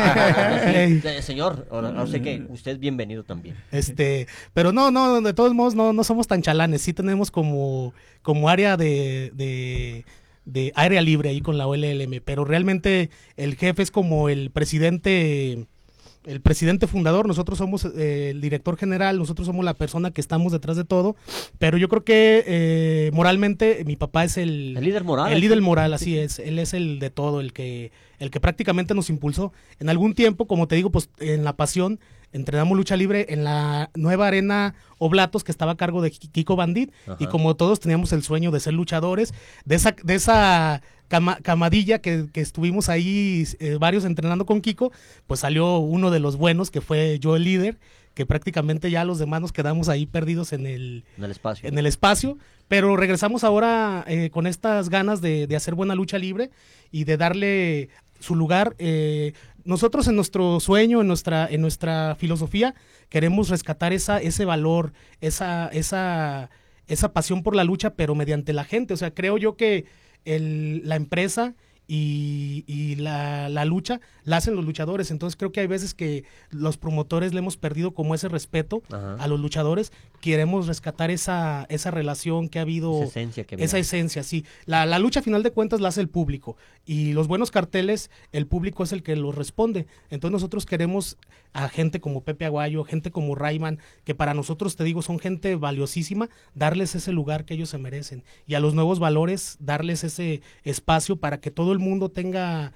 Sí, eh, señor, ahora, ahora sé que usted es bienvenido también. Este, pero no, no, de todos modos no, no somos tan chalanes. Sí tenemos como, como área de, de, de área libre ahí con la O L L M, pero realmente el jefe es como el presidente el presidente fundador, nosotros somos eh, el director general, nosotros somos la persona que estamos detrás de todo, pero yo creo que eh, moralmente mi papá es el, el líder moral. El líder moral, así es, él es el de todo, el que, el que prácticamente nos impulsó. En algún tiempo, como te digo, pues en La Pasión entrenamos lucha libre en la nueva arena Oblatos que estaba a cargo de Kiko Bandit. Ajá. Y como todos teníamos el sueño de ser luchadores, de esa, de esa cama, camadilla que, que estuvimos ahí eh, varios entrenando con Kiko, pues salió uno de los buenos que fue yo el líder, que prácticamente ya los demás nos quedamos ahí perdidos en el, en el espacio. En el espacio, pero regresamos ahora eh, con estas ganas de, de hacer buena lucha libre y de darle su lugar. Eh, nosotros en nuestro sueño, en nuestra, en nuestra filosofía, queremos rescatar esa, ese valor, esa, esa, esa pasión por la lucha, pero mediante la gente. O sea, creo yo que el, la empresa y, y la, la lucha la hacen los luchadores. Entonces creo que hay veces que los promotores le hemos perdido como ese respeto Ajá. a los luchadores. Queremos rescatar esa, esa relación que ha habido, esa esencia, que esa esencia, sí. La, la lucha a final de cuentas la hace el público y los buenos carteles, el público es el que los responde. Entonces nosotros queremos a gente como Pepe Aguayo, gente como Rayman, que para nosotros, te digo, son gente valiosísima, darles ese lugar que ellos se merecen y a los nuevos valores darles ese espacio para que todo el mundo tenga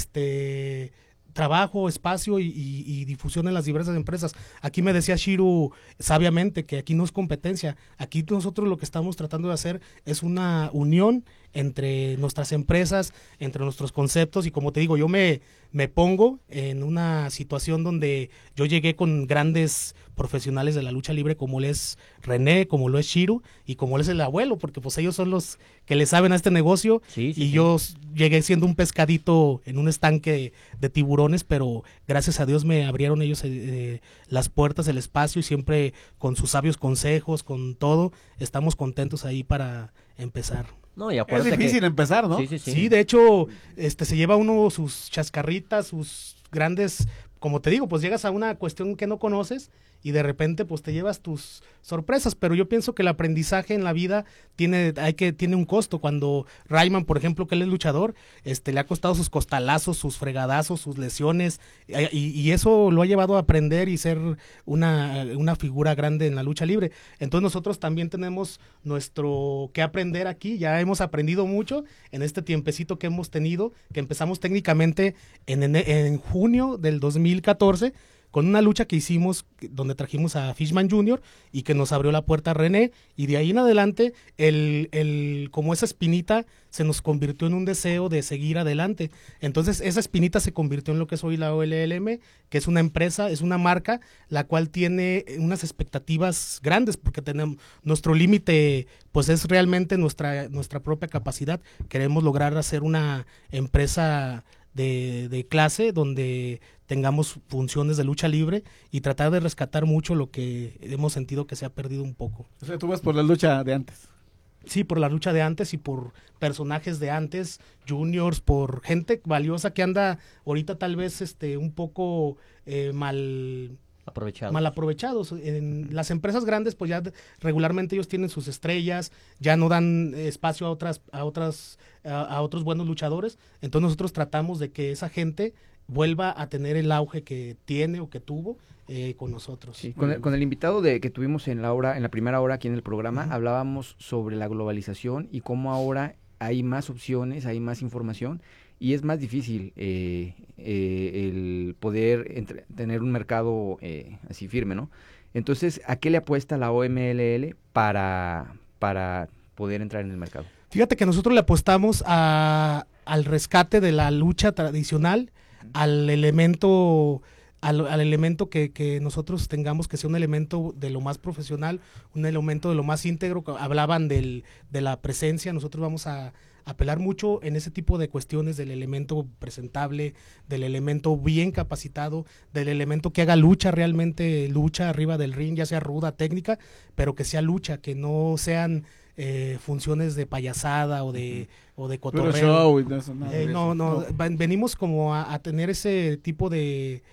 este trabajo, espacio y, y, y difusión en las diversas empresas. Aquí me decía Shiru sabiamente que aquí no es competencia, aquí nosotros lo que estamos tratando de hacer es una unión entre nuestras empresas, entre nuestros conceptos y como te digo, yo me, me pongo en una situación donde yo llegué con grandes profesionales de la lucha libre como lo es René, como lo es Shiru y como lo es el abuelo, porque pues ellos son los que le saben a este negocio sí, sí, y sí. yo llegué siendo un pescadito en un estanque de, de tiburones, pero gracias a Dios me abrieron ellos eh, las puertas del espacio y siempre con sus sabios consejos, con todo, estamos contentos ahí para empezar. No, y es difícil que, empezar, ¿no? Sí, sí, sí. Sí, de hecho, este se lleva uno sus chascarritas, sus grandes, como te digo, pues llegas a una cuestión que no conoces y de repente pues te llevas tus sorpresas, pero yo pienso que el aprendizaje en la vida tiene hay que tiene un costo. Cuando Rayman, por ejemplo, que él es luchador, este le ha costado sus costalazos, sus fregadazos, sus lesiones y, y eso lo ha llevado a aprender y ser una, una figura grande en la lucha libre. Entonces nosotros también tenemos nuestro que aprender aquí, ya hemos aprendido mucho en este tiempecito que hemos tenido, que empezamos técnicamente en, en, en junio del dos mil catorce con una lucha que hicimos donde trajimos a Fishman junior y que nos abrió la puerta a René y de ahí en adelante el, el como esa espinita se nos convirtió en un deseo de seguir adelante. Entonces esa espinita se convirtió en lo que es hoy la O L L M, que es una empresa, es una marca la cual tiene unas expectativas grandes porque tenemos nuestro límite pues es realmente nuestra nuestra propia capacidad. Queremos lograr hacer una empresa de, de clase donde tengamos funciones de lucha libre y tratar de rescatar mucho lo que hemos sentido que se ha perdido un poco. O sea, tú vas por la lucha de antes. Sí, por la lucha de antes y por personajes de antes, juniors, por gente valiosa que anda ahorita tal vez este un poco eh, mal aprovechados. mal aprovechados. En las empresas grandes pues ya regularmente ellos tienen sus estrellas, ya no dan espacio a otras a otras a, a otros buenos luchadores, entonces nosotros tratamos de que esa gente vuelva a tener el auge que tiene o que tuvo eh, con nosotros. Sí, con, el, con el invitado de que tuvimos en la hora, en la primera hora aquí en el programa, uh-huh. hablábamos sobre la globalización y cómo ahora hay más opciones, hay más información y es más difícil eh, eh, el poder entre, tener un mercado eh, así firme, ¿no? Entonces, ¿a qué le apuesta la O M L L para, para poder entrar en el mercado? Fíjate que nosotros le apostamos a, al rescate de la lucha tradicional, al elemento al, al elemento que, que nosotros tengamos que sea un elemento de lo más profesional, un elemento de lo más íntegro. Hablaban del, de la presencia, nosotros vamos a apelar mucho en ese tipo de cuestiones del elemento presentable, del elemento bien capacitado, del elemento que haga lucha, realmente lucha arriba del ring, ya sea ruda, técnica, pero que sea lucha, que no sean Eh, funciones de payasada o de uh-huh. o de cotorreo. Show y no, eso, nada eh, de no, eso. no, no, venimos como a, a tener ese tipo de,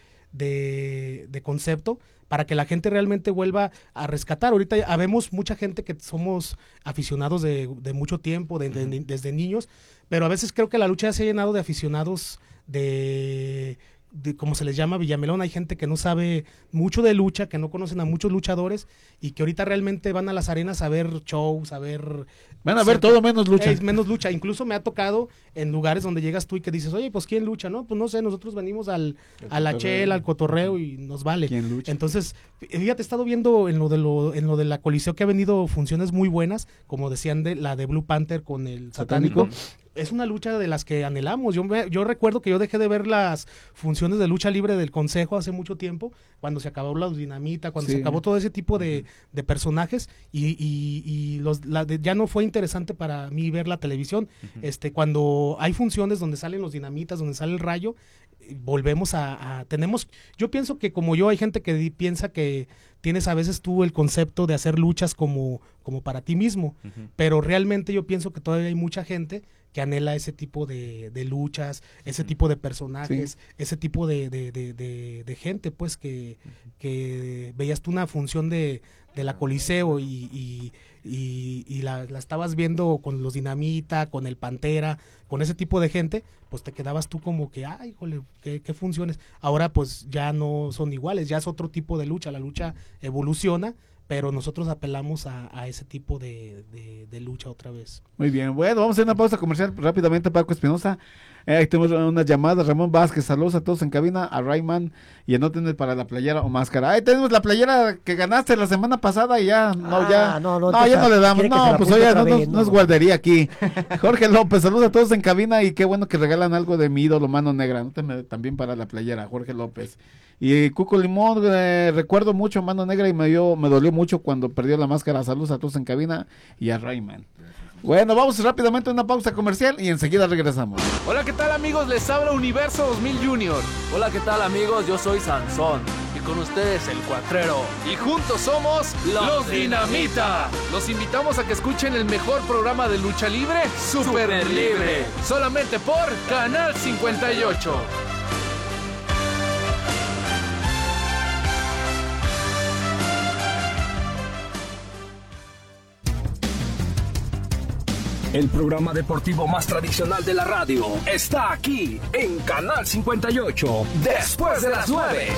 de, de concepto para que la gente realmente vuelva a rescatar. Ahorita habemos mucha gente que somos aficionados de, de mucho tiempo, de, de, de, desde niños, pero a veces creo que la lucha se ha llenado de aficionados de de, como se les llama, Villamelón, hay gente que no sabe mucho de lucha, que no conocen a muchos luchadores y que ahorita realmente van a las arenas a ver shows, a ver... Van a ver todo menos lucha. Es menos lucha. Incluso me ha tocado en lugares donde llegas tú y que dices, oye, pues ¿quién lucha? No, pues no sé, nosotros venimos al, a la chela, al cotorreo y nos vale. ¿Quién lucha? Entonces, fíjate, he estado viendo en lo de lo, en lo de la Coliseo que ha venido funciones muy buenas, como decían de la de Blue Panther con el Satánico. Satánico. Es una lucha de las que anhelamos. Yo, me, yo recuerdo que yo dejé de ver las funciones de lucha libre del Consejo hace mucho tiempo, cuando se acabó la Dinamita, cuando Sí. se acabó todo ese tipo de, de personajes y, y, y los, la de- ya no fue interesante para mí ver la televisión. este Cuando hay funciones donde salen los Dinamitas, donde sale el Rayo, eh, volvemos a, a... Tenemos... Yo pienso que como yo hay gente que di- piensa que tienes a veces tú el concepto de hacer luchas como, como para ti mismo, Ujú. pero realmente yo pienso que todavía hay mucha gente que anhela ese tipo de, de luchas, ese tipo de personajes, Sí. ese tipo de, de, de, de- de gente, pues, que, que veías tú una función de, de la Coliseo y, y, y- y la, la estabas viendo con los Dinamita, con el Pantera, con ese tipo de gente, pues te quedabas tú como que, ay, híjole, qué, qué funciones. Ahora pues ya no son iguales, ya es otro tipo de lucha, la lucha evoluciona, pero nosotros apelamos a, a ese tipo de, de- de lucha otra vez. Muy bien, bueno, vamos a hacer una pausa comercial rápidamente, Paco Espinosa. Eh, ahí tenemos unas llamadas. Ramón Vázquez, saludos a todos en cabina, a Rayman, y anoten para la playera o máscara. Ahí tenemos la playera que ganaste la semana pasada y ya, no, Ah, ya, no, no, no, ya no le damos, quiere que se no, la pues apunte oye, otra no, no- vez, no no. es guardería aquí. Jorge López, saludos a todos en cabina y qué bueno que regalan algo de mi ídolo Mano Negra, anótenme también para la playera, Jorge López. Y Cuco Limón, eh, recuerdo mucho a Mano Negra y me dio, me dolió mucho cuando perdió la máscara. Saludos a todos en cabina y a Rayman. Bueno, vamos rápidamente a una pausa comercial y enseguida regresamos. Hola, ¿qué tal amigos? Les habla Universo dos mil Junior. Hola, ¿qué tal amigos? Yo soy Sansón. Y con ustedes el Cuatrero. Y juntos somos Los Dinamita. Los invitamos a que escuchen el mejor programa de lucha libre, Super, Super Libre. Libre. Solamente por Canal cincuenta y ocho. El programa deportivo más tradicional de la radio está aquí en Canal cincuenta y ocho, después de las nueve.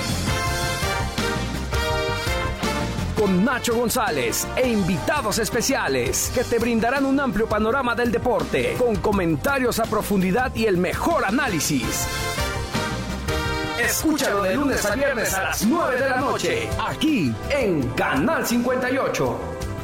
Con Nacho González e invitados especiales que te brindarán un amplio panorama del deporte, con comentarios a profundidad y el mejor análisis. Escúchalo de lunes a viernes a las nueve de la noche, aquí en Canal cincuenta y ocho.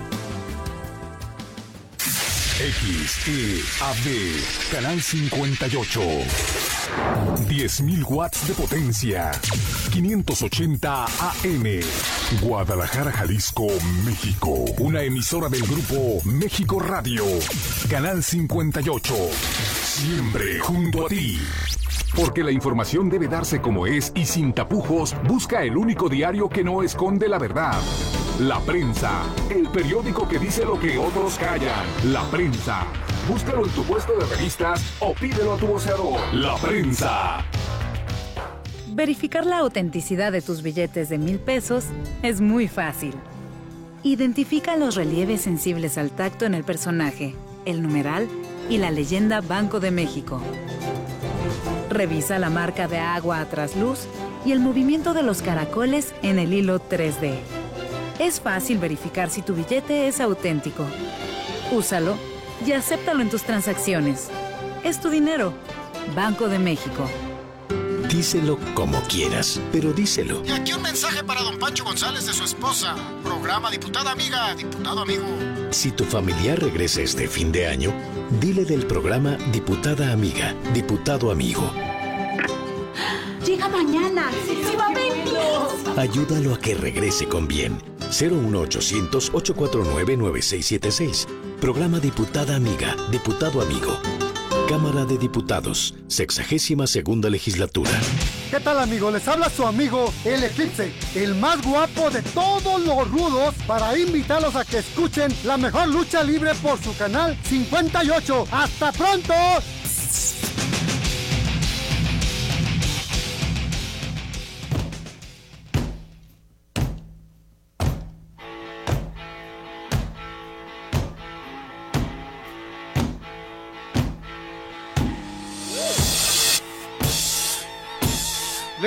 X E A D, Canal cincuenta y ocho. diez mil watts de potencia. quinientos ochenta A M. Guadalajara, Jalisco, México. Una emisora del grupo México Radio. Canal cincuenta y ocho. Siempre junto a ti. Porque la información debe darse como es y sin tapujos, busca el único diario que no esconde la verdad. La Prensa, el periódico que dice lo que otros callan. La Prensa. Búscalo en tu puesto de revistas o pídelo a tu voceador. La Prensa. Verificar la autenticidad de tus billetes de mil pesos es muy fácil. Identifica los relieves sensibles al tacto en el personaje, el numeral y la leyenda Banco de México. Revisa la marca de agua a trasluz y el movimiento de los caracoles en el hilo tres D. Es fácil verificar si tu billete es auténtico. Úsalo y acéptalo en tus transacciones. Es tu dinero. Banco de México. Díselo como quieras, pero díselo. Y aquí un mensaje para don Pancho González de su esposa. Programa Diputada Amiga, Diputado Amigo. Si tu familiar regresa este fin de año, dile del programa Diputada Amiga, Diputado Amigo. Llega mañana. ¡Sí va a venir! Ayúdalo a que regrese con bien. cero uno ochocientos, ocho cuatro nueve, nueve seis siete seis. Programa Diputada Amiga, Diputado Amigo. Cámara de Diputados, sexagésima segunda legislatura. ¿Qué tal, amigo? Les habla su amigo El Eclipse, el más guapo de todos los rudos, para invitarlos a que escuchen la mejor lucha libre por su canal cincuenta y ocho. ¡Hasta pronto!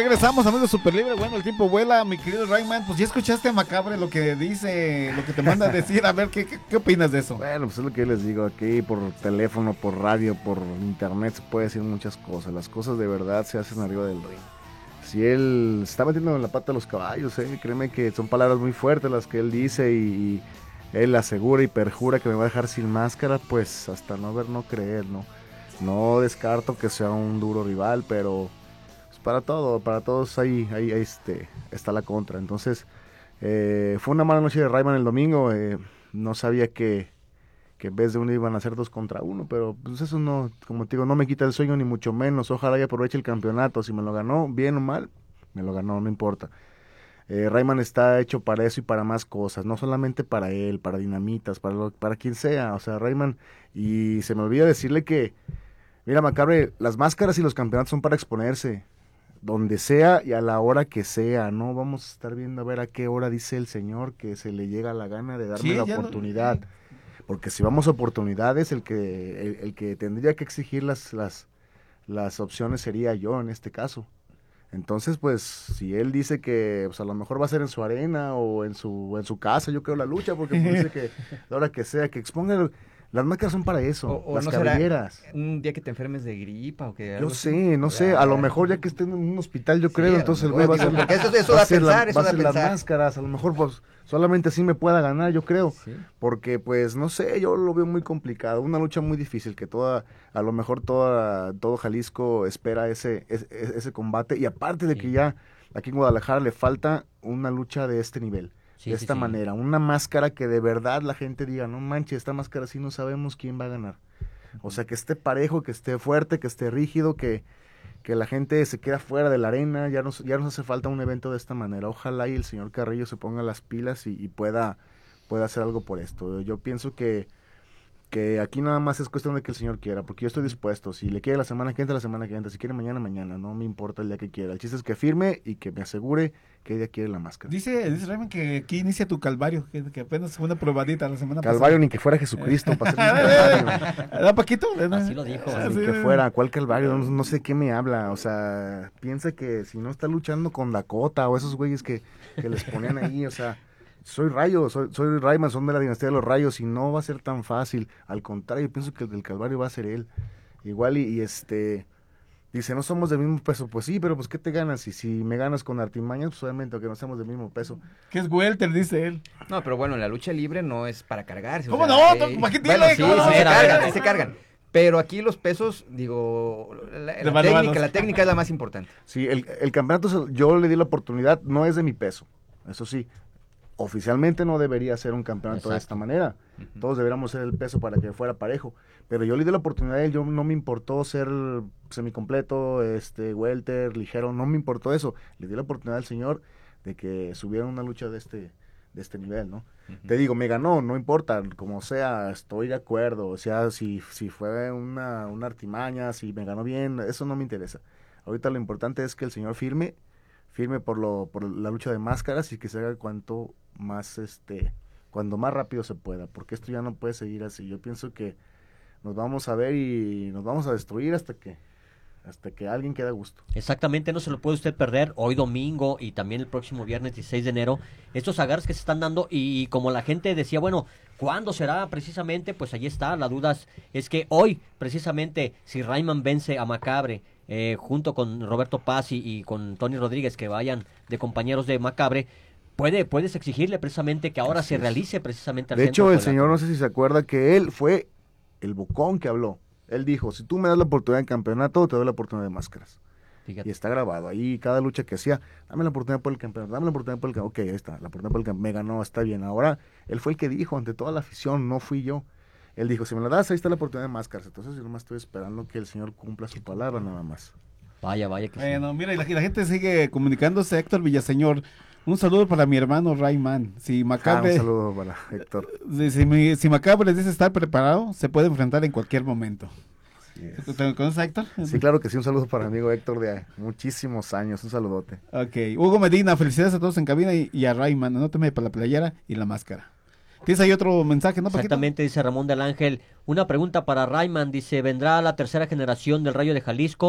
regresamos, amigos Super Libre. Bueno, el tiempo vuela, mi querido Rayman. Pues ya escuchaste a Macabre lo que dice, lo que te manda a decir. A ver, ¿qué, qué, qué opinas de eso? Bueno, pues es lo que yo les digo. Aquí por teléfono, por radio, por internet se puede decir muchas cosas. Las cosas de verdad se hacen arriba del ring. Si él se está metiendo en la pata a los caballos, eh, créeme que son palabras muy fuertes las que él dice y, y él asegura y perjura que me va a dejar sin máscara, pues hasta no ver, no creer, ¿no? No descarto que sea un duro rival, pero pues para todo, para todos ahí, ahí, ahí este, está la contra. Entonces, eh, fue una mala noche de Rayman el domingo. Eh, no sabía que, que en vez de uno iban a ser dos contra uno, pero pues eso no, como te digo, no me quita el sueño ni mucho menos. Ojalá y aproveche el campeonato. Si me lo ganó, bien o mal, me lo ganó, no importa. Eh, Rayman está hecho para eso y para más cosas, no solamente para él, para Dinamitas, para, lo, para quien sea. O sea, Rayman, y se me olvida decirle que mira, Macabre, las máscaras y los campeonatos son para exponerse, donde sea y a la hora que sea, ¿no? Vamos a estar viendo a ver a qué hora dice el señor que se le llega la gana de darme Sí, la ya no- oportunidad. Porque si vamos a oportunidades, el que, el, el que tendría que exigir las, las, las opciones sería yo en este caso. Entonces, pues, si él dice que pues, a lo mejor va a ser en su arena o en su, en su casa, yo creo la lucha, porque pues, dice que la hora que sea, que exponga... el- Las máscaras son para eso, O, o las no será cabelleras. un día que te enfermes de gripa o que Yo algo así. sé, no sé, a lo mejor ya que esté en un hospital, yo Sí, creo, a lo entonces el mejor, güey va a digo, ser, porque eso- eso va da a ser la- pensar, eso va a da ser las pensar. máscaras, a lo mejor pues solamente así me pueda ganar, yo creo, porque pues no sé, yo lo veo muy complicado, una lucha muy difícil que toda, a lo mejor toda, todo Jalisco espera ese, ese, ese combate y aparte de que ya aquí en Guadalajara le falta una lucha de este nivel. Sí, de sí, esta sí. manera, una máscara que de verdad la gente diga, no manches, esta máscara sí no sabemos quién va a ganar. O sea, que esté parejo, que esté fuerte, que esté rígido, que, que la gente se queda fuera de la arena, ya nos, ya nos hace falta un evento de esta manera. Ojalá y el señor Carrillo se ponga las pilas y, y pueda, pueda hacer algo por esto. Yo pienso que, que aquí nada más es cuestión de que el señor quiera, porque yo estoy dispuesto. Si le quiere la semana que entra, la semana que entra. Si quiere mañana, mañana. No me importa el día que quiera. El chiste es que firme y que me asegure que ella quiere la máscara. Dice, dice Rayman que aquí inicia tu calvario, que, que apenas fue una probadita la semana Calvario pasada. ni que fuera Jesucristo para hacer un calvario. ¿Da Paquito? Así lo dijo. Ni que fuera, ¿cuál calvario? No, no sé qué me habla, o sea, piensa que si no está luchando con Dakota o esos güeyes que, que les ponían ahí, o sea, soy Rayo, soy, soy Rayman, son de la dinastía de los Rayos y no va a ser tan fácil, al contrario, pienso que el del calvario va a ser él, igual y, y este, dice, no somos del mismo peso, pues sí, pero pues ¿qué te ganas? Y si me ganas con artimañas, pues obviamente, aunque no seamos del mismo peso. Que es welter, dice él. No, pero bueno, la lucha libre no es para cargarse. o ¿Cómo sea, no? eh, ¿Para qué bueno, tiene? sí, ¿Cómo no? sí se Era, cargan, era. sí se cargan. Pero aquí los pesos, digo, la, De la manuanos. técnica, la técnica es la más importante. Sí, el, el campeonato, se- yo le di la oportunidad, no es de mi peso, eso sí, oficialmente no debería ser un campeonato de esta manera, todos deberíamos ser el peso para que fuera parejo, pero yo le di la oportunidad a él, yo no me importó ser semicompleto, este, welter, ligero, no me importó eso, le di la oportunidad al señor de que subiera una lucha de este, de este nivel, ¿no? Te digo, me ganó, no importa, como sea, estoy de acuerdo, o sea, si, si fue una, una artimaña, si me ganó bien, eso no me interesa. Ahorita lo importante es que el señor firme, firme por lo, por la lucha de máscaras y que se haga cuanto más, este, cuando más rápido se pueda, porque esto ya no puede seguir así. Yo pienso que nos vamos a ver y nos vamos a destruir hasta que, hasta que alguien quede a gusto. Exactamente, no se lo puede usted perder hoy domingo y también el próximo viernes dieciséis de enero. Estos agarres que se están dando y, y como la gente decía, bueno, ¿cuándo será precisamente? Pues ahí está, la duda es que hoy precisamente si Rayman vence a Macabre eh, junto con Roberto Paz y, y con Tony Rodríguez que vayan de compañeros de Macabre, puede, puedes exigirle precisamente que ahora Así se es. realice precisamente al De centro hecho, el Puebla. señor, no sé si se acuerda que él fue el bocón que habló. Él dijo, si tú me das la oportunidad de campeonato, te doy la oportunidad de máscaras. Fíjate. Y está grabado ahí, cada lucha que hacía, dame la oportunidad por el campeonato, dame la oportunidad por el campeonato. Ok, ahí está, la oportunidad por el campeonato, me ganó, está bien. Ahora, él fue el que dijo ante toda la afición, no fui yo. Él dijo, si me la das, ahí está la oportunidad de máscaras. Entonces yo nomás estoy esperando que el señor cumpla su palabra nada más. Vaya, vaya que sí. Bueno, mira, y la, y la gente sigue comunicándose. Héctor Villaseñor, un saludo para mi hermano Rayman. Si Ah, Macabre, un saludo para Héctor. si, si, mi- si Macabre les dice estar preparado, se puede enfrentar en cualquier momento. ¿Te conoces a Héctor? Sí, claro que sí, un saludo para mi amigo Héctor de muchísimos años, un saludote. Ok, Hugo Medina, felicidades a todos en cabina y, y a Rayman, anóteme para la playera y la máscara. ¿Tienes ahí otro mensaje, no, Paquito? Exactamente, dice Ramón del Ángel. Una pregunta para Rayman, dice, ¿vendrá la tercera generación del Rayo de Jalisco?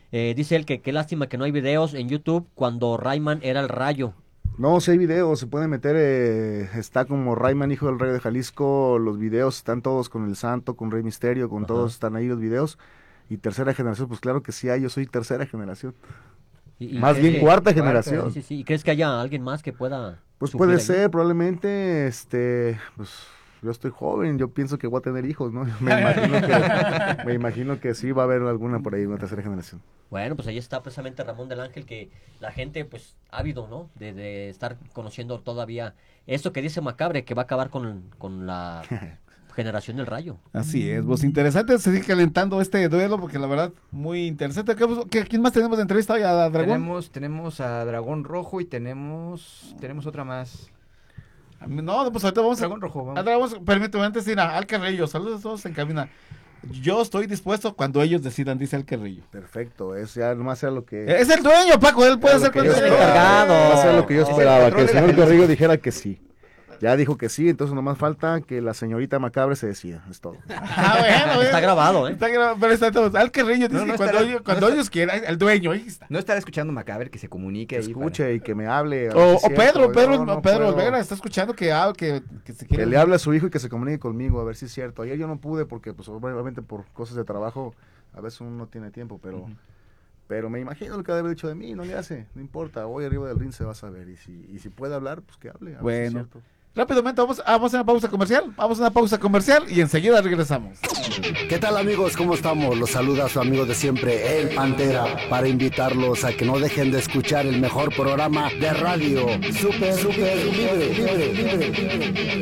Eh, dice él que qué lástima que no hay videos en YouTube cuando Rayman era el Rayo. No, si hay videos, se pueden meter, eh, está como Rayman, hijo del Rayo de Jalisco, los videos están todos con el Santo, con Rey Misterio, con Ajá. todos están ahí los videos. Y tercera generación, pues claro que sí hay, yo soy tercera generación. Y, y más bien que, cuarta generación. Sí, sí, sí. ¿Y crees que haya alguien más que pueda? Pues puede ser, ahí? probablemente, este, pues yo estoy joven, yo pienso que voy a tener hijos, ¿no? Me imagino que, me imagino que sí va a haber alguna por ahí, una tercera generación. Bueno, pues ahí está precisamente Ramón del Ángel, que la gente, pues, ávido, ¿no? De, de estar conociendo todavía esto que dice Macabre, que va a acabar con, con la generación del Rayo. Así es, pues interesante seguir calentando este duelo, porque la verdad, muy interesante. ¿Qué, ¿Quién más tenemos de entrevista hoy? ¿A Dragón? Tenemos, tenemos a Dragón Rojo y tenemos, tenemos otra más. No, pues ahorita vamos Dragón Rojo, vamos. a Dragón, permíteme antes de ir a Al Carrillo, saludos a todos en cabina. Yo estoy dispuesto cuando ellos decidan, dice Al Carrillo. Perfecto, es ya nomás sea lo que... Es el dueño, Paco, él puede hacer cualquier cosa. Encargado. Eso es lo que yo esperaba, que el señor Carrillo dijera que sí. Ya dijo que sí, entonces nomás falta que la señorita Macabre se decida, es todo. Ah, bueno, está grabado, ¿eh? Está grabado, pero está todo. Al Carrillo dice no, no que cuando, estará, ellos, cuando no ellos quieran, el dueño, ahí está. No estará escuchando Macabre, que se comunique que ahí escuche para... y que me hable. O, o Pedro, Pedro, no, no Pedro Olvera está escuchando que, ah, que, que se quiere. Que le hable a su hijo y que se comunique conmigo, a ver si es cierto. Ayer yo no pude porque, pues, obviamente por cosas de trabajo, a veces uno no tiene tiempo, pero... Uh-huh. Pero me imagino lo que debe haber dicho de mí, no le hace, no importa, hoy arriba del ring se va a saber. Y si, y si puede hablar, pues que hable, a bueno. ver si es cierto. Rápidamente vamos, vamos a una pausa comercial, vamos a una pausa comercial y enseguida regresamos. ¿Qué tal amigos? ¿Cómo estamos? Los saluda su amigo de siempre, El Pantera, para invitarlos a que no dejen de escuchar el mejor programa de radio, Super, Super Libre, Libre, Libre, Libre.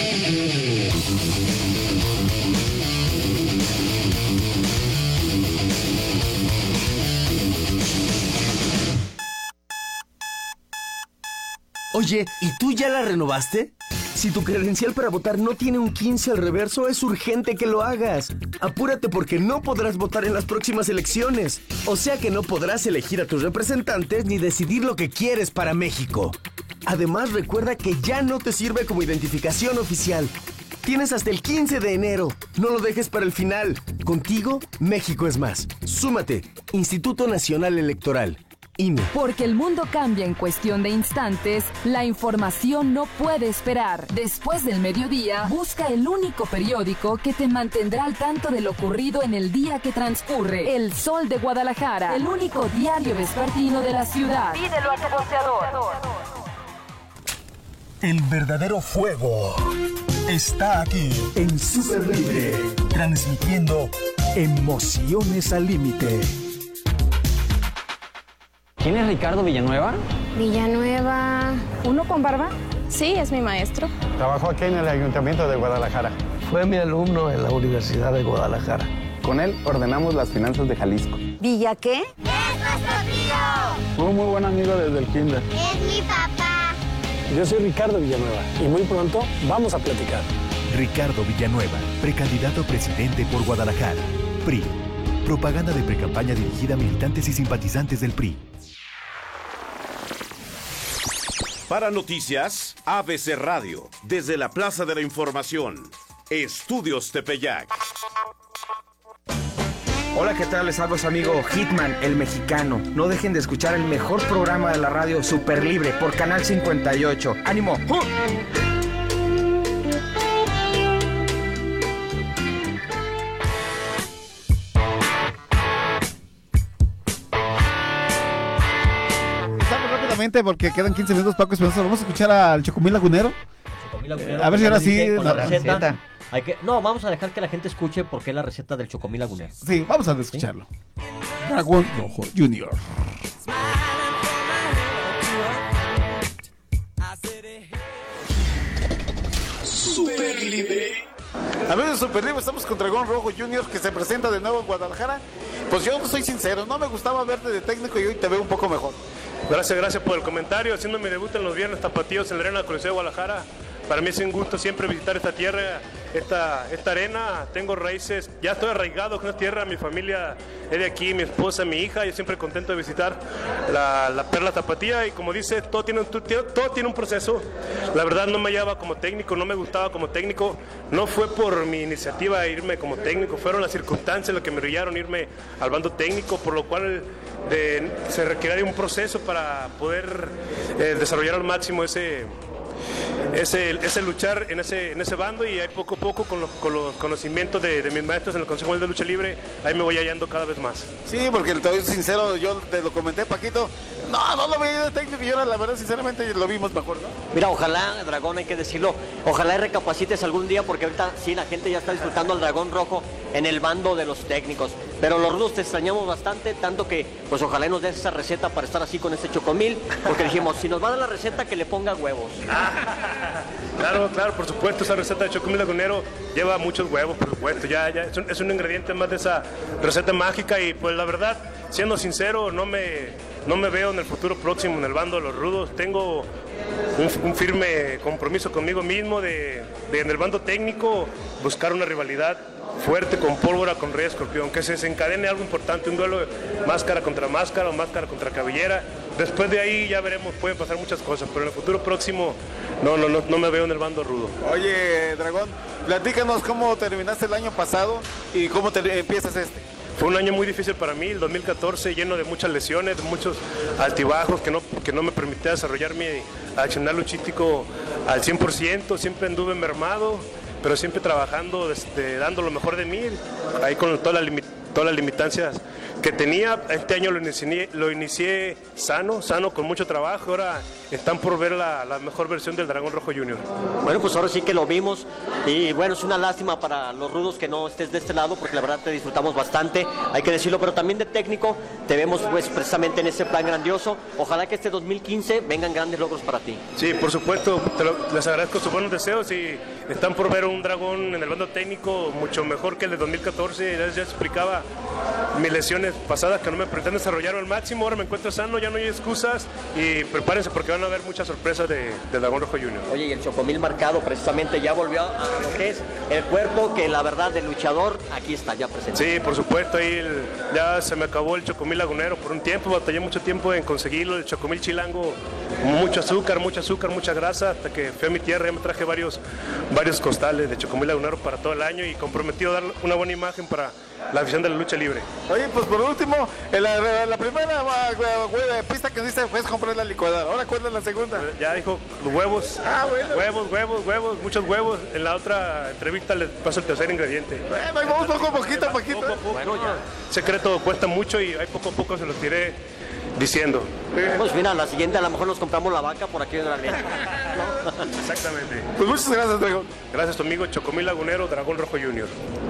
Oye, ¿y tú ya la renovaste? Si tu credencial para votar no tiene un quince al reverso, es urgente que lo hagas. Apúrate porque no podrás votar en las próximas elecciones. O sea que no podrás elegir a tus representantes ni decidir lo que quieres para México. Además, recuerda que ya no te sirve como identificación oficial. Tienes hasta el quince de enero. No lo dejes para el final. Contigo, México es más. Súmate. Instituto Nacional Electoral. I N E. Porque el mundo cambia en cuestión de instantes, la información no puede esperar. Después del mediodía, busca el único periódico que te mantendrá al tanto de lo ocurrido en el día que transcurre. El Sol de Guadalajara, el único diario vespertino de la ciudad. Pídelo a tu boceador. El verdadero fuego está aquí en Super Libre, transmitiendo emociones al límite. ¿Quién es Ricardo Villanueva? Villanueva... ¿Uno con barba? Sí, es mi maestro. Trabajó aquí en el Ayuntamiento de Guadalajara. Fue mi alumno en la Universidad de Guadalajara. Con él ordenamos las finanzas de Jalisco. ¿Villa qué? ¡Es nuestro tío! Un muy buen amigo desde el kinder. ¡Es mi papá! Yo soy Ricardo Villanueva y muy pronto vamos a platicar. Ricardo Villanueva, precandidato a presidente por Guadalajara. P R I. Propaganda de precampaña dirigida a militantes y simpatizantes del P R I. Para noticias, A B C Radio, desde la Plaza de la Información, Estudios Tepeyac. Hola, ¿qué tal? Les hablo su amigo Hitman, el mexicano. No dejen de escuchar el mejor programa de la radio, Super Libre, por Canal cincuenta y ocho. ¡Ánimo! ¡Uh! Porque quedan quince minutos, Paco Espinosa. Vamos a escuchar al Chocomil Lagunero. Chocomil Lagunero. A ver si ahora sí. La la receta. receta. Hay que, no, vamos a dejar que la gente escuche porque es la receta del Chocomil Lagunero. Sí, vamos a escucharlo. ¿Sí? Dragón Rojo Junior. Super Libre. Amigos de Super Libre, estamos con Dragón Rojo Junior, que se presenta de nuevo en Guadalajara. Pues yo soy sincero, no me gustaba verte de técnico y hoy te veo un poco mejor. Gracias, gracias por el comentario. Haciendo mi debut en los viernes tapatíos en la Arena Coliseo de Guadalajara. para mí es un gusto siempre visitar esta tierra, esta, esta arena. Tengo raíces, ya estoy arraigado con esta tierra, mi familia es de aquí, mi esposa, mi hija, yo siempre contento de visitar la, la Perla Tapatía, y como dice, todo tiene, un, todo tiene un proceso. La verdad no me hallaba como técnico, no me gustaba como técnico, no fue por mi iniciativa irme como técnico, fueron las circunstancias las que me brillaron irme al bando técnico, por lo cual de, se requería un proceso para poder eh, desarrollar al máximo ese, ese, ese luchar en ese, en ese bando, y ahí poco a poco con los, con los conocimientos de, de mis maestros en el Consejo Mundial de Lucha Libre, ahí me voy hallando cada vez más. Sí, porque te soy sincero, yo te lo comenté, Paquito, no, no lo veía de técnico, y ahora la verdad sinceramente lo vimos mejor, ¿no? Mira, ojalá, Dragón, hay que decirlo, ojalá recapacites algún día, porque ahorita sí, la gente ya está disfrutando al Dragón Rojo en el bando de los técnicos, pero los rudos te extrañamos bastante, tanto que pues ojalá nos des esa receta para estar así con este chocomil, porque dijimos, si nos va a dar la receta, que le ponga huevos. Claro, claro, por supuesto, esa receta de chocomil lagunero lleva muchos huevos, por supuesto, ya, ya es, un, es un ingrediente más de esa receta mágica, y pues la verdad, siendo sincero, no me, no me veo en el futuro próximo en el bando de los rudos. Tengo un, un firme compromiso conmigo mismo de, de en el bando técnico buscar una rivalidad fuerte con Pólvora, con Rey Escorpión, que se desencadene algo importante, un duelo de máscara contra máscara o máscara contra cabellera. Después de ahí ya veremos, pueden pasar muchas cosas, pero en el futuro próximo no, no, no, no me veo en el bando rudo. Oye, Dragón, platícanos cómo terminaste el año pasado y cómo te empiezas este. Fue un año muy difícil para mí, el dos mil catorce, lleno de muchas lesiones, de muchos altibajos que no, que no me permitía desarrollar mi accionar luchístico al cien por ciento, siempre anduve mermado, pero siempre trabajando, desde, dando lo mejor de mí, ahí con todas las, limit, todas las limitancias que tenía. Este año lo inicié, lo inicié sano, sano, con mucho trabajo. Ahora están por ver la, la mejor versión del Dragón Rojo Junior. Bueno, pues ahora sí que lo vimos, y bueno, es una lástima para los rudos que no estés de este lado, porque la verdad te disfrutamos bastante, hay que decirlo, pero también de técnico te vemos pues precisamente en ese plan grandioso. Ojalá que este dos mil quince vengan grandes logros para ti. Sí, por supuesto, te lo, les agradezco sus buenos deseos, y están por ver un Dragón en el bando técnico mucho mejor que el de dos mil catorce. Ya, ya explicaba mis lesiones pasadas que no me permitían desarrollar al máximo. Ahora me encuentro sano, ya no hay excusas, y prepárense porque van a haber muchas sorpresas de, de Dragón Rojo Junior. Oye, y el chocomil marcado precisamente ya volvió a lo que es el cuerpo, que la verdad del luchador aquí está ya presente. Sí, por supuesto, ahí el, ya se me acabó el chocomil lagunero por un tiempo, batallé mucho tiempo en conseguirlo, el chocomil chilango, mucho azúcar, mucho azúcar, mucha grasa, hasta que fui a mi tierra y me traje varios, varios costales de chocomil lagunero para todo el año, y comprometido a dar una buena imagen para la afición de la lucha libre. Oye, pues por último, en la, la, la primera uh, pista que diste fue comprar la licuadora. Ahora, ¿cuál es la segunda? Ya dijo, los huevos. Ah, bueno. Huevos, huevos, huevos, muchos huevos. En la otra entrevista les paso el tercer ingrediente. Bueno, ahí vamos poco a poquito, a poquito. Poco a poco. Bueno, ya. Secreto cuesta mucho, y ahí poco a poco se los iré diciendo. Pues mira, la siguiente a lo mejor nos compramos la vaca por aquí en la ley. Exactamente. Pues muchas gracias, Dragón. Gracias, tu amigo Chocomil Lagunero, Dragón Rojo Junior.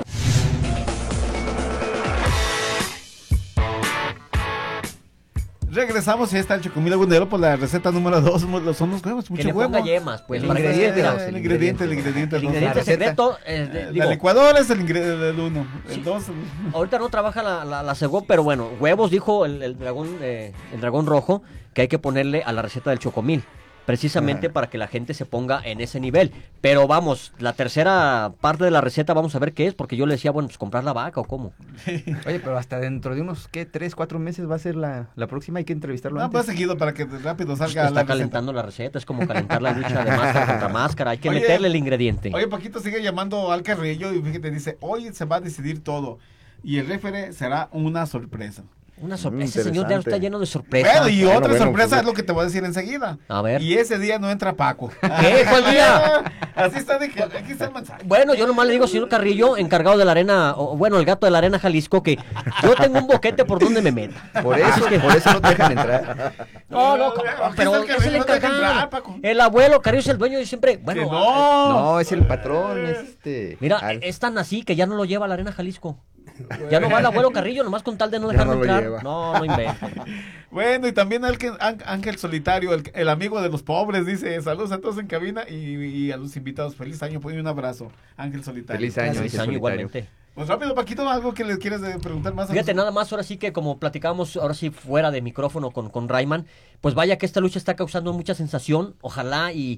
Regresamos y ahí está el chocomil lagunero por la receta número dos. Son los huevos, mucho que le huevo. ponga yemas, pues. El ingrediente, el, el, el ingrediente, el ingrediente. El ingrediente secreto. Eh, de, la digo, licuadora es el ingrediente del uno. El sí. dos. Ahorita no trabaja la, la, la cegó, pero bueno, huevos, dijo el, el dragón eh, el dragón rojo, que hay que ponerle a la receta del chocomil, precisamente ah. para que la gente se ponga en ese nivel. Pero vamos, la tercera parte de la receta vamos a ver qué es, porque yo le decía, bueno, pues comprar la vaca o cómo. Oye, pero hasta dentro de unos, ¿qué? ¿Tres, cuatro meses va a ser la, la próxima? Hay que entrevistarlo no, antes. No, pues seguido para que rápido salga pues la está calentando la receta, es como calentar la lucha de máscara contra máscara, hay que oye, meterle el ingrediente. Oye, Paquito sigue llamando al Carrillo y fíjate, dice, hoy se va a decidir todo y el refere será una sorpresa. Una sorpresa, ese señor ya está lleno de sorpresas. Bueno, y bueno, otra bueno, sorpresa pues, es lo que te voy a decir enseguida. A ver. Y ese día no entra Paco. ¿Qué? ¿Cuál día? Así está, de que, aquí está el mensaje. Bueno, yo nomás le digo, señor Carrillo, encargado de la arena, o bueno, el gato de la arena Jalisco, que yo tengo un boquete por donde me meta. Por eso, que por eso no te dejan entrar. No, no, pero es el encargado. El abuelo Carrillo es el dueño y siempre, bueno. No, no, es el patrón, es este. Mira, Al... es tan así que ya no lo lleva a la arena Jalisco. Ya no va el abuelo Carrillo, nomás con tal de no dejarlo no entrar. Lleva. No, no inventa. Bueno, y también Ángel, Ángel Solitario, el, el amigo de los pobres, dice, saludos a todos en cabina y, y a los invitados. Feliz año, pues, un abrazo, Ángel Solitario. Feliz año, Feliz año igualmente. Pues rápido, Paquito, algo que les quieres preguntar más. Fíjate, nada más, ahora sí que como platicábamos, ahora sí fuera de micrófono con, con Rayman, pues vaya que esta lucha está causando mucha sensación, ojalá y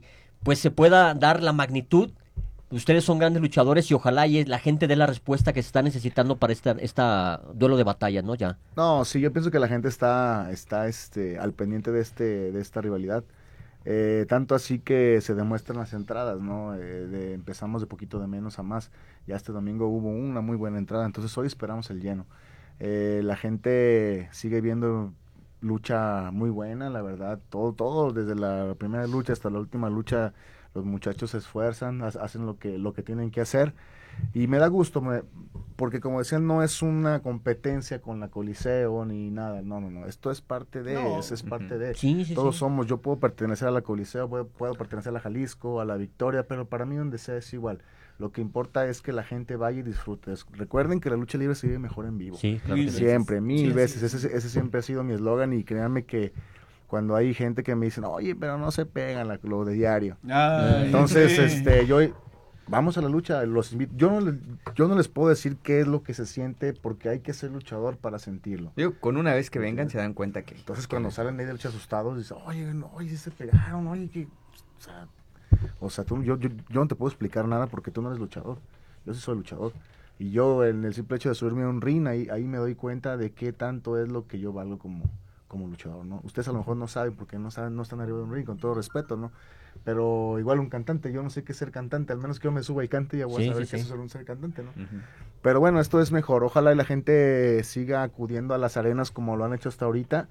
pues se pueda dar la magnitud. Ustedes son grandes luchadores y ojalá y la gente dé la respuesta que se está necesitando para esta, esta duelo de batalla, ¿no? Ya. No, sí, yo pienso que la gente está, está este, al pendiente de este, de esta rivalidad. Eh, tanto así que se demuestran las entradas, ¿no? Eh, de, empezamos de poquito de menos a más. Ya este domingo hubo una muy buena entrada, entonces hoy esperamos el lleno. Eh, la gente sigue viendo lucha muy buena, la verdad. Todo, todo, desde la primera lucha hasta la última lucha. Los muchachos se esfuerzan, hacen lo que lo que tienen que hacer y me da gusto, me, porque como decían, no es una competencia con la Coliseo ni nada, no, no, no, esto es parte de, no. es, es parte uh-huh. de, sí, sí, todos sí. somos, yo puedo pertenecer a la Coliseo, puedo, puedo pertenecer a la Jalisco, a la Victoria, pero para mí donde sea es igual. Lo que importa es que la gente vaya y disfrute. Recuerden que la lucha libre se vive mejor en vivo. Sí, claro. Siempre, mil sí, veces, sí. Ese, ese siempre ha sido mi eslogan y créanme que cuando hay gente que me dicen, oye, pero no se pegan la, lo de diario. Ay, Entonces, sí. este, yo, vamos a la lucha, los invito. Yo no, le, yo no les puedo decir qué es lo que se siente, porque hay que ser luchador para sentirlo. Digo, con una vez que vengan se dan cuenta que... Entonces, cuando salen de lucha asustados, dicen, oye, no, oye, se pegaron, oye, que... O sea, o sea tú, yo, yo, yo no te puedo explicar nada porque tú no eres luchador. Yo sí soy luchador. Y yo, en el simple hecho de subirme a un ring, ahí, ahí me doy cuenta de qué tanto es lo que yo valgo como... como luchador, ¿no? Ustedes a lo mejor no saben porque no saben, no están arriba de un ring, con todo respeto, ¿no? Pero igual un cantante, yo no sé qué es ser cantante, al menos que yo me suba y cante y ya voy sí, a saber sí, qué sí. es ser un ser cantante, ¿no? Uh-huh. Pero bueno, esto es mejor, ojalá y la gente siga acudiendo a las arenas como lo han hecho hasta ahorita,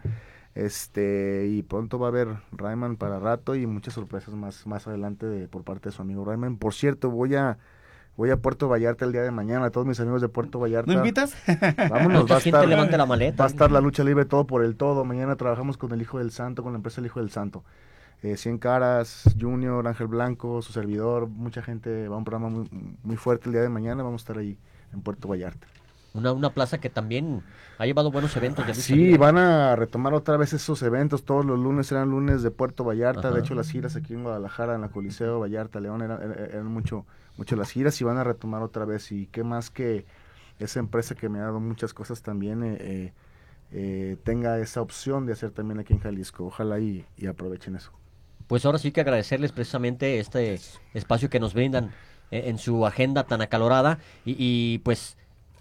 este, y pronto va a haber Rayman para rato y muchas sorpresas más, más adelante de, por parte de su amigo Rayman. Por cierto, voy a Voy a Puerto Vallarta el día de mañana, a todos mis amigos de Puerto Vallarta. ¿No invitas? Vámonos, va a, estar, levante la maleta. va a estar la lucha libre todo por el todo. Mañana trabajamos con el Hijo del Santo, con la empresa El Hijo del Santo. Eh, Cien Caras, Junior, Ángel Blanco, su servidor, mucha gente, va a un programa muy, muy fuerte el día de mañana, vamos a estar ahí en Puerto Vallarta. Una, una plaza que también ha llevado buenos eventos. De sí, libre. Van a retomar otra vez esos eventos, todos los lunes eran lunes de Puerto Vallarta, Ajá. de hecho las giras aquí en Guadalajara, en la Coliseo, Vallarta, León, eran, eran mucho, mucho las giras y van a retomar otra vez, y qué más que esa empresa que me ha dado muchas cosas también eh, eh, eh, tenga esa opción de hacer también aquí en Jalisco, ojalá y, y aprovechen eso. Pues ahora sí que agradecerles precisamente este espacio que nos brindan eh, en su agenda tan acalorada y, y pues...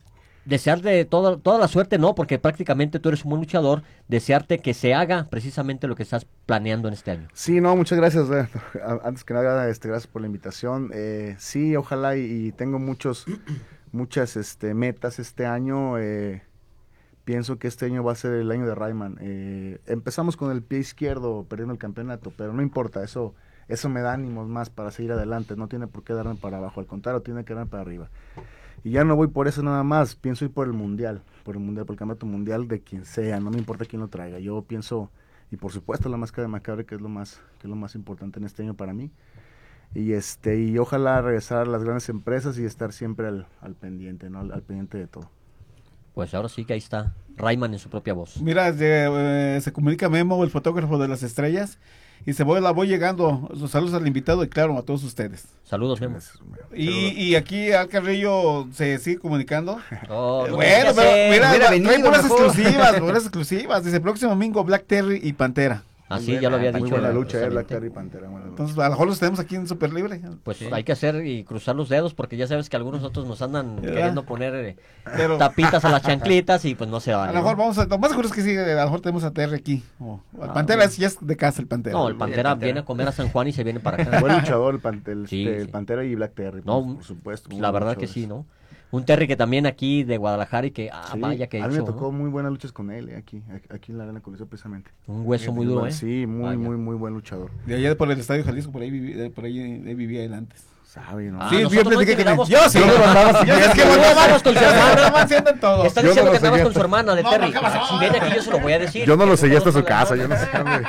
desearte toda, toda la suerte, no, porque prácticamente tú eres un buen luchador, desearte que se haga precisamente lo que estás planeando en este año. Sí, no, muchas gracias, eh, antes que nada, este, gracias por la invitación, eh, sí, ojalá y, y tengo muchos, muchas este, metas este año, eh, pienso que este año va a ser el año de Rayman, eh, empezamos con el pie izquierdo perdiendo el campeonato, pero no importa, eso, eso me da ánimos más para seguir adelante, no tiene por qué darme para abajo, al contrario, tiene que darme para arriba. Y ya no voy por eso nada más, pienso ir por el mundial, por el mundial, por el campeonato mundial de quien sea, no me importa quién lo traiga. Yo pienso, y por supuesto la máscara de Macabre, que es lo más, que es lo más importante en este año para mí. Y este, y ojalá regresar a las grandes empresas y estar siempre al, al pendiente, ¿no? Al, al pendiente de todo. Pues ahora sí que ahí está Rayman en su propia voz. Mira, eh, se comunica Memo, el fotógrafo de las estrellas. Y se voy, la voy llegando. Los saludos al invitado y claro, a todos ustedes. Saludos, Memo. Y, y aquí Al Carrillo se sigue comunicando. Oh, no bueno, pero mira, mira trae buenas exclusivas, buenas exclusivas. Dice, próximo domingo, Black Terry y Pantera. Ah, sí, ya lo había muy dicho. Buena lucha, eh, Black Terry y Pantera. Buena lucha. Entonces, a lo mejor los tenemos aquí en Super Libre. Pues sí. Hay que hacer y cruzar los dedos porque ya sabes que algunos otros nos andan ¿verdad? Queriendo poner eh, Pero... tapitas a las chanclitas y pues no se va. A lo mejor vamos a, lo más seguro es que sí, a lo mejor tenemos a Terry aquí. O, o ah, Pantera bueno. es, ya es de casa el Pantera. No, el Pantera, el Pantera viene a comer a San Juan y se viene para acá. Buen luchador el, Pantera, el, sí, el sí. Pantera y Black Terry, no, por, por supuesto. La verdad que sí, ¿no? Un Terry que también aquí de Guadalajara y que, ah, sí, vaya que a mí hecho, me tocó ¿no? muy buenas luchas con él, eh, aquí, aquí en la Arena Coliseo precisamente. Un hueso muy duro, ¿eh? Sí, muy, vaya. muy, muy buen luchador. De allá por el Estadio Jalisco, por ahí, viví, por ahí, ahí vivía él antes. Sabe, ¿no? Ah, sí, yo platiqué que con yo sí, yo es que vamos con su hermana, todo. Está diciendo que andabas con su hermana de Terry. Si viene aquí yo se lo voy a decir. Yo no lo seguí hasta su casa, yo no sé dónde.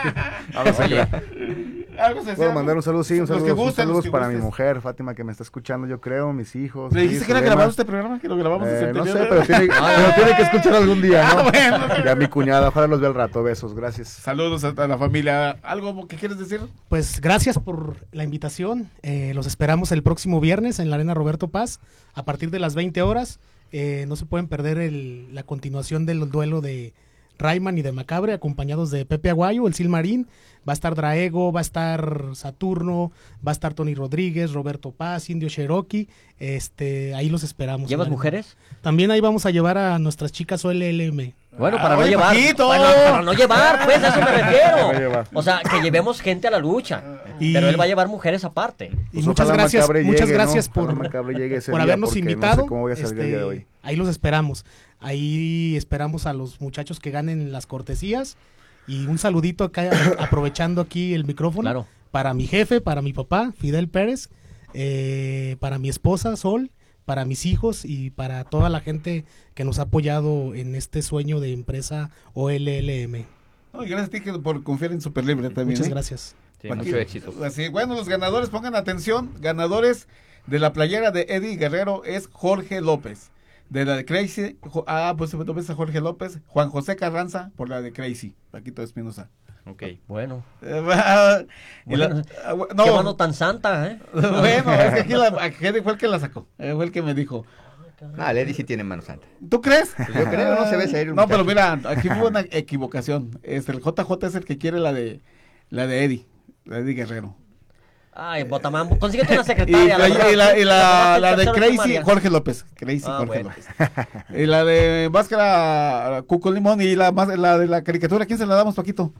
Puedo mandar un saludo, sí, un saludo, un saludo para mi mujer, Fátima, que me está escuchando, yo creo, mis hijos. ¿Le dijiste que era grabado este programa? Que lo grabamos eh, desde No sé, pero tiene, pero tiene que escuchar algún día, ¿no? Ah, bueno. Y a mi cuñada, ojalá los vea al rato, besos, gracias. Saludos a la familia. ¿Algo que quieres decir? Pues gracias por la invitación, eh, los esperamos el próximo viernes en la Arena Roberto Paz, a partir de las veinte horas, eh, no se pueden perder el, la continuación del duelo de Rayman y de Macabre, acompañados de Pepe Aguayo, el Silmarín. Va a estar Draego, va a estar Saturno, va a estar Tony Rodríguez, Roberto Paz, Indio Cherokee. Este, ahí los esperamos. ¿Llevas mujeres? También ahí vamos a llevar a nuestras chicas O L L M. Bueno, para Ah, no oye, llevar. Paquito. Bueno, para no llevar, pues a eso me Va a refiero. llevar. O sea, que llevemos gente a la lucha. Y- Pero él va a llevar mujeres aparte. Y muchas gracias, muchas gracias por, llegue ese por día, habernos porque no sé invitado. cómo voy a salir el día de hoy. Ahí los esperamos. Ahí esperamos a los muchachos que ganen las cortesías. Y un saludito acá, aprovechando aquí el micrófono, Claro. para mi jefe, para mi papá, Fidel Pérez, eh, para mi esposa, Sol, para mis hijos y para toda la gente que nos ha apoyado en este sueño de empresa O L L M. No, y gracias a ti que por confiar en Superlibre también. Muchas ¿eh? gracias. Sí, Aquí- mucho éxito. Así, bueno, los ganadores, pongan atención. Ganadores de la playera de Eddie Guerrero es Jorge López. De la de Crazy, jo- ah, pues tú ves a Jorge López. Juan José Carranza por la de Crazy. Paquito Espinosa. Ok, bueno. Eh, va- y la- Bueno, ah, bu- qué mano tan santa, ¿eh? Bueno, es que aquí, la, aquí fue el que la sacó. eh, Fue el que me dijo. Ah, Lady sí tiene mano santa. ¿Tú crees? Pues yo creo, no se ve serio. No, pero muchacho. mira, aquí fue una equivocación. Este, el J J es el que quiere la de la de Eddie, la de Eddie Guerrero. Ay, Botamán, consíguete una Y secretaria. la, verdad. y la, y la- Te la de tercero Crazy, primaria. Jorge López. Crazy, Ah, Jorge bueno. López. Y la de Máscara, Cuco Limón y la, más- la de la caricatura, ¿quién se la damos, Paquito?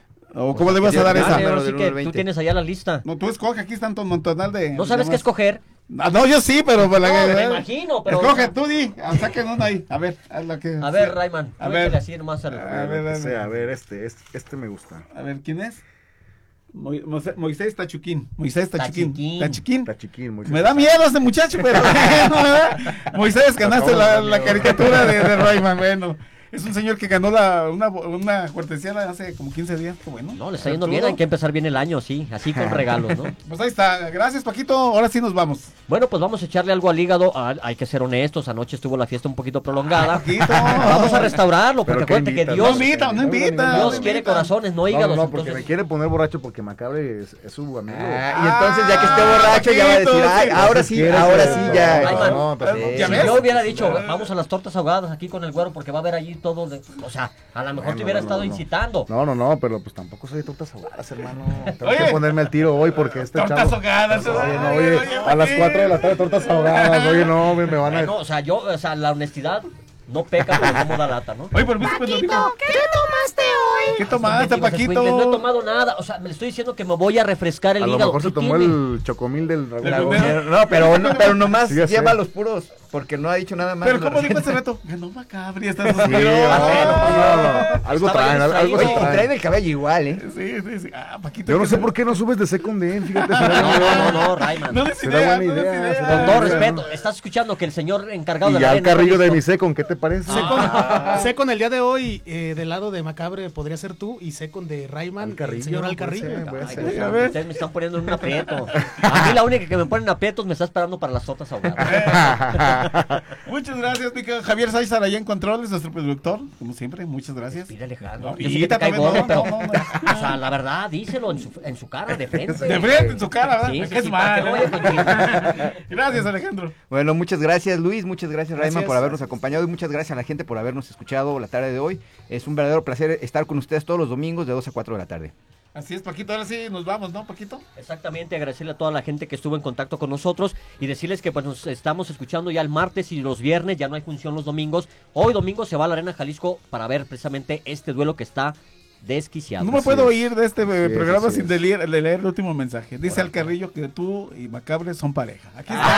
¿O cómo le vas a dar Dale, esa? ahora sí que tú tienes allá la lista. No, tú escoge, aquí están un montonal de... ¿No sabes de qué escoger? Ah, no, yo sí, pero... pues, la No, que- me imagino, pero- Escoge, tú di, ah, saquen una ahí, a ver. A, la que, A ver, sí. Rayman, a tú ver, échale así nomás al- a ver, a Sí, ver, a ver, este, este, este me gusta. a ver, ¿quién es? Mo- Moisés Moisés Tachuquín, Moisés Tachuquín, Tachiquín. Tachiquín, muy Me da miedo ese muchacho, pero bueno, ¿verdad? Moisés, ganaste la, la caricatura de, de Rayman, bueno. Es un señor que ganó la, una, una cortesía hace como quince días, qué bueno. No, le está yendo bien, hay que empezar bien el año, sí, así con regalos, ¿no? Pues ahí está, gracias Paquito, ahora sí nos vamos. Bueno, pues vamos a echarle algo al hígado. Ah, hay que ser honestos, anoche estuvo la fiesta un poquito prolongada. Paquito. Vamos a restaurarlo, porque Pero acuérdate ¿qué que invitas? Dios, No invita, no invita. Dios no quiere invita. corazones, no No, hígados. no, porque entonces- me quiere poner borracho porque Macabre es, es su amigo. Ah, y entonces ya que esté borracho ya va a decir, Paquito, ay, sí. ahora sí, ¿Quieres ahora eso? sí ya. Rayman, No, pero- Sí. ¿Ya Si ves? yo hubiera dicho, vamos a las tortas ahogadas aquí con el güero, porque va a haber allí todo, de- o sea, a lo mejor Bueno, te hubiera no, estado no, no. incitando. No, no, no, pero pues tampoco soy de tortas ahogadas, hermano. Tengo Oye. que ponerme al tiro hoy porque este Tortas chavo... ahogadas. Oye, no, Oye, oye, oye, a las oye. cuatro de la tarde tortas ahogadas, oye, no, me, me van a... Bueno, o sea, yo, o sea, la honestidad no peca, pero como da lata, ¿no? Oye, pero viste cuando dijo, ¿qué tomaste hoy? ¿qué tomaste, Mendigos Paquito? escuincles, No he tomado nada, o sea, me le estoy diciendo que me voy a refrescar el A lo hígado. mejor se ¿Qué tomó tiene? el chocomil del dragón. Dragón. No, pero, no, pero nomás Sí, ya sé. lleva los puros, porque no ha dicho nada más. Pero de la ¿cómo dijo receta. ese reto? Ganó Macabri, está Sí, suspiró. no, no, no, algo Estaba traen, yo algo distraído. Oye, se y traen traen. el cabello igual, ¿eh? Sí, sí, sí. Ah, Paquito. Yo no ¿qué sé tal? por qué no subes de Second Den, fíjate. No, será no, buena no, no, Rayman. No des Será idea, buena no des idea, idea. será Con todo buena idea. respeto, estás escuchando que el señor encargado Y de la ya el arena está carrillo de listo. mi Second, ¿qué te parece? Second, Second el día de hoy, eh, del lado de Macabre podría ser tú y Second de Rayman, Al Carrillo, el señor puede Alcarrillo. ser, puede Ay, ser. Dios a santo, ver. ustedes me están poniendo en un aprieto. A mí la única que me pone en aprietos me está esperando para las tortas ahogadas. Muchas gracias, mi querido Javier Sáizar, allá en Controles, nuestro productor. Como siempre, muchas gracias. Pide Alejandro. No, Yo sé y que te cae también, gordo, no, pero, no, no, o sea, la verdad, díselo en su, en su cara, de frente. De frente, en su cara, ¿verdad? Sí, Me sí, caes sí, mal, para que no vaya ¿eh? contigo. Gracias, Alejandro. Bueno, muchas gracias Luis, muchas gracias Rayman Gracias. por habernos acompañado y muchas gracias a la gente por habernos escuchado la tarde de hoy. Es un verdadero placer estar con ustedes todos los domingos de dos a cuatro de la tarde. Así es, Paquito, ahora sí nos vamos, ¿no, Paquito? Exactamente, agradecerle a toda la gente que estuvo en contacto con nosotros y decirles que pues nos estamos escuchando ya el martes y los viernes, ya no hay función los domingos. Hoy domingo se va a la Arena Jalisco para ver precisamente este duelo que está desquiciado. No me Así puedo es. ir de este eh, Así es, programa así sin es. de leer, de leer el último mensaje. Dice Alcarrillo que tú y Macabre son pareja. Aquí está.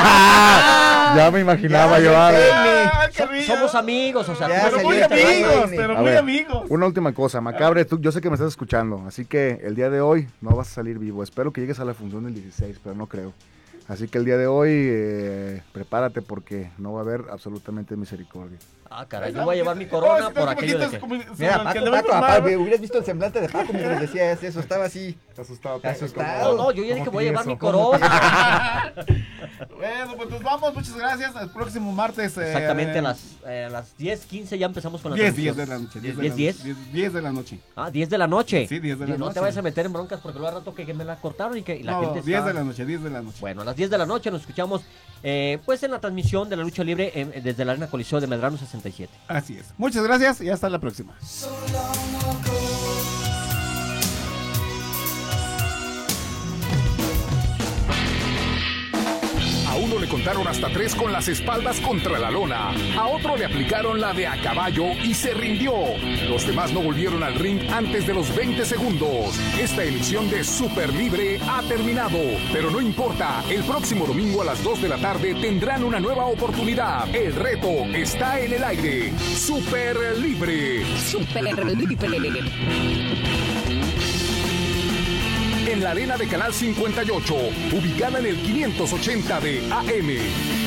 Ah, ya me imaginaba yo. a ver. Ah, So- Alcarrillo. somos amigos, o sea, Ya tú- Pero salió muy este amigos, Rayman. pero A muy ver, amigos. una última cosa, Macabre, tú, yo sé que me estás escuchando, así que el día de hoy no vas a salir vivo. Espero que llegues a la función del dieciséis, pero no creo. Así que el día de hoy eh, prepárate porque no va a haber absolutamente misericordia. Ah, caray, yo voy a llevar mi corona por aquello de que... Mira, Paco, Paco, aparte, hubieras visto el semblante de Paco mientras decías eso, estaba así. Asustado. Asustado. No, no, yo ya dije que voy a llevar mi tieso? corona. Bueno, pues nos vamos, muchas gracias. El próximo martes. eh, Exactamente a las, eh, a las diez quince ya empezamos con la diez, transmisión. diez de la noche. diez, de la- diez. diez, diez de la noche. Ah, diez de la noche. Sí, diez de la no noche. te vayas a meter en broncas porque luego al rato que, que me la cortaron y que y la No, gente diez está... de la noche, diez de la noche. Bueno, a las diez de la noche nos escuchamos eh, pues en la transmisión de la lucha libre eh, desde la Arena Coliseo de Medrano sesenta ochenta y siete. Así es. Muchas gracias y hasta la próxima. A uno le contaron hasta tres con las espaldas contra la lona. A otro le aplicaron la de a caballo y se rindió. Los demás no volvieron al ring antes de los veinte segundos. Esta emisión de Super Libre ha terminado. Pero no importa, el próximo domingo a las dos de la tarde tendrán una nueva oportunidad. El reto está en el aire. Super Libre. Super Libre. En la arena de Canal cincuenta y ocho, ubicada en el quinientos ochenta de A M.